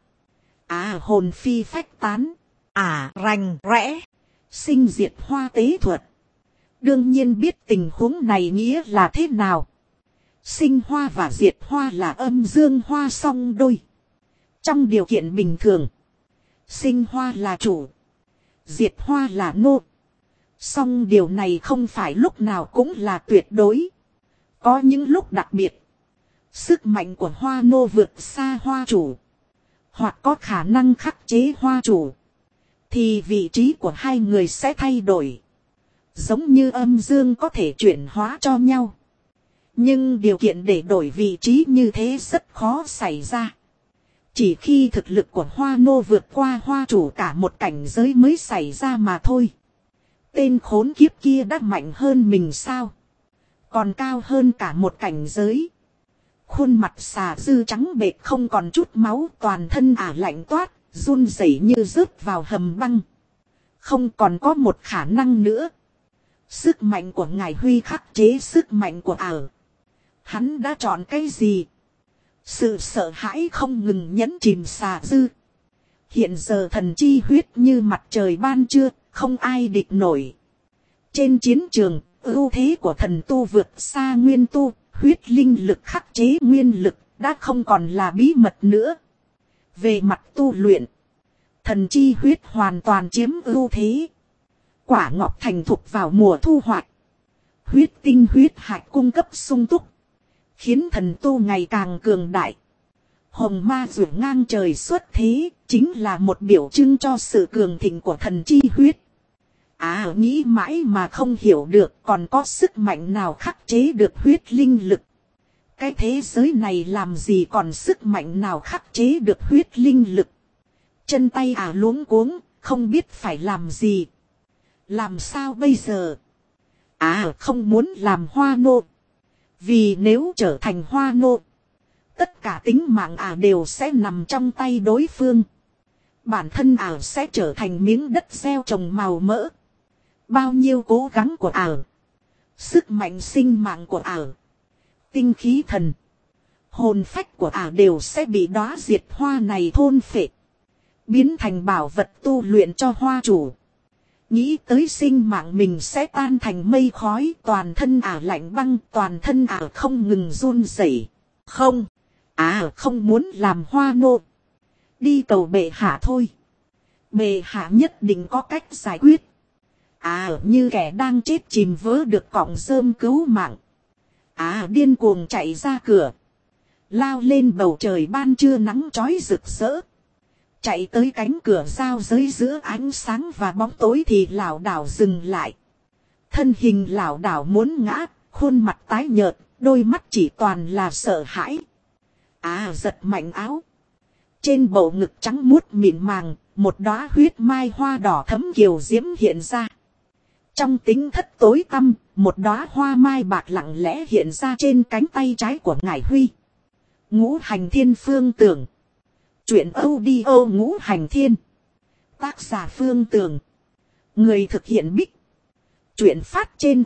hồn phi phách tán. Rành rẽ. Sinh diệt hoa tế thuật. Đương nhiên biết tình huống này nghĩa là thế nào. Sinh hoa và diệt hoa là âm dương hoa song đôi. Trong điều kiện bình thường, sinh hoa là chủ, diệt hoa là nô. Song điều này không phải lúc nào cũng là tuyệt đối. Có những lúc đặc biệt, sức mạnh của hoa nô vượt xa hoa chủ, hoặc có khả năng khắc chế hoa chủ, thì vị trí của hai người sẽ thay đổi. Giống như âm dương có thể chuyển hóa cho nhau. Nhưng điều kiện để đổi vị trí như thế rất khó xảy ra. Chỉ khi thực lực của hoa nô vượt qua hoa chủ cả một cảnh giới mới xảy ra mà thôi. Tên khốn kiếp kia đã mạnh hơn mình sao? Còn cao hơn cả một cảnh giới. Khuôn mặt xà dư trắng bệch không còn chút máu, toàn thân lạnh toát, run rẩy như rớt vào hầm băng. Không còn có một khả năng nữa. Sức mạnh của Ngải Huy khắc chế sức mạnh của Hắn đã chọn cái gì? Sự sợ hãi không ngừng nhấn chìm xà dư. Hiện giờ thần chi huyết như mặt trời ban trưa, không ai địch nổi. Trên chiến trường, ưu thế của thần tu vượt xa nguyên tu, huyết linh lực khắc chế nguyên lực, đã không còn là bí mật nữa. Về mặt tu luyện, thần chi huyết hoàn toàn chiếm ưu thế. Quả ngọc thành thục vào mùa thu hoạch. Huyết tinh huyết hạch cung cấp sung túc. khiến thần tu ngày càng cường đại. Hồng ma rủ ngang trời xuất thế, chính là một biểu trưng cho sự cường thịnh của thần chi huyết. Nghĩ mãi mà không hiểu được còn có sức mạnh nào khắc chế được huyết linh lực. Cái thế giới này làm gì còn sức mạnh nào khắc chế được huyết linh lực. Chân tay luống cuống, không biết phải làm gì. Làm sao bây giờ? Không muốn làm hoa nô. Vì nếu trở thành hoa nô, tất cả tính mạng đều sẽ nằm trong tay đối phương. Bản thân sẽ trở thành miếng đất gieo trồng màu mỡ. Bao nhiêu cố gắng của sức mạnh sinh mạng của tinh khí thần, hồn phách của đều sẽ bị đóa diệt hoa này thôn phệ, biến thành bảo vật tu luyện cho hoa chủ. Nghĩ tới sinh mạng mình sẽ tan thành mây khói, toàn thân lạnh băng, toàn thân không ngừng run rẩy. Không, không muốn làm hoa nô. Đi cầu bệ hạ thôi. Bệ hạ nhất định có cách giải quyết. Như kẻ đang chết chìm vớ được cọng rơm cứu mạng. Điên cuồng chạy ra cửa. Lao lên bầu trời ban trưa nắng chói rực rỡ. Chạy tới cánh cửa giao giới giữa ánh sáng và bóng tối thì lảo đảo dừng lại. Thân hình lảo đảo muốn ngã, khuôn mặt tái nhợt, đôi mắt chỉ toàn là sợ hãi. Giật mạnh áo. Trên bầu ngực trắng muốt mịn màng, một đóa huyết mai hoa đỏ thấm kiều diễm hiện ra. Trong tính thất tối tăm, một đóa hoa mai bạc lặng lẽ hiện ra trên cánh tay trái của Ngải Huy. Ngũ Hành Thiên Phương Tưởng. Truyện audio Ngũ Hành Thiên. Tác giả Phương Tưởng. Người thực hiện Bích. Truyện phát trên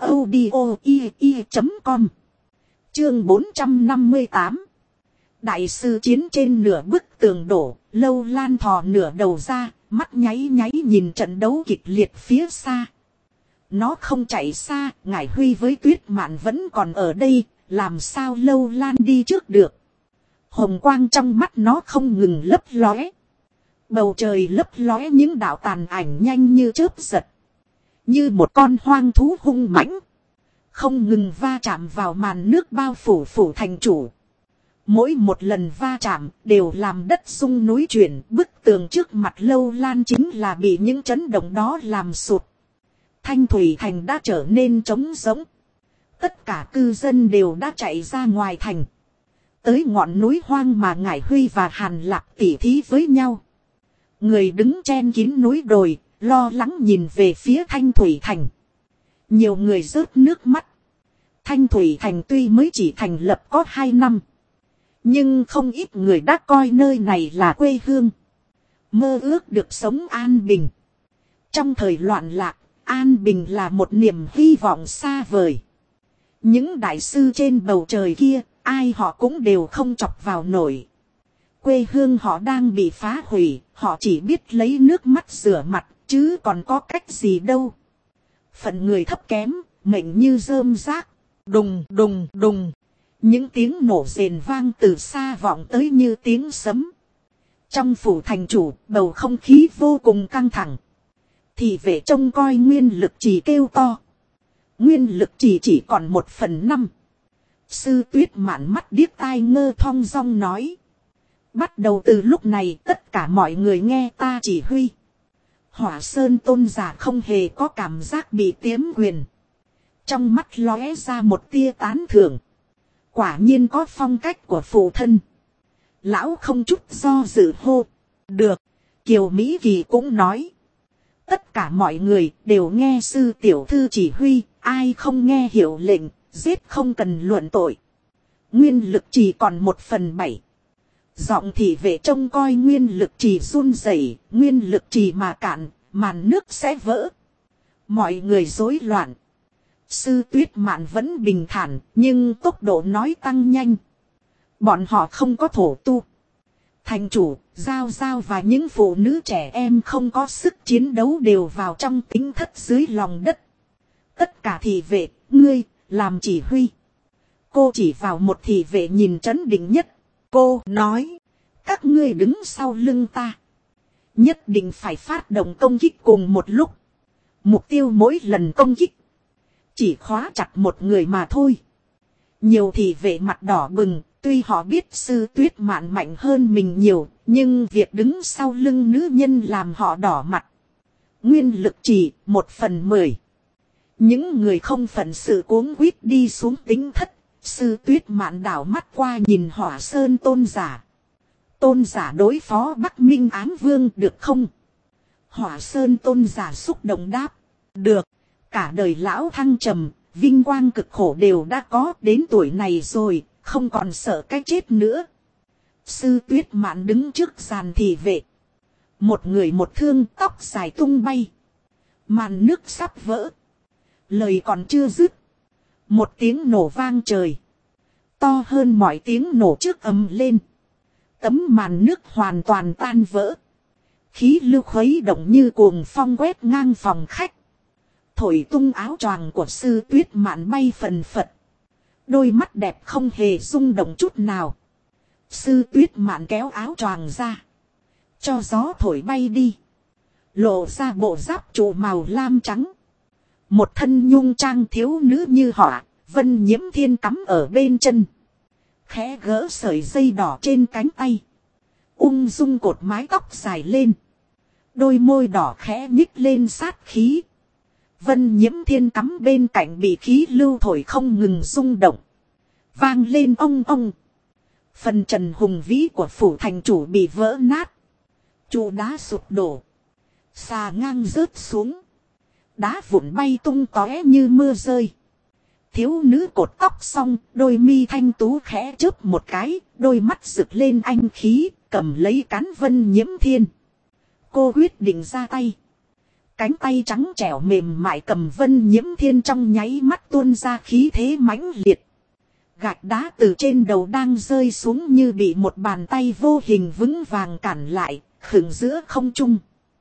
audio.com. Chương 458. Đại sư chiến trên nửa bức tường đổ, Lâu Lan thò nửa đầu ra, mắt nháy nháy nhìn trận đấu kịch liệt phía xa. Nó không chạy xa, Ngải Huy với Tuyết Mạn vẫn còn ở đây, làm sao Lâu Lan đi trước được. Hồng quang trong mắt nó không ngừng lấp lóe. Bầu trời lấp lóe những đạo tàn ảnh nhanh như chớp giật. Như một con hoang thú hung mãnh. Không ngừng va chạm vào màn nước bao phủ phủ thành chủ. Mỗi một lần va chạm đều làm đất rung núi chuyển. Bức tường trước mặt Lâu Lan chính là bị những chấn động đó làm sụt. Thanh Thủy Thành đã trở nên trống rỗng. Tất cả cư dân đều đã chạy ra ngoài thành. Tới ngọn núi hoang mà Ngải Huy và Hàn Lạc tỉ thí với nhau. Người đứng chen kín núi đồi, lo lắng nhìn về phía Thanh Thủy Thành. Nhiều người rớt nước mắt. Thanh Thủy Thành tuy mới chỉ thành lập có 2 năm. Nhưng không ít người đã coi nơi này là quê hương. Mơ ước được sống an bình. Trong thời loạn lạc, an bình là một niềm hy vọng xa vời. Những đại sư trên bầu trời kia, ai họ cũng đều không chọc vào nổi. Quê hương họ đang bị phá hủy, họ chỉ biết lấy nước mắt rửa mặt, chứ còn có cách gì đâu. Phận người thấp kém, mệnh như rơm rác. Đùng đùng đùng. Những tiếng nổ rền vang từ xa vọng tới như tiếng sấm. Trong phủ thành chủ, bầu không khí vô cùng căng thẳng. Thì vệ trông coi Nguyên Lực Trì kêu to. Nguyên Lực Trì chỉ còn 1/5. Sư Tuyết Mạn mắt điếc tai ngơ thong dong nói. Bắt đầu từ lúc này tất cả mọi người nghe ta chỉ huy. Hỏa Sơn tôn giả không hề có cảm giác bị tiếm quyền. Trong mắt lóe ra một tia tán thưởng. Quả nhiên có phong cách của phụ thân. Lão không chút do dự hô. Được. Kiều Mỹ Kỳ cũng nói. Tất cả mọi người đều nghe sư tiểu thư chỉ huy. Ai không nghe hiệu lệnh, giết không cần luận tội. Nguyên Lực Trì còn 1/7. Giọng thị vệ trông coi Nguyên Lực Trì run rẩy, Nguyên Lực Trì mà cạn, màn nước sẽ vỡ. Mọi người rối loạn. Sư Tuyết Mạn vẫn bình thản, nhưng tốc độ nói tăng nhanh. Bọn họ không có thổ tu. Thành chủ, Giao Giao và những phụ nữ trẻ em không có sức chiến đấu đều vào trong tính thất dưới lòng đất. Tất cả thị vệ, ngươi, làm chỉ huy. Cô chỉ vào một thị vệ nhìn trấn định nhất. Cô nói, các ngươi đứng sau lưng ta. Nhất định phải phát động công kích cùng một lúc. Mục tiêu mỗi lần công kích chỉ khóa chặt một người mà thôi. Nhiều thị vệ mặt đỏ bừng, tuy họ biết Sư Tuyết Mạn mạnh hơn mình nhiều, nhưng việc đứng sau lưng nữ nhân làm họ đỏ mặt. Nguyên lực chỉ 1/10. Những người không phận sự cuống quýt đi xuống tính thất. Sư Tuyết Mạn đảo mắt qua nhìn Hỏa Sơn tôn giả. Tôn giả đối phó Bắc Minh Ám Vương được không? Hỏa Sơn tôn giả xúc động đáp. Được. Cả đời lão thăng trầm, vinh quang cực khổ đều đã có, đến tuổi này rồi, không còn sợ cái chết nữa. Sư Tuyết Mạn đứng trước giàn thị vệ. Một người một thương, tóc dài tung bay. Màn nước sắp vỡ. Lời còn chưa dứt. Một tiếng nổ vang trời. To hơn mọi tiếng nổ trước ầm lên. Tấm màn nước hoàn toàn tan vỡ. Khí lưu khuấy động như cuồng phong quét ngang phòng khách. Thổi tung áo choàng của Sư Tuyết Mạn bay phần phật. Đôi mắt đẹp không hề rung động chút nào. Sư Tuyết Mạn kéo áo choàng ra. Cho gió thổi bay đi. Lộ ra bộ giáp trụ màu lam trắng. Một thân nhung trang thiếu nữ như họa. Vân Nhiễm Thiên cắm ở bên chân. Khẽ gỡ sợi dây đỏ trên cánh tay. Ung dung cột mái tóc dài lên. Đôi môi đỏ khẽ nhích lên sát khí. Vân Nhiễm Thiên cắm bên cạnh bị khí lưu thổi không ngừng rung động. Vang lên ong ong. Phần trần hùng vĩ của phủ thành chủ bị vỡ nát. Trụ đá sụp đổ. Xà ngang rớt xuống. Đá vụn bay tung tóe như mưa rơi. Thiếu nữ cột tóc xong, đôi mi thanh tú khẽ chớp một cái, đôi mắt rực lên anh khí, cầm lấy cán Vân Nhiễm Thiên. Cô quyết định ra tay. Cánh tay trắng trẻo mềm mại cầm Vân Nhiễm Thiên trong nháy mắt tuôn ra khí thế mãnh liệt. Gạch đá từ trên đầu đang rơi xuống như bị một bàn tay vô hình vững vàng cản lại, khựng giữa không trung.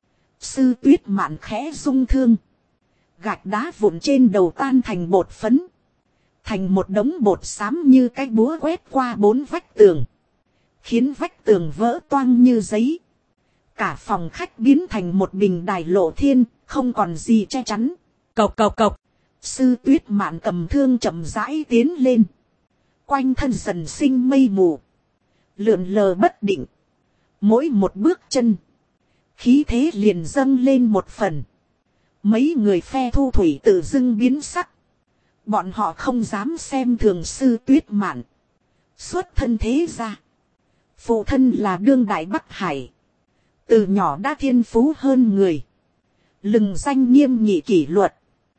Sư Tuyết Mạn khẽ rung thương. Gạch đá vụn trên đầu tan thành bột phấn. Thành một đống bột xám như cái búa quét qua 4 vách tường. Khiến vách tường vỡ toang như giấy. Cả phòng khách biến thành một bình đài lộ thiên, không còn gì che chắn. Cộc cộc cộc. Sư Tuyết Mạn cầm thương chậm rãi tiến lên. Quanh thân dần sinh mây mù. Lượn lờ bất định. Mỗi một bước chân. Khí thế liền dâng lên một phần. Mấy người phe thu thủy tự dưng biến sắc. Bọn họ không dám xem thường Sư Tuyết Mạn. Xuất thân thế ra. Phụ thân là đương đại Bắc Hải. Từ nhỏ đã thiên phú hơn người. Lừng danh nghiêm nghị kỷ luật.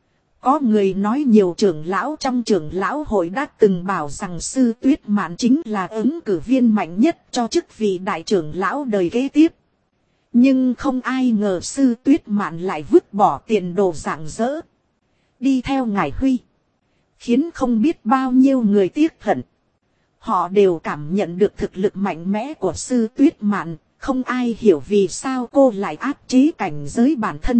Có người nói nhiều trưởng lão trong trưởng lão hội đã từng bảo rằng Sư Tuyết Mạn chính là ứng cử viên mạnh nhất cho chức vị đại trưởng lão đời kế tiếp. Nhưng không ai ngờ Sư Tuyết Mạn lại vứt bỏ tiền đồ rạng rỡ. Đi theo ngài Huy. Khiến không biết bao nhiêu người tiếc hận. Họ đều cảm nhận được thực lực mạnh mẽ của Sư Tuyết Mạn. Không ai hiểu vì sao cô lại áp chế cảnh giới bản thân.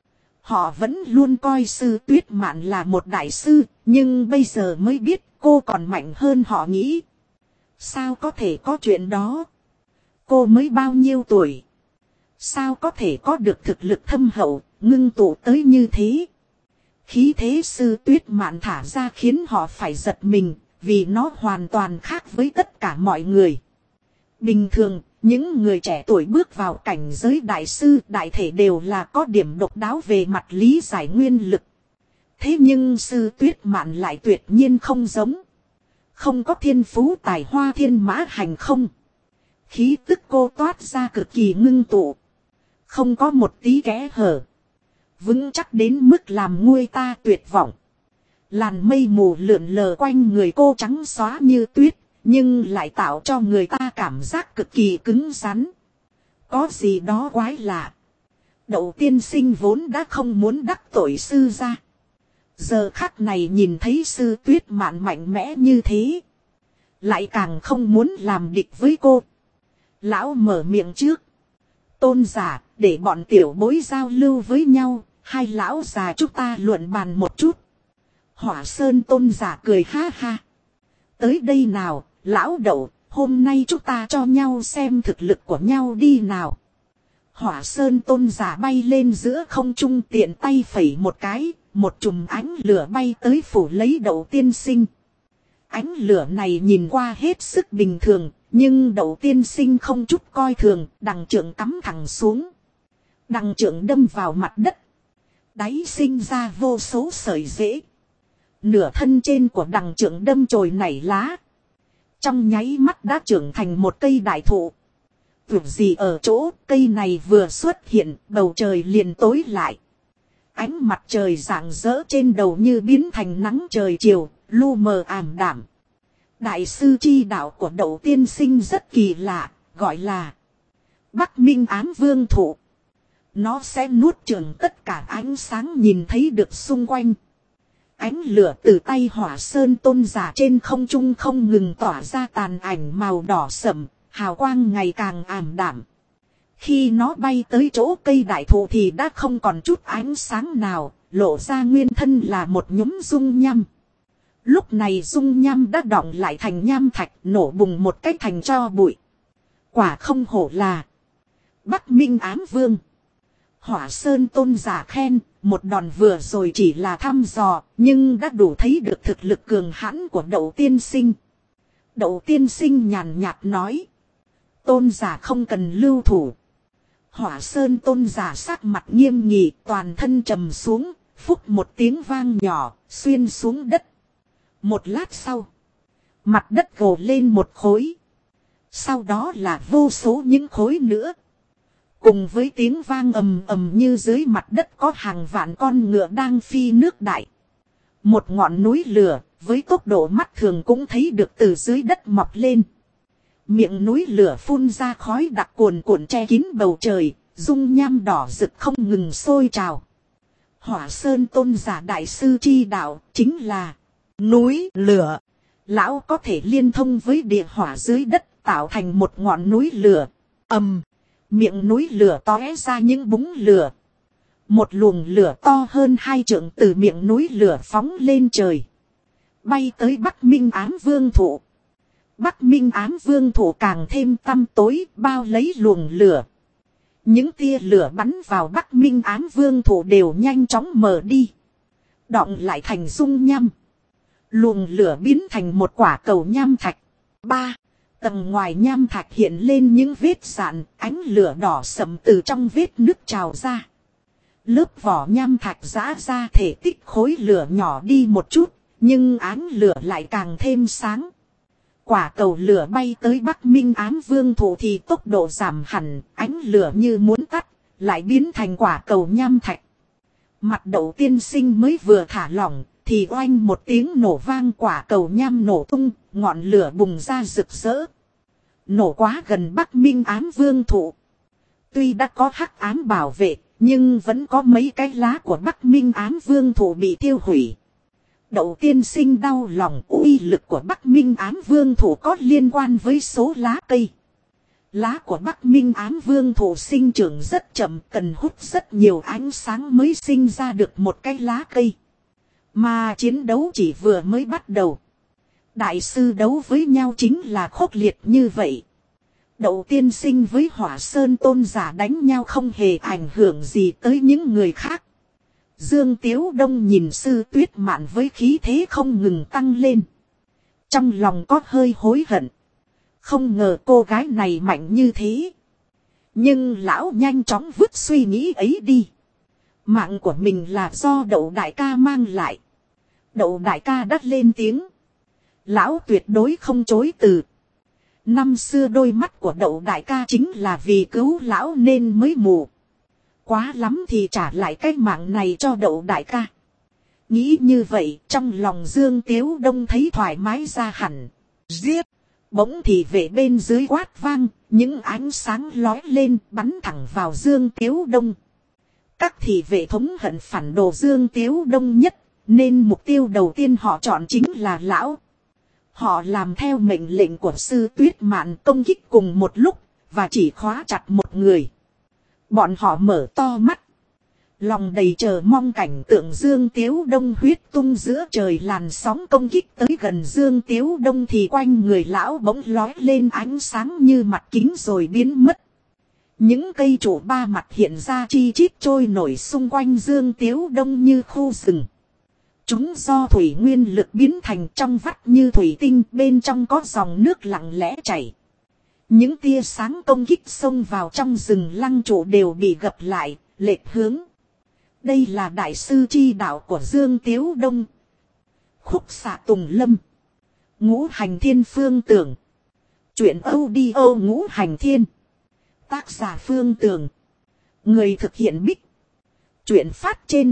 Họ vẫn luôn coi Sư Tuyết Mạn là một đại sư. Nhưng bây giờ mới biết cô còn mạnh hơn họ nghĩ. Sao có thể có chuyện đó? Cô mới bao nhiêu tuổi? Sao có thể có được thực lực thâm hậu, ngưng tụ tới như thế? Khí thế Sư Tuyết Mạn thả ra khiến họ phải giật mình, vì nó hoàn toàn khác với tất cả mọi người. Bình thường, những người trẻ tuổi bước vào cảnh giới đại sư đại thể đều là có điểm độc đáo về mặt lý giải nguyên lực. Thế nhưng Sư Tuyết Mạn lại tuyệt nhiên không giống. Không có thiên phú tài hoa thiên mã hành không. Khí tức cô toát ra cực kỳ ngưng tụ. Không có một tí kẽ hở. Vững chắc đến mức làm nguôi ta tuyệt vọng. Làn mây mù lượn lờ quanh người cô trắng xóa như tuyết. Nhưng lại tạo cho người ta cảm giác cực kỳ cứng rắn. Có gì đó quái lạ. Đậu tiên sinh vốn đã không muốn đắc tội sư ra. Giờ khắc này nhìn thấy Sư Tuyết Mạn mạnh mẽ như thế. Lại càng không muốn làm địch với cô. Lão mở miệng trước. Tôn giả, để bọn tiểu bối giao lưu với nhau. Hai lão già chúng ta luận bàn một chút. Hỏa Sơn tôn giả cười ha ha. Tới đây nào, lão Đậu, hôm nay chúng ta cho nhau xem thực lực của nhau đi nào. Hỏa Sơn tôn giả bay lên giữa không trung tiện tay phẩy một cái, một chùm ánh lửa bay tới phủ lấy Đậu tiên sinh. Ánh lửa này nhìn qua hết sức bình thường, nhưng Đậu tiên sinh không chút coi thường, đằng trượng cắm thẳng xuống. Đằng trượng đâm vào mặt đất. Đáy sinh ra vô số sợi rễ. Nửa thân trên của đằng trượng đâm chồi nảy lá. Trong nháy mắt đã trưởng thành một cây đại thụ. Việc gì ở chỗ cây này vừa xuất hiện, bầu trời liền tối lại. Ánh mặt trời rạng rỡ trên đầu như biến thành nắng trời chiều, lu mờ ảm đạm. Đại sư chi đạo của Đậu tiên sinh rất kỳ lạ, gọi là Bắc Minh Ám Vương Thụ. Nó sẽ nuốt chửng tất cả ánh sáng nhìn thấy được xung quanh. Ánh lửa từ tay Hỏa Sơn Tôn giả trên không trung không ngừng tỏa ra tàn ảnh màu đỏ sẫm, hào quang ngày càng ảm đạm. Khi nó bay tới chỗ cây đại thụ thì đã không còn chút ánh sáng nào, lộ ra nguyên thân là một nhúm dung nham. Lúc này dung nham đã đọng lại thành nham thạch, nổ bùng một cách thành tro bụi. Quả không hổ là Bắc Minh Ám Vương. Hỏa Sơn Tôn giả khen, một đòn vừa rồi chỉ là thăm dò, nhưng đã đủ thấy được thực lực cường hãn của Đậu tiên sinh. Đậu tiên sinh nhàn nhạt nói. Tôn giả không cần lưu thủ. Hỏa Sơn Tôn giả sắc mặt nghiêm nghị, toàn thân trầm xuống, phúc một tiếng vang nhỏ, xuyên xuống đất. Một lát sau, mặt đất gồ lên một khối. Sau đó là vô số những khối nữa. Cùng với tiếng vang ầm ầm như dưới mặt đất có hàng vạn con ngựa đang phi nước đại. Một ngọn núi lửa với tốc độ mắt thường cũng thấy được từ dưới đất mọc lên. Miệng núi lửa phun ra khói đặc cuồn cuộn che kín bầu trời, dung nham đỏ rực không ngừng sôi trào. Hỏa Sơn Tôn giả đại sư chi đạo chính là núi lửa. Lão có thể liên thông với địa hỏa dưới đất tạo thành một ngọn núi lửa. Miệng núi lửa tóe ra những búng lửa. Một luồng lửa to hơn 2 trượng từ miệng núi lửa phóng lên trời. Bay tới Bắc Minh Ám Vương Thụ. Bắc Minh Ám Vương Thụ càng thêm tăm tối bao lấy luồng lửa. Những tia lửa bắn vào Bắc Minh Ám Vương Thụ đều nhanh chóng mờ đi. Đọng lại thành dung nham. Luồng lửa biến thành một quả cầu nham thạch. Tầng ngoài nham thạch hiện lên những vết rạn, ánh lửa đỏ sẫm từ trong vết nước trào ra. Lớp vỏ nham thạch giã ra thể tích khối lửa nhỏ đi một chút, nhưng ánh lửa lại càng thêm sáng. Quả cầu lửa bay tới Bắc Minh Ám Vương Thụ thì tốc độ giảm hẳn, ánh lửa như muốn tắt, lại biến thành quả cầu nham thạch. Mặt Đậu tiên sinh mới vừa thả lỏng, thì oanh một tiếng nổ vang, quả cầu nham nổ tung, ngọn lửa bùng ra rực rỡ. Nổ quá gần Bắc Minh Ám Vương Thụ. Tuy đã có hắc ám bảo vệ, nhưng vẫn có mấy cái lá của Bắc Minh Ám Vương Thụ bị tiêu hủy. Đậu tiên sinh đau lòng, uy lực của Bắc Minh Ám Vương Thụ có liên quan với số lá cây. Lá của Bắc Minh Ám Vương Thụ sinh trưởng rất chậm, cần hút rất nhiều ánh sáng mới sinh ra được một cái lá cây. Mà chiến đấu chỉ vừa mới bắt đầu. Đại sư đấu với nhau chính là khốc liệt như vậy. Đậu tiên sinh với Hỏa Sơn Tôn giả đánh nhau không hề ảnh hưởng gì tới những người khác. Dương Tiếu Đông nhìn Sư Tuyết Mạn với khí thế không ngừng tăng lên. Trong lòng có hơi hối hận. Không ngờ cô gái này mạnh như thế. Nhưng lão nhanh chóng vứt suy nghĩ ấy đi. Mạng của mình là do Đậu đại ca mang lại. Đậu đại ca đắt lên tiếng. Lão tuyệt đối không chối từ. Năm xưa đôi mắt của Đậu đại ca chính là vì cứu lão nên mới mù. Quá lắm thì trả lại cái mạng này cho Đậu đại ca. Nghĩ như vậy trong lòng Dương Tiếu Đông thấy thoải mái ra hẳn. Giết! Bỗng thì vệ bên dưới quát vang, những ánh sáng lói lên bắn thẳng vào Dương Tiếu Đông. Các thị vệ thống hận phản đồ Dương Tiếu Đông nhất, nên mục tiêu đầu tiên họ chọn chính là lão. Họ làm theo mệnh lệnh của Sư Tuyết Mạn công kích cùng một lúc, và chỉ khóa chặt một người. Bọn họ mở to mắt. Lòng đầy chờ mong cảnh tượng Dương Tiếu Đông huyết tung giữa trời, làn sóng công kích tới gần Dương Tiếu Đông thì quanh người lão bỗng lói lên ánh sáng như mặt kính rồi biến mất. Những cây trụ ba mặt hiện ra chi chít trôi nổi xung quanh Dương Tiếu Đông như khu rừng. Chúng do thủy nguyên lực biến thành trong vắt như thủy tinh, bên trong có dòng nước lặng lẽ chảy. Những tia sáng công kích xông vào trong rừng lăng trụ đều bị gập lại, lệch hướng. Đây là đại sư chi đạo của Dương Tiếu Đông. Khúc xạ Tùng Lâm. Ngũ Hành Thiên Phương Tưởng. Chuyện audio Ngũ Hành Thiên. Tác giả Phương Tưởng. Người thực hiện Bích. Chuyện phát trên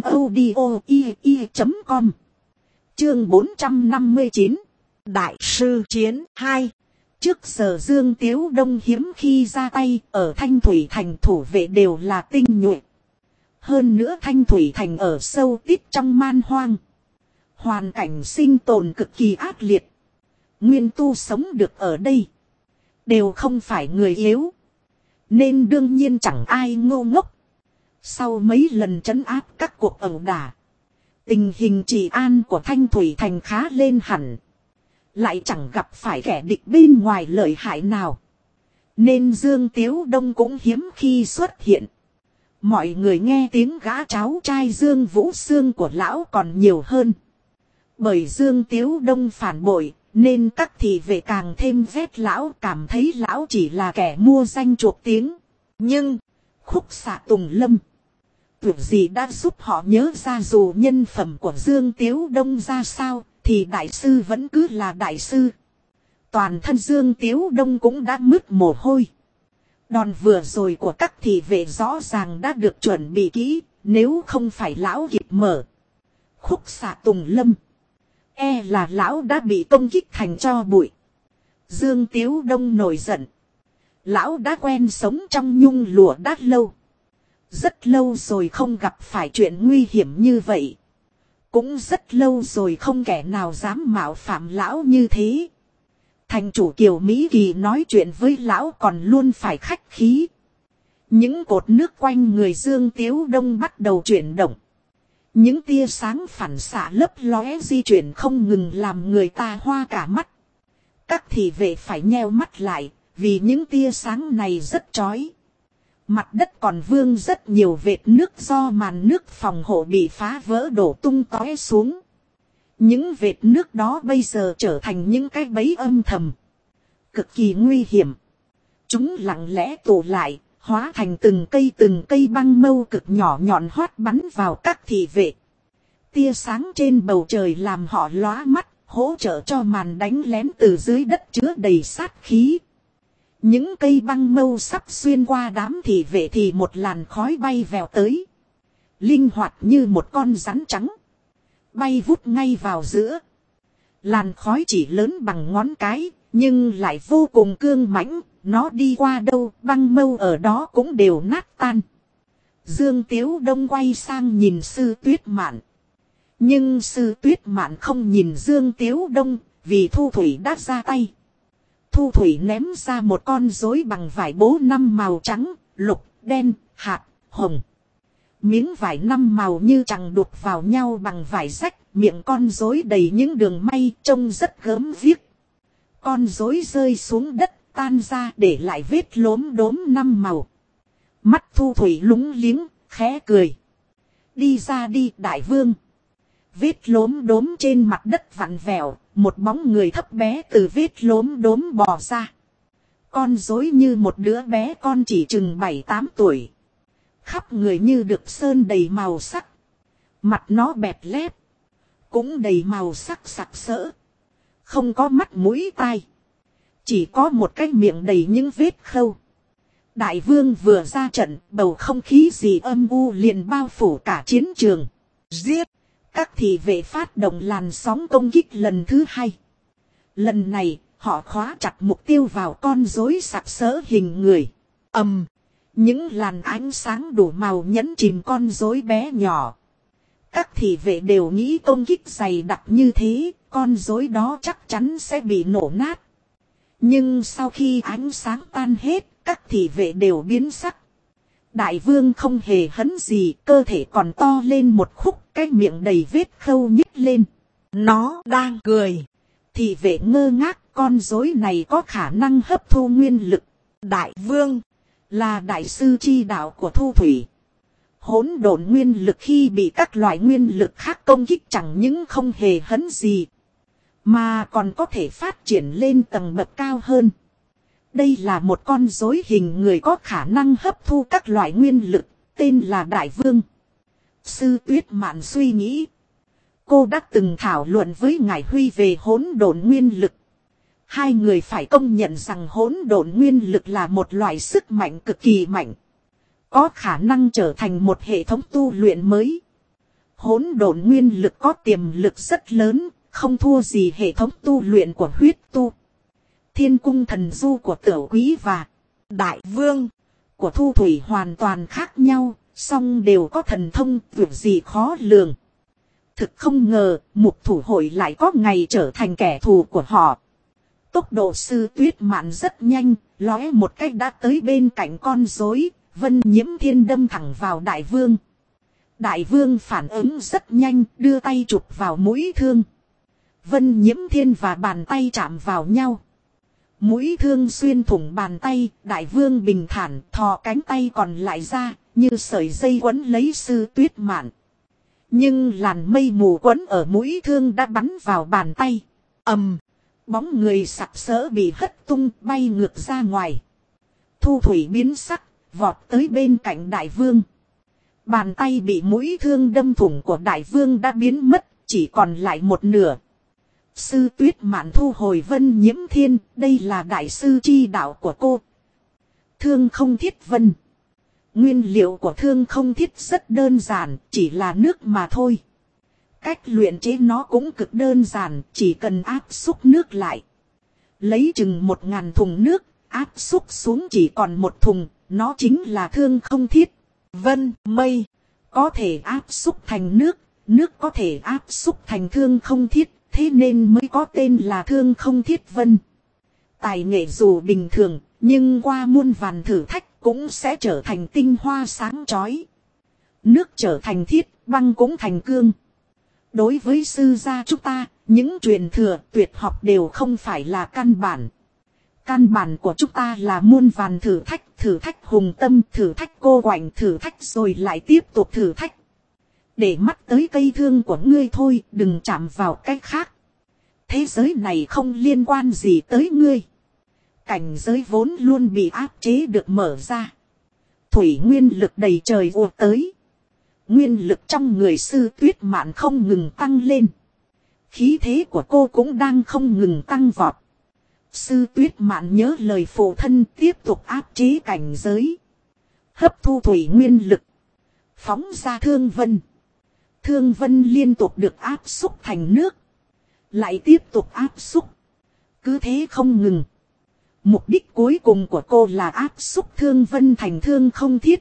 audio.com. Chương 459. Đại sư chiến 2. Trước giờ Dương Tiếu Đông hiếm khi ra tay, ở Thanh Thủy Thành thủ vệ đều là tinh nhuệ. Hơn nữa Thanh Thủy Thành ở sâu tít trong man hoang. Hoàn cảnh sinh tồn cực kỳ ác liệt. Nguyên tu sống được ở đây đều không phải người yếu, nên đương nhiên chẳng ai ngô ngốc. Sau mấy lần trấn áp các cuộc ẩu đả, tình hình trị an của Thanh Thủy Thành khá lên hẳn. Lại chẳng gặp phải kẻ địch bên ngoài lợi hại nào, nên Dương Tiếu Đông cũng hiếm khi xuất hiện. Mọi người nghe tiếng gã cháu trai Dương Vũ Xương của lão còn nhiều hơn. Bởi Dương Tiếu Đông phản bội, nên các thị vệ càng thêm ghét lão, cảm thấy lão chỉ là kẻ mua danh chuộc tiếng. Nhưng Khúc xạ Tùng Lâm việc gì đã giúp họ nhớ ra dù nhân phẩm của Dương Tiếu Đông ra sao, thì đại sư vẫn cứ là đại sư. Toàn thân Dương Tiếu Đông cũng đã mướt mồ hôi. Đòn vừa rồi của các thị vệ rõ ràng đã được chuẩn bị kỹ, nếu không phải lão kịp mở Khúc xạ Tùng Lâm, e là lão đã bị công kích thành tro bụi. Dương Tiếu Đông nổi giận. Lão đã quen sống trong nhung lụa đã lâu. Rất lâu rồi không gặp phải chuyện nguy hiểm như vậy. Cũng rất lâu rồi không kẻ nào dám mạo phạm lão như thế. Thành chủ Kiều Mỹ Kỳ nói chuyện với lão còn luôn phải khách khí. Những cột nước quanh người Dương Tiếu Đông bắt đầu chuyển động. Những tia sáng phản xạ lấp lóe di chuyển không ngừng làm người ta hoa cả mắt. Các thị vệ phải nheo mắt lại, vì những tia sáng này rất chói. Mặt đất còn vương rất nhiều vệt nước do màn nước phòng hộ bị phá vỡ đổ tung tóe xuống. Những vệt nước đó bây giờ trở thành những cái bẫy âm thầm, cực kỳ nguy hiểm. Chúng lặng lẽ tụ lại, hóa thành từng cây băng mâu cực nhỏ nhọn hoắt bắn vào các thị vệ. Tia sáng trên bầu trời làm họ lóa mắt, hỗ trợ cho màn đánh lén từ dưới đất chứa đầy sát khí. Những cây băng mâu sắp xuyên qua đám thị vệ thì một làn khói bay vèo tới. Linh hoạt như một con rắn trắng. Bay vút ngay vào giữa. Làn khói chỉ lớn bằng ngón cái, nhưng lại vô cùng cương mãnh. Nó đi qua đâu, băng mâu ở đó cũng đều nát tan. Dương Tiếu Đông quay sang nhìn Sư Tuyết Mạn. Nhưng Sư Tuyết Mạn không nhìn Dương Tiếu Đông, vì Thu Thủy đã ra tay. Thu Thủy ném ra một con rối bằng vải bố 5 màu trắng, lục, đen, hạt, hồng. Miếng vải 5 màu như chẳng đục vào nhau bằng vải rách, miệng con rối đầy những đường may trông rất gớm ghiếc. Con rối rơi xuống đất tan ra để lại vết lốm đốm 5 màu. Mắt Thu Thủy lúng liếng, khẽ cười. Đi ra đi đại vương. Vết lốm đốm trên mặt đất vặn vẹo, một bóng người thấp bé từ vết lốm đốm bò ra. Con rối như một đứa bé con chỉ chừng 7-8 tuổi. Khắp người như được sơn đầy màu sắc. Mặt nó bẹt lép, cũng đầy màu sắc sặc sỡ. Không có mắt mũi tai, chỉ có một cái miệng đầy những vết khâu. Đại vương vừa ra trận, bầu không khí gì âm u liền bao phủ cả chiến trường. Giết! Các thị vệ phát động làn sóng công kích lần thứ 2. Lần này, họ khóa chặt mục tiêu vào con rối sặc sỡ hình người. Những làn ánh sáng đủ màu nhấn chìm con rối bé nhỏ. Các thị vệ đều nghĩ công kích dày đặc như thế, con rối đó chắc chắn sẽ bị nổ nát. Nhưng sau khi ánh sáng tan hết, các thị vệ đều biến sắc. Đại vương không hề hấn gì, cơ thể còn to lên một khúc, cái miệng đầy vết khâu nhích lên. Nó đang cười. Thị vệ ngơ ngác, con rối này có khả năng hấp thu nguyên lực. Đại vương là đại sư chi đạo của Thu Thủy. Hỗn độn nguyên lực khi bị các loại nguyên lực khác công kích chẳng những không hề hấn gì, mà còn có thể phát triển lên tầng bậc cao hơn. Đây là một con rối hình người có khả năng hấp thu các loại nguyên lực, tên là Đại Vương. Sư Tuyết Mạn suy nghĩ. Cô đã từng thảo luận với Ngải Huy về hỗn độn nguyên lực. Hai người phải công nhận rằng hỗn độn nguyên lực là một loại sức mạnh cực kỳ mạnh, có khả năng trở thành một hệ thống tu luyện mới. Hỗn độn nguyên lực có tiềm lực rất lớn, không thua gì hệ thống tu luyện của huyết tu. Thiên cung thần du của Tửu Quý và Đại Vương của Thu Thủy hoàn toàn khác nhau, song đều có thần thông tuyệt gì khó lường. Thực không ngờ, Mục Thủ Hội lại có ngày trở thành kẻ thù của họ. Tốc độ Sư Tuyết Mạn rất nhanh, lóe một cách đã tới bên cạnh con rối. Vân Nhiễm Thiên đâm thẳng vào Đại Vương. Đại Vương phản ứng rất nhanh, đưa tay chụp vào mũi thương. Vân Nhiễm Thiên và bàn tay chạm vào nhau. Mũi thương xuyên thủng bàn tay, Đại Vương bình thản thò cánh tay còn lại ra, như sợi dây quấn lấy Sư Tuyết Mạn. Nhưng làn mây mù quấn ở mũi thương đã bắn vào bàn tay. Ầm, bóng người sặc sỡ bị hất tung bay ngược ra ngoài. Thu Thủy biến sắc, vọt tới bên cạnh Đại Vương. Bàn tay bị mũi thương đâm thủng của Đại Vương đã biến mất, chỉ còn lại một nửa. Sư Tuyết Mạn thu hồi Vân Nhiễm Thiên, đây là đại sư chi đạo của cô. Thương không thiết vân. Nguyên liệu của thương không thiết rất đơn giản, chỉ là nước mà thôi. Cách luyện chế nó cũng cực đơn giản, chỉ cần áp xúc nước lại. Lấy chừng 1000 thùng nước, áp xúc xuống chỉ còn một thùng, nó chính là thương không thiết. Vân, mây, có thể áp xúc thành nước, nước có thể áp xúc thành thương không thiết, thế nên mới có tên là thương không thiết vân. Tài nghệ dù bình thường, nhưng qua muôn vàn thử thách cũng sẽ trở thành tinh hoa sáng chói. Nước trở thành thiết, băng cũng thành cương. Đối với sư gia chúng ta, những truyền thừa tuyệt học đều không phải là căn bản. Căn bản của chúng ta là muôn vàn thử thách hùng tâm, thử thách cô quạnh, thử thách rồi lại tiếp tục thử thách. Để mắt tới cây thương của ngươi thôi, đừng chạm vào cái khác. Thế giới này không liên quan gì tới ngươi. Cảnh giới vốn luôn bị áp chế được mở ra. Thủy nguyên lực đầy trời ùa tới. Nguyên lực trong người Sư Tuyết Mạn không ngừng tăng lên. Khí thế của cô cũng đang không ngừng tăng vọt. Sư Tuyết Mạn nhớ lời phụ thân tiếp tục áp chế cảnh giới. Hấp thu thủy nguyên lực. Phóng ra thương vân. Thương vân liên tục được áp xúc thành nước. Lại tiếp tục áp xúc. Cứ thế không ngừng. Mục đích cuối cùng của cô là áp xúc thương vân thành thương không thiết.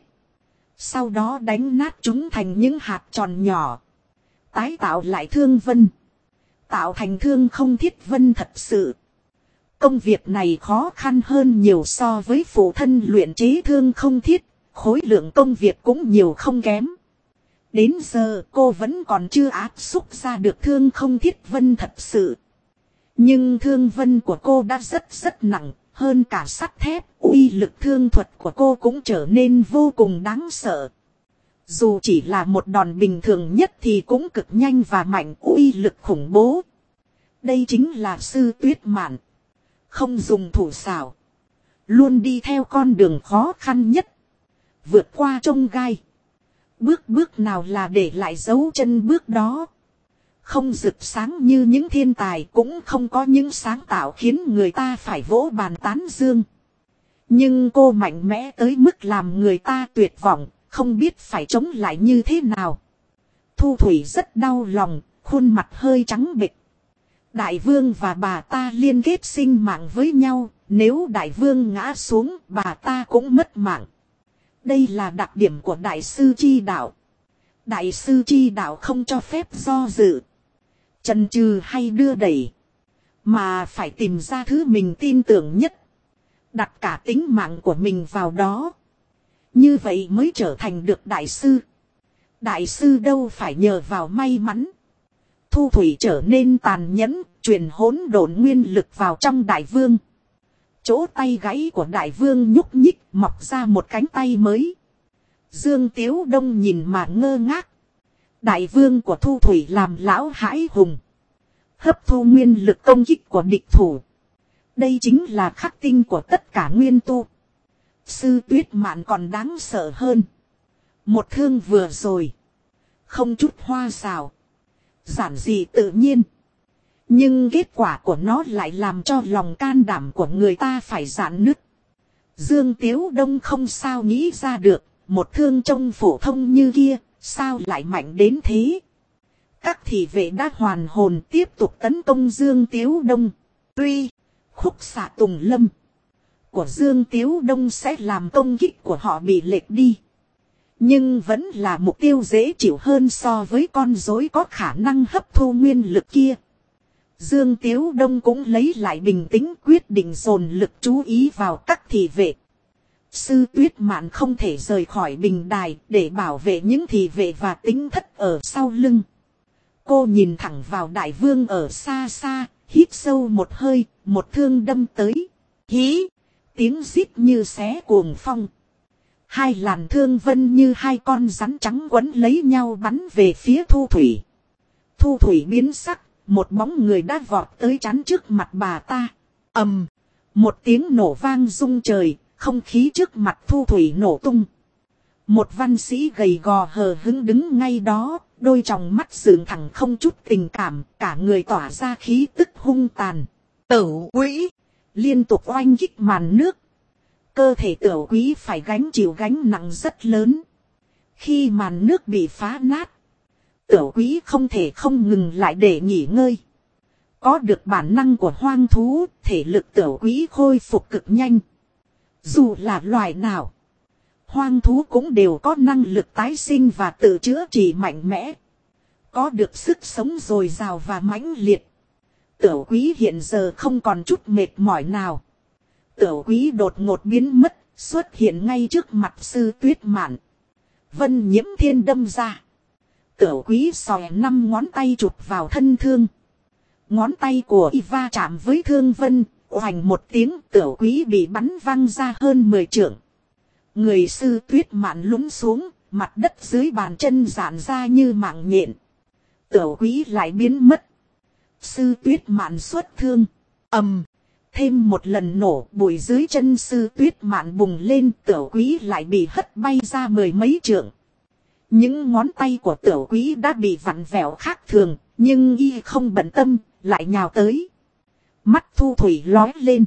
Sau đó đánh nát chúng thành những hạt tròn nhỏ. Tái tạo lại thương vân. Tạo thành thương không thiết vân thật sự. Công việc này khó khăn hơn nhiều so với phụ thân luyện chế thương không thiết. Khối lượng công việc cũng nhiều không kém. Đến giờ cô vẫn còn chưa áp xúc ra được thương không thiết vân thật sự. Nhưng thương vân của cô đã rất nặng. Hơn cả sắt thép, uy lực thương thuật của cô cũng trở nên vô cùng đáng sợ. Dù chỉ là một đòn bình thường nhất thì cũng cực nhanh và mạnh, uy lực khủng bố. Đây chính là Sư Tuyết Mạn. Không dùng thủ xảo. Luôn đi theo con đường khó khăn nhất. Vượt qua chông gai. Bước nào là để lại dấu chân bước đó. Không rực sáng như những thiên tài, cũng không có những sáng tạo khiến người ta phải vỗ bàn tán dương. Nhưng cô mạnh mẽ tới mức làm người ta tuyệt vọng, không biết phải chống lại như thế nào. Thu Thủy rất đau lòng, khuôn mặt hơi trắng bệch. Đại vương và bà ta liên kết sinh mạng với nhau, nếu đại vương ngã xuống, bà ta cũng mất mạng. Đây là đặc điểm của đại sư chi đạo. Đại sư chi đạo không cho phép do dự, chần chừ hay đưa đẩy, mà phải tìm ra thứ mình tin tưởng nhất, đặt cả tính mạng của mình vào đó. Như vậy mới trở thành được đại sư. Đại sư đâu phải nhờ vào may mắn. Thu Thủy trở nên tàn nhẫn, truyền hỗn độn nguyên lực vào trong đại vương. Chỗ tay gãy của đại vương nhúc nhích, mọc ra một cánh tay mới. Dương Tiếu Đông nhìn mà ngơ ngác. Đại vương của thu thủy làm lão hãi hùng. Hấp thu nguyên lực công kích của địch thủ. Đây chính là khắc tinh của tất cả nguyên tu. Sư Tuyết Mạn còn đáng sợ hơn. Một thương vừa rồi. Không chút hoa xào. Giản dị tự nhiên. Nhưng kết quả của nó lại làm cho lòng can đảm của người ta phải rạn nứt. Dương Tiếu Đông không sao nghĩ ra được. Một thương trông phổ thông như kia. Sao lại mạnh đến thế? Các thị vệ đã hoàn hồn tiếp tục tấn công Dương Tiếu Đông. Tuy khúc xạ tùng lâm của Dương Tiếu Đông sẽ làm công kích của họ bị lệch đi. Nhưng vẫn là mục tiêu dễ chịu hơn so với con rối có khả năng hấp thu nguyên lực kia. Dương Tiếu Đông cũng lấy lại bình tĩnh quyết định dồn lực chú ý vào các thị vệ. Sư Tuyết Mạn không thể rời khỏi bình đài để bảo vệ những thị vệ và tính thất ở sau lưng. Cô nhìn thẳng vào đại vương ở xa xa, hít sâu một hơi, một thương đâm tới. Hí! Tiếng rít như xé cuồng phong. Hai làn thương vân như hai con rắn trắng quấn lấy nhau bắn về phía Thu Thủy. Thu Thủy biến sắc, một bóng người đã vọt tới chắn trước mặt bà ta. Ầm! Một tiếng nổ vang rung trời, không khí trước mặt Thu Thủy nổ tung. Một văn sĩ gầy gò hờ hững đứng ngay đó, đôi tròng mắt sượng thẳng không chút tình cảm, cả người tỏa ra khí tức hung tàn. Tửu Quý liên tục oanh kích màn nước. Cơ thể Tửu Quý phải chịu gánh nặng rất lớn. Khi màn nước bị phá nát, Tửu Quý không thể không ngừng lại để nghỉ ngơi. Có được bản năng của hoang thú, thể lực Tửu Quý khôi phục cực nhanh. Dù là loài nào, hoang thú cũng đều có năng lực tái sinh và tự chữa trị mạnh mẽ. Có được sức sống dồi dào và mãnh liệt. Tửu Quý hiện giờ không còn chút mệt mỏi nào. Tửu Quý đột ngột biến mất, xuất hiện ngay trước mặt Sư Tuyết Mạn. Vân Nhiễm Thiên đâm ra. Tửu Quý xòe 5 ngón tay chụp vào thân thương. Ngón tay của y va chạm với thương vân, oành một tiếng, Tửu Quý bị bắn văng ra hơn 10 trượng. Người Sư Tuyết Mạn lún xuống, mặt đất dưới bàn chân giãn ra như mạng nhện. Tửu Quý lại biến mất. Sư Tuyết Mạn xuất thương. Ầm. Thêm một lần nổ, bụi dưới chân Sư Tuyết Mạn bùng lên, Tửu Quý lại bị hất bay ra 10 mấy trượng. Những ngón tay của Tửu Quý đã bị vặn vẹo khác thường, nhưng y không bận tâm, lại nhào tới. Mắt Thu Thủy lóe lên.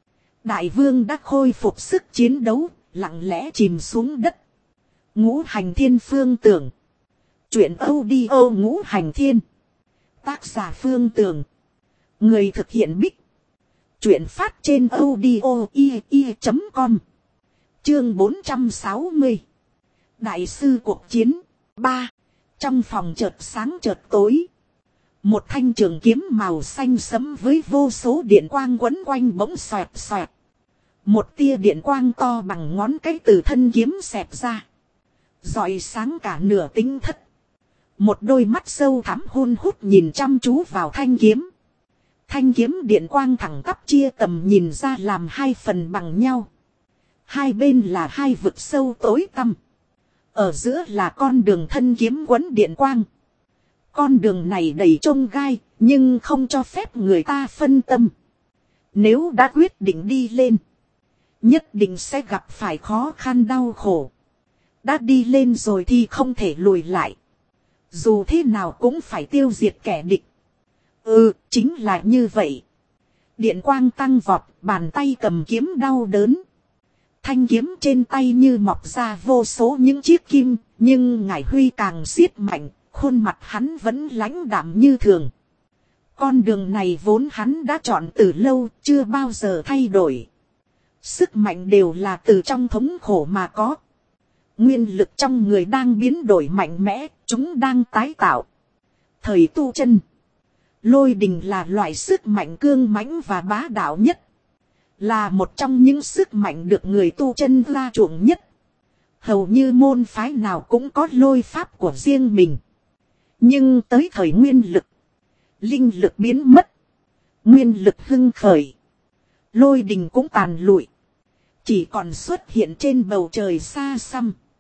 Đại vương đã khôi phục sức chiến đấu, lặng lẽ chìm xuống đất. Ngũ Hành Thiên Phương Tưởng. Chuyện audio Ngũ Hành Thiên. Tác giả Phương Tưởng. Người thực hiện Bích. Chuyện phát trên audio.com. Chương 460. Đại sư cuộc chiến 3. Trong phòng chợt sáng chợt tối. Một thanh trường kiếm màu xanh sẫm với vô số điện quang quấn quanh bỗng xoẹt xoẹt. Một tia điện quang to bằng ngón cái từ thân kiếm xẹt ra. Rọi sáng cả nửa tinh thất. Một đôi mắt sâu thẳm hun hút nhìn chăm chú vào thanh kiếm. Thanh kiếm điện quang thẳng tắp chia tầm nhìn ra làm hai phần bằng nhau. Hai bên là hai vực sâu tối tăm. Ở giữa là con đường thân kiếm quấn điện quang. Con đường này đầy chông gai, nhưng không cho phép người ta phân tâm. Nếu đã quyết định đi lên, nhất định sẽ gặp phải khó khăn đau khổ. Đã đi lên rồi thì không thể lùi lại. Dù thế nào cũng phải tiêu diệt kẻ địch. Chính là như vậy. Điện quang tăng vọt, bàn tay cầm kiếm đau đớn. Thanh kiếm trên tay như mọc ra vô số những chiếc kim, nhưng Ngải Huy càng siết mạnh, khuôn mặt hắn vẫn lãnh đạm như thường. Con đường này vốn hắn đã chọn từ lâu, chưa bao giờ thay đổi. Sức mạnh đều là từ trong thống khổ mà có. Nguyên lực trong người đang biến đổi mạnh mẽ, chúng đang tái tạo. Thời tu chân, lôi đình là loại sức mạnh cương mãnh và bá đạo nhất. Là một trong những sức mạnh được người tu chân la chuộng nhất. Hầu như môn phái nào cũng có lôi pháp của riêng mình. Nhưng tới thời nguyên lực, linh lực biến mất, nguyên lực hưng khởi, lôi đình cũng tàn lụi, chỉ còn xuất hiện trên bầu trời xa xăm.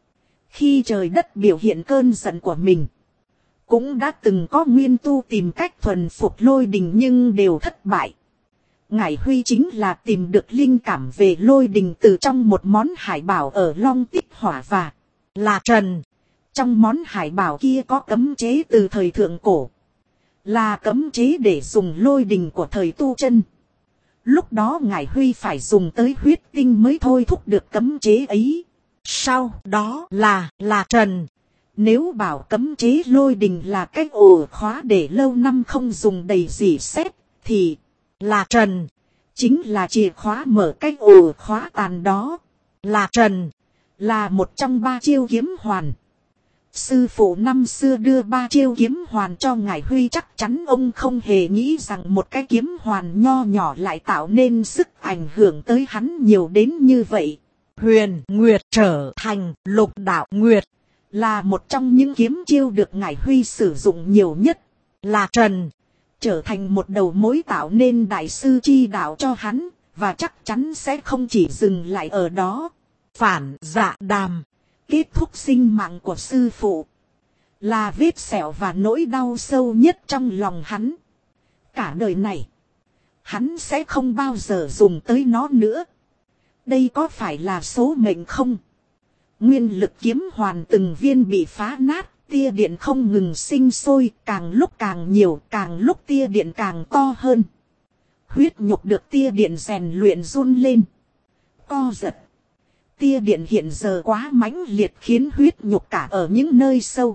Khi trời đất biểu hiện cơn giận của mình. Cũng đã từng có nguyên tu tìm cách thuần phục lôi đình nhưng đều thất bại. Ngải Huy chính là tìm được linh cảm về lôi đình từ trong một món hải bảo ở Long Tích Hỏa và là Trần. Trong món hải bảo kia có cấm chế từ thời thượng cổ. Là cấm chế để dùng lôi đình của thời tu chân. Lúc đó Ngải Huy phải dùng tới huyết tinh mới thôi thúc được cấm chế ấy. Sau đó là Trần. Nếu bảo cấm chế lôi đình là cái ổ khóa để lâu năm không dùng đầy dỉ xét, thì là Trần. Chính là chìa khóa mở cái ổ khóa tàn đó. Là Trần. Là một trong 3 chiêu kiếm hoàn. Sư phụ năm xưa đưa 3 chiêu kiếm hoàn cho Ngải Huy, chắc chắn ông không hề nghĩ rằng một cái kiếm hoàn nho nhỏ lại tạo nên sức ảnh hưởng tới hắn nhiều đến như vậy. Huyền Nguyệt trở thành Lục Đạo Nguyệt. Là một trong những kiếm chiêu được Ngải Huy sử dụng nhiều nhất. Là Trần. Trở thành một đầu mối tạo nên đại sư chi đạo cho hắn. Và chắc chắn sẽ không chỉ dừng lại ở đó. Phản Dạ Đàm. Kết thúc sinh mạng của sư phụ. Là vết sẹo và nỗi đau sâu nhất trong lòng hắn. Cả đời này. Hắn sẽ không bao giờ dùng tới nó nữa. Đây có phải là số mệnh không? Nguyên lực kiếm hoàn từng viên bị phá nát. Tia điện không ngừng sinh sôi. Càng lúc càng nhiều. Càng lúc tia điện càng to hơn. Huyết nhục được tia điện rèn luyện run lên. Co giật. Tia điện hiện giờ quá mãnh liệt khiến huyết nhục cả ở những nơi sâu.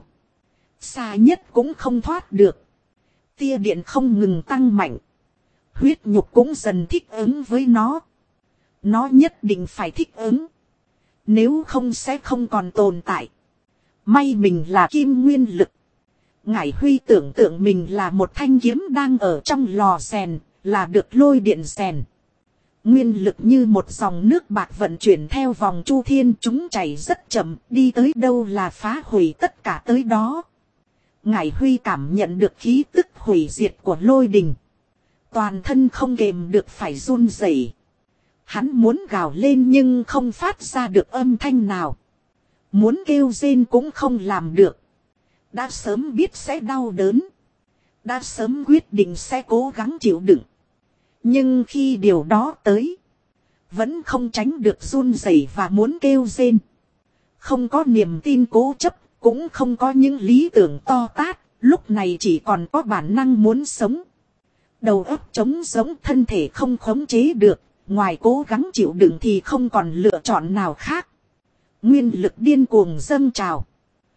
Xa nhất cũng không thoát được. Tia điện không ngừng tăng mạnh. Huyết nhục cũng dần thích ứng với nó. Nó nhất định phải thích ứng. Nếu không sẽ không còn tồn tại. May mình là kim nguyên lực. Ngải Huy tưởng tượng mình là một thanh kiếm đang ở trong lò rèn, là được lôi điện rèn. Nguyên lực như một dòng nước bạc vận chuyển theo vòng chu thiên, chúng chảy rất chậm, đi tới đâu là phá hủy tất cả tới đó. Ngải Huy cảm nhận được khí tức hủy diệt của lôi đình. Toàn thân không kềm được phải run rẩy. Hắn muốn gào lên nhưng không phát ra được âm thanh nào. Muốn kêu rên cũng không làm được. Đã sớm biết sẽ đau đớn. Đã sớm quyết định sẽ cố gắng chịu đựng. Nhưng khi điều đó tới, vẫn không tránh được run rẩy và muốn kêu rên. Không có niềm tin cố chấp, cũng không có những lý tưởng to tát, lúc này chỉ còn có bản năng muốn sống. Đầu óc trống rỗng, thân thể không khống chế được, ngoài cố gắng chịu đựng thì không còn lựa chọn nào khác. Nguyên lực điên cuồng dâng trào.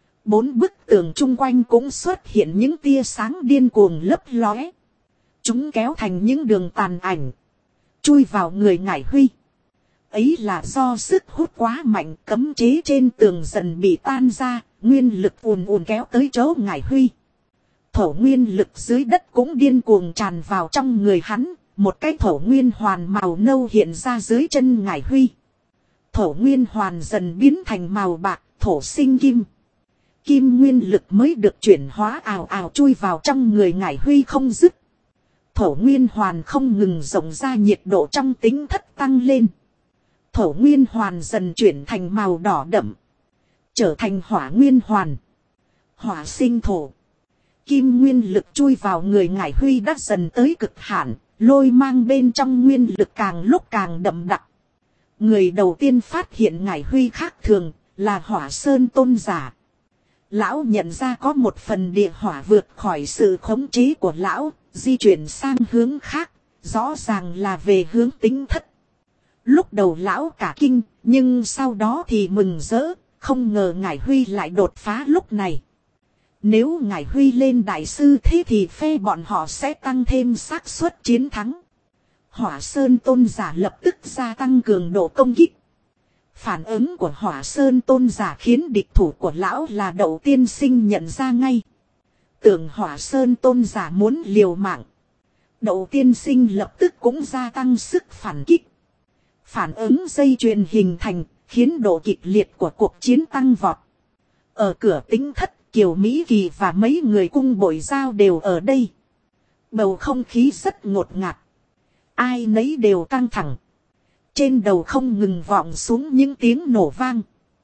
4 bức tường chung quanh cũng xuất hiện những tia sáng điên cuồng lấp lóe. Chúng kéo thành những đường tàn ảnh. Chui vào người Ngải Huy. Ấy là do sức hút quá mạnh, cấm chế trên tường dần bị tan ra. Nguyên lực ùn ùn kéo tới chỗ Ngải Huy. Thổ nguyên lực dưới đất cũng điên cuồng tràn vào trong người hắn. Một cái thổ nguyên hoàn màu nâu hiện ra dưới chân Ngải Huy. Thổ nguyên hoàn dần biến thành màu bạc, thổ sinh kim. Kim nguyên lực mới được chuyển hóa ào ào chui vào trong người Ngải Huy không dứt. Thổ nguyên hoàn không ngừng rộng ra, nhiệt độ trong tính thất tăng lên. Thổ nguyên hoàn dần chuyển thành màu đỏ đậm. Trở thành hỏa nguyên hoàn. Hỏa sinh thổ. Kim nguyên lực chui vào người Ngải Huy đã dần tới cực hạn. Lôi mang bên trong nguyên lực càng lúc càng đậm đặc. Người đầu tiên phát hiện Ngải Huy khác thường là Hỏa Sơn Tôn giả. Lão nhận ra có một phần địa hỏa vượt khỏi sự khống chế của lão, di chuyển sang hướng khác, rõ ràng là về hướng tính thất. Lúc đầu lão cả kinh, nhưng sau đó thì mừng rỡ, không ngờ Ngải Huy lại đột phá lúc này. Nếu Ngải Huy lên đại sư thế thì phe bọn họ sẽ tăng thêm xác suất chiến thắng. Hỏa Sơn Tôn giả lập tức gia tăng cường độ công kích. Phản ứng của Hỏa Sơn Tôn giả khiến địch thủ của lão là Đậu Tiên Sinh nhận ra ngay. Tưởng Hỏa Sơn Tôn giả muốn liều mạng. Đậu Tiên Sinh lập tức cũng gia tăng sức phản kích. Phản ứng dây chuyền hình thành, khiến độ kịch liệt của cuộc chiến tăng vọt. Ở cửa tính thất, Kiều Mỹ Kỳ và mấy người cung bội giao đều ở đây. Bầu không khí rất ngột ngạt. Ai nấy đều căng thẳng. Trên đầu không ngừng vọng xuống những tiếng nổ vang.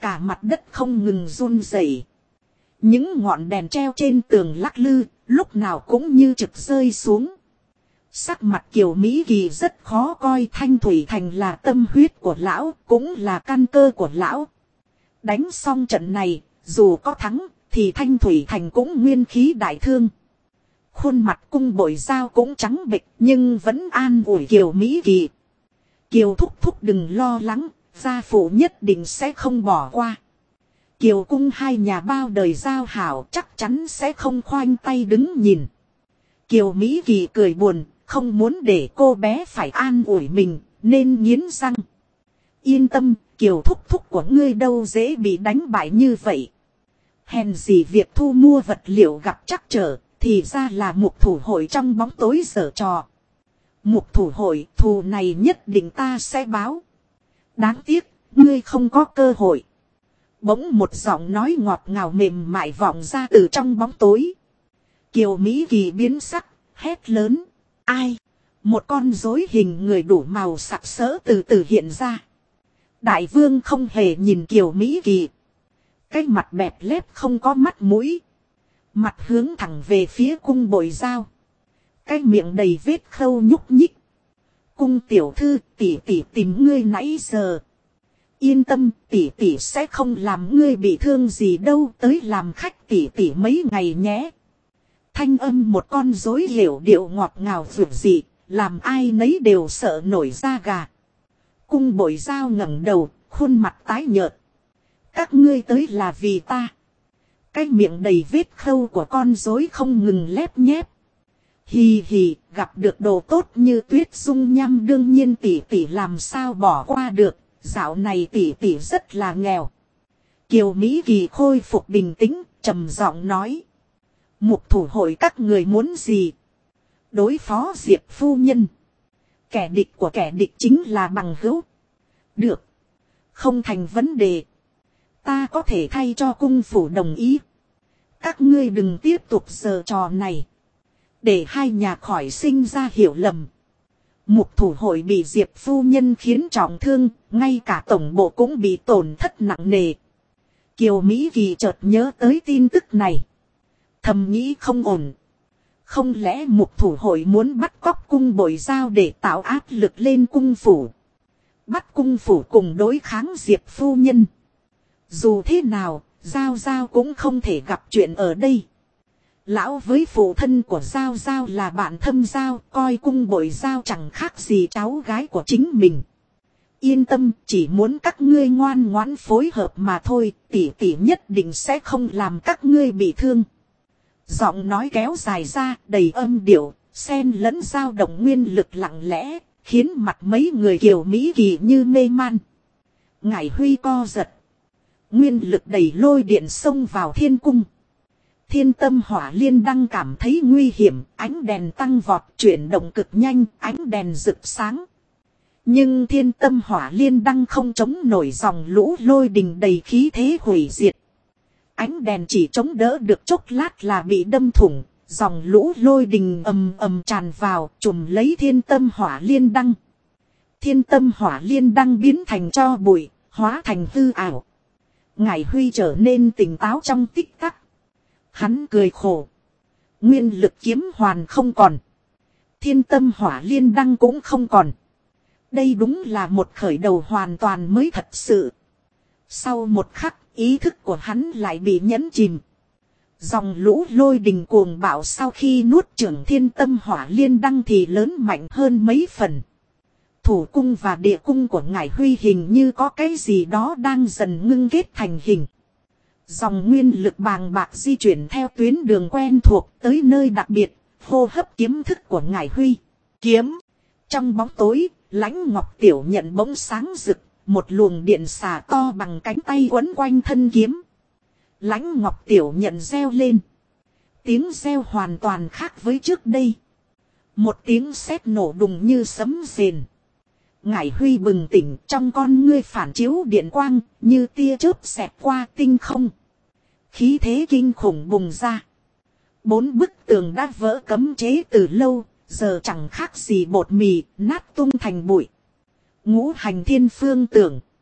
Cả mặt đất không ngừng run rẩy. Những ngọn đèn treo trên tường lắc lư, lúc nào cũng như trực rơi xuống. Sắc mặt Kiều Mỹ Kỳ rất khó coi. Thanh Thủy Thành là tâm huyết của lão, cũng là căn cơ của lão. Đánh xong trận này, dù có thắng, thì Thanh Thủy Thành cũng nguyên khí đại thương. Khuôn mặt Cung Bội Giao cũng trắng bệch, nhưng vẫn an ủi Kiều Mỹ Kỳ. Kiều thúc thúc đừng lo lắng, gia phụ nhất định sẽ không bỏ qua. Kiều cung hai nhà bao đời giao hảo chắc chắn sẽ không khoanh tay đứng nhìn. Kiều Mỹ Kỳ cười buồn, không muốn để cô bé phải an ủi mình, nên nghiến răng. Yên tâm, Kiều thúc thúc của ngươi đâu dễ bị đánh bại như vậy. Hèn gì việc thu mua vật liệu gặp trắc trở, thì ra là Mục thủ hội trong bóng tối giở trò. Mục thủ hội, thù này nhất định ta sẽ báo. Đáng tiếc, ngươi không có cơ hội. Bỗng một giọng nói ngọt ngào mềm mại vọng ra từ trong bóng tối. Kiều Mỹ Kỳ biến sắc, hét lớn. Ai? Một con rối hình người đủ màu sặc sỡ từ từ hiện ra. Đại vương không hề nhìn Kiều Mỹ Kỳ. Cái mặt bẹp lép không có mắt mũi. Mặt hướng thẳng về phía Cung Bội Giao. Cái miệng đầy vết khâu nhúc nhích. Cung tiểu thư, tỷ tỷ tìm ngươi nãy giờ. Yên tâm, tỷ tỷ sẽ không làm ngươi bị thương gì đâu, tới làm khách tỷ tỷ mấy ngày nhé. Thanh âm một con rối hiểu điệu ngọt ngào vượt dị, làm ai nấy đều sợ nổi da gà. Cung Bội Giao ngẩng đầu, khuôn mặt tái nhợt. Các ngươi tới là vì ta. Cái miệng đầy vết khâu của con rối không ngừng lép nhép. Hì hì, gặp được đồ tốt như Tuyết Dung Nham đương nhiên tỷ tỷ làm sao bỏ qua được, dạo này tỷ tỷ rất là nghèo. Kiều Mỹ Kỳ khôi phục bình tĩnh, trầm giọng nói. Mục thủ hội các người muốn gì? Đối phó Diệp phu nhân. Kẻ địch của kẻ địch chính là bằng hữu. Được. Không thành vấn đề. Ta có thể thay cho cung phủ đồng ý. Các ngươi đừng tiếp tục giở trò này. Để hai nhà khỏi sinh ra hiểu lầm. Mục thủ hội bị Diệp phu nhân khiến trọng thương. Ngay cả tổng bộ cũng bị tổn thất nặng nề. Kiều Mỹ Kỳ chợt nhớ tới tin tức này. Thầm nghĩ không ổn. Không lẽ mục thủ hội muốn bắt cóc Cung Bội Giao để tạo áp lực lên cung phủ. Bắt cung phủ cùng đối kháng Diệp phu nhân. Dù thế nào, Giao Giao cũng không thể gặp chuyện ở đây. Lão với phụ thân của Giao Giao là bạn thâm giao, coi Cung Bội Giao chẳng khác gì cháu gái của chính mình. Yên tâm, chỉ muốn các ngươi ngoan ngoãn phối hợp mà thôi, tỷ tỷ nhất định sẽ không làm các ngươi bị thương. Giọng nói kéo dài ra, đầy âm điệu, xen lẫn dao động nguyên lực lặng lẽ, khiến mặt mấy người Kiều Mỹ Kỳ như mê man. Ngải Huy co giật. Nguyên lực đẩy lôi điện xông vào thiên cung. Thiên Tâm Hỏa Liên Đăng cảm thấy nguy hiểm, ánh đèn tăng vọt, chuyển động cực nhanh, ánh đèn rực sáng. Nhưng Thiên Tâm Hỏa Liên Đăng không chống nổi dòng lũ lôi đình đầy khí thế hủy diệt. Ánh đèn chỉ chống đỡ được chốc lát là bị đâm thủng, dòng lũ lôi đình ầm ầm tràn vào, trùm lấy Thiên Tâm Hỏa Liên Đăng. Thiên Tâm Hỏa Liên Đăng biến thành tro bụi, hóa thành hư ảo. Ngải Huy trở nên tỉnh táo trong tích tắc. Hắn cười khổ. Nguyên lực kiếm hoàn không còn. Thiên Tâm Hỏa Liên Đăng cũng không còn. Đây đúng là một khởi đầu hoàn toàn mới thật sự. Sau một khắc, ý thức của hắn lại bị nhấn chìm. Dòng lũ lôi đình cuồng bạo sau khi nuốt chửng Thiên Tâm Hỏa Liên Đăng thì lớn mạnh hơn mấy phần. Thủ cung và địa cung của Ngải Huy hình như có cái gì đó đang dần ngưng kết thành hình. Dòng nguyên lực bàng bạc di chuyển theo tuyến đường quen thuộc tới nơi đặc biệt, hô hấp kiếm thức của Ngải Huy. Kiếm. Trong bóng tối, Lãnh Ngọc Tiểu Nhận bỗng sáng rực, một luồng điện xà to bằng cánh tay quấn quanh thân kiếm. Lãnh Ngọc Tiểu Nhận reo lên. Tiếng reo hoàn toàn khác với trước đây. Một tiếng sét nổ đùng như sấm rền. Ngải Huy bừng tỉnh, trong con ngươi phản chiếu điện quang, như tia chớp xẹt qua tinh không. Khí thế kinh khủng bùng ra. 4 bức tường đã vỡ cấm chế từ lâu, giờ chẳng khác gì bột mì, nát tung thành bụi. Ngũ hành thiên phương tưởng.